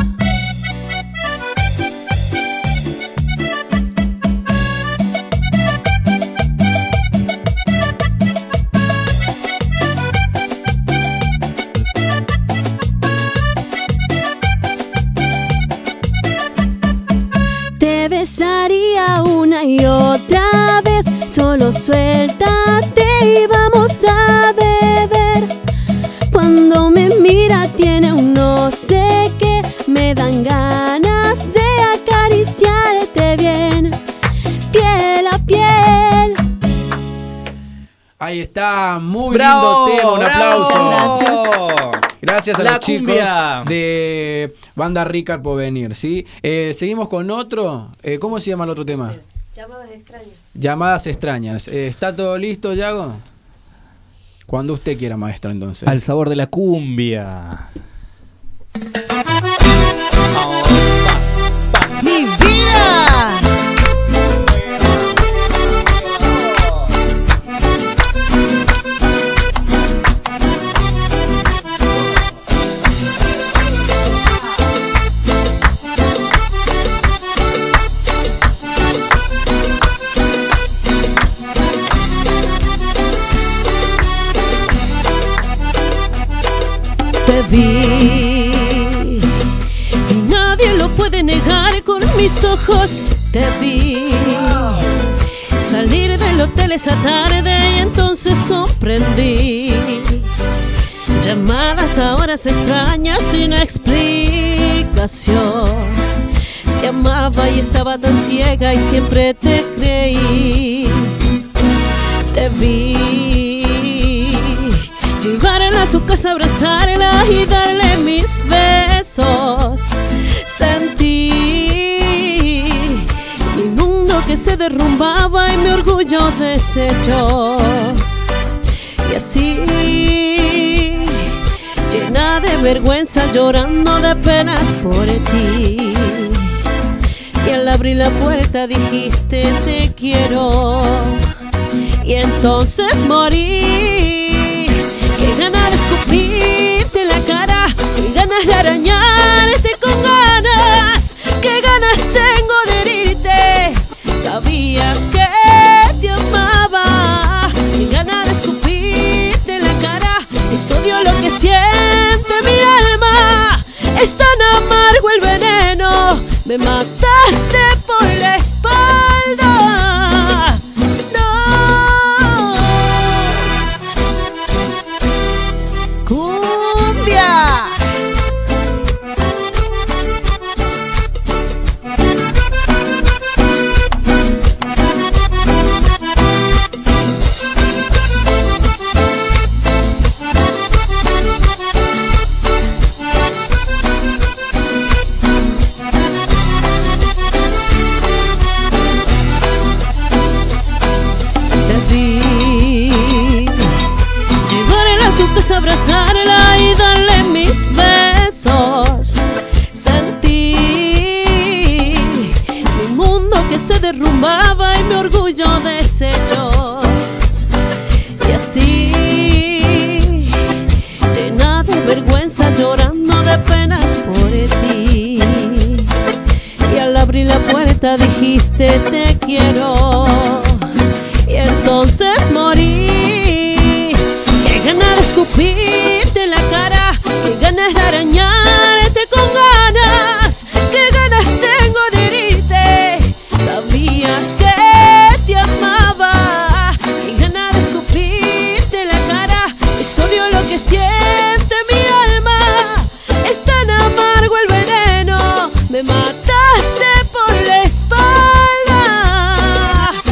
Te besaría una y otra vez, solo suéltate y vamos a beber. Cuando me mira tiene un no sé qué, me dan ganas de acariciarte bien, piel a piel. Ahí está, muy ¡Bravo! lindo tema, un ¡Bravo! aplauso. Gracias a La los chicos cumbia. de Banda Rica por venir, ¿sí? Seguimos con otro. ¿Cómo se llama el otro tema? Llamadas extrañas. Llamadas extrañas. ¿Está todo listo, Yago? Cuando usted quiera, maestro, entonces. Al sabor de la cumbia. ¡Mi vida! Te vi y nadie lo puede negar, con mis ojos te vi salir del hotel esa tarde y entonces comprendí. Llamadas a horas extrañas sin explicación. Te amaba y estaba tan ciega y siempre te creí. Te vi llevarla a su casa, abrazarla y darle mis besos. Sentí mi mundo que se derrumbaba y mi orgullo deshecho. Y así, llena de vergüenza, llorando de penas por ti. Y al abrir la puerta dijiste te quiero. Y entonces morí. Qué ganas de escupirte en la cara, qué ganas de arañarte con ganas, qué ganas tengo de herirte. Sabía que te amaba, qué ganas de escupirte en la cara, es odio lo que siente mi alma. Es tan amargo el veneno, me mataste por la espalda. Abrazarla y darle mis besos. Sentí mi mundo que se derrumbaba y mi orgullo deshecho. Y así, llena de vergüenza, llorando de penas por ti. Y al abrir la puerta dijiste te quiero. Y entonces morí. Qué ganas de escupirte en la cara, qué ganas de arañarte con ganas, qué ganas tengo de herirte. Sabía que te amaba, qué ganas de escupirte en la cara, es odio lo que siente mi alma. Es tan amargo el veneno, me mataste por la espalda.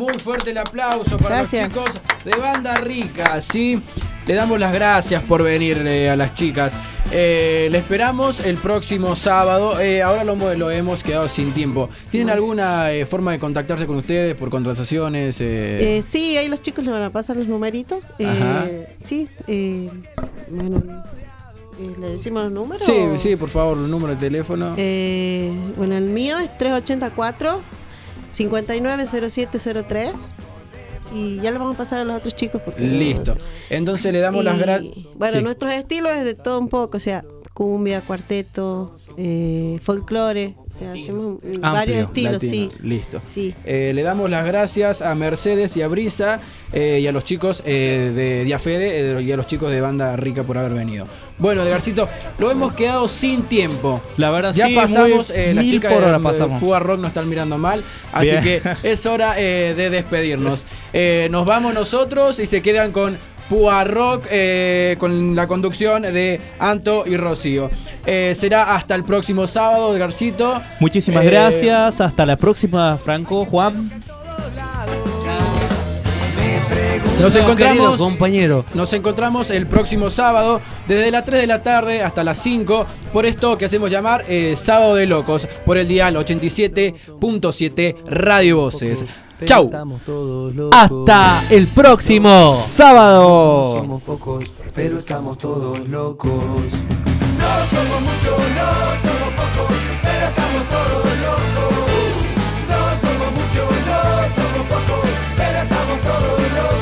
muy fuerte el aplauso para Gracias. los chicos de Banda Rica, ¿sí? Le damos las gracias por venir a las chicas. Le esperamos el próximo sábado. Ahora lo hemos quedado sin tiempo. ¿Tienen alguna forma de contactarse con ustedes por contrataciones? Sí, ahí los chicos le van a pasar los numeritos. Ajá. Sí, bueno, ¿le decimos los números? Sí, sí, por favor, el número de teléfono. Bueno, el mío es 384-590703. Y ya le vamos a pasar a los otros chicos. Porque Listo. Entonces le damos las gracias. Bueno, Sí. nuestros estilos es de todo un poco, o sea, cumbia, cuarteto, folclore, o sea, hacemos varios estilos, latino. sí. Listo. Sí. Le damos las gracias a Mercedes y a Brisa y a los chicos de Diafede y a los chicos de Banda Rica por haber venido. Bueno, Edgarcito, lo hemos quedado sin tiempo. La verdad, ya sí, pasamos, muy las mil chicas por hora de pasamos. Fuga Rock nos están mirando mal, así Bien. que es hora de despedirnos. Nos vamos nosotros y se quedan con Púa Rock con la conducción de Anto y Rocío. Será hasta el próximo sábado, Edgarcito. Muchísimas gracias. Hasta la próxima, Franco, Juan. Nos encontramos, querido compañero. Nos encontramos el próximo sábado desde las 3 de la tarde hasta las 5 por esto que hacemos llamar Sábado de Locos por el dial 87.7 Radio Voces. Chau. Hasta el próximo sábado. Somos pocos, pero estamos todos locos. No somos muchos, no somos pocos, pero estamos todos locos. No somos muchos, no somos pocos, pero estamos todos locos.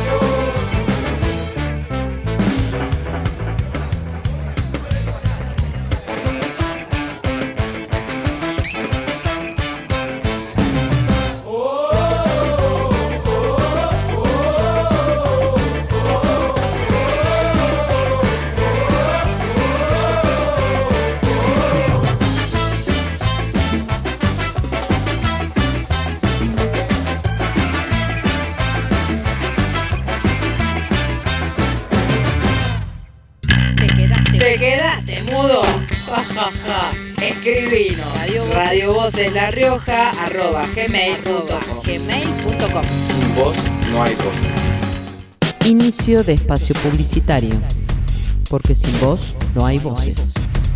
¿Te quedaste mudo? Ja, ja, ja. Escribinos radiovoceslarrioja@gmail.com. Sin voz no hay voces. Inicio de espacio publicitario. Porque sin voz no hay voces.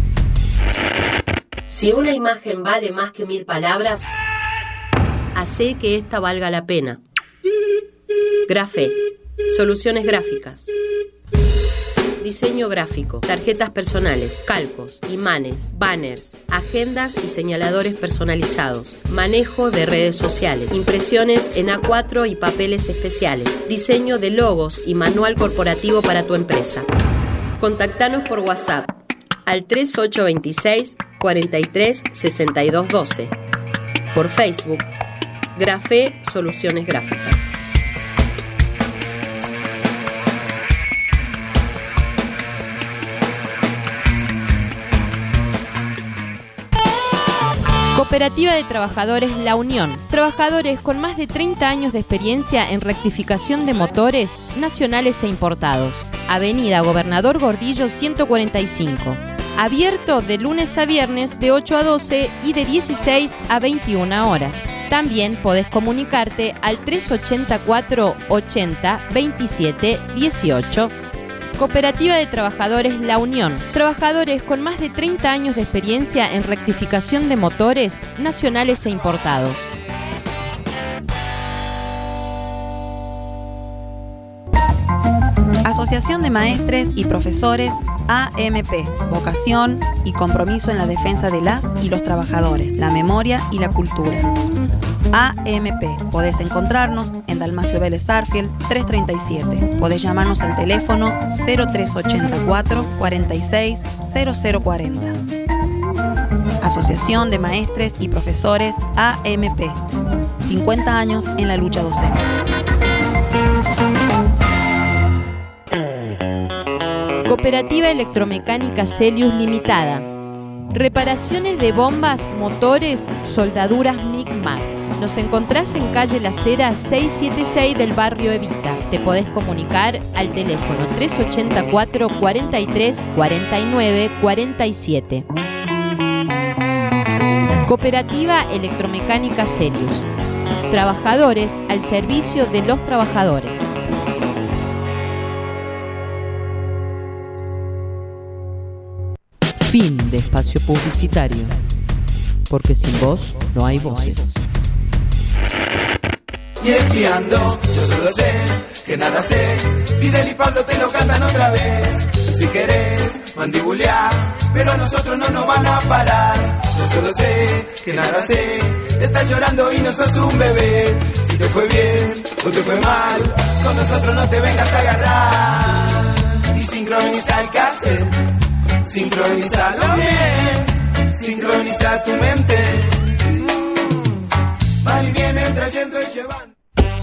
Si una imagen vale más que 1000 palabras, hace que esta valga la pena. Grafé. Soluciones gráficas. Diseño gráfico, tarjetas personales, calcos, imanes, banners, agendas y señaladores personalizados, manejo de redes sociales, impresiones en A4 y papeles especiales, diseño de logos y manual corporativo para tu empresa. Contactanos por WhatsApp al 3826 43 62 12. Por Facebook, Grafé Soluciones Gráficas. Cooperativa de Trabajadores La Unión. Trabajadores con más de 30 años de experiencia en rectificación de motores nacionales e importados. Avenida Gobernador Gordillo 145. Abierto de lunes a viernes de 8 a 12 y de 16 a 21 horas. También podés comunicarte al 384 80 27 18. Cooperativa de Trabajadores La Unión. Trabajadores con más de 30 años de experiencia en rectificación de motores nacionales e importados. Asociación de Maestres y Profesores AMP. Vocación y compromiso en la defensa de las y los trabajadores, la memoria y la cultura. AMP. Podés encontrarnos en Dalmacio Vélez Arfield 337. Podés llamarnos al teléfono 0384 46 0040. Asociación de Maestres y Profesores AMP. 50 años en la lucha docente. Cooperativa Electromecánica Celius Limitada. Reparaciones de bombas, motores, soldaduras MIG-MAG. Nos encontrás en calle Las Heras 676 del barrio Evita. Te podés comunicar al teléfono 384 43 49 47. Cooperativa Electromecánica Celius. Trabajadores al servicio de los trabajadores. Fin de espacio publicitario. Porque sin vos no hay voces. Y esquiando, yo solo sé que nada sé. Fidel y Pablo te lo cantan otra vez. Si querés mandibulear, pero a nosotros no nos van a parar. Yo solo sé que nada sé. Estás llorando y no sos un bebé. Si te fue bien o te fue mal, con nosotros no te vengas a agarrar. Y sincroniza el cassette, sincronízalo bien, sincroniza tu mente. Van y vienen trayendo y llevando.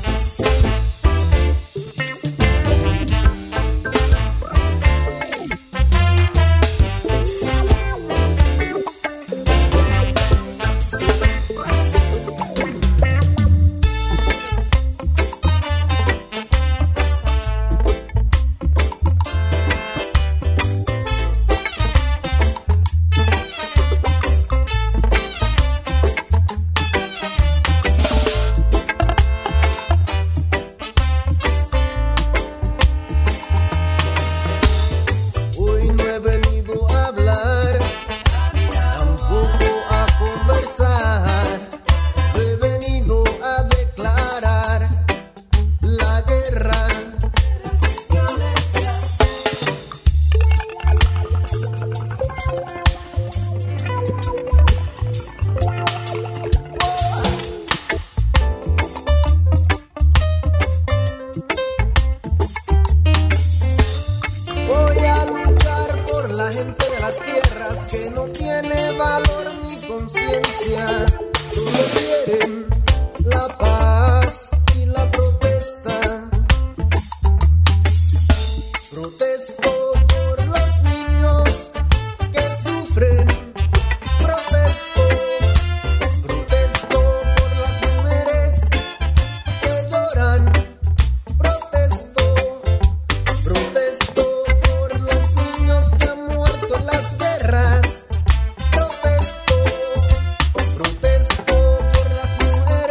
Solo quieren la paz y la protesta. Protesto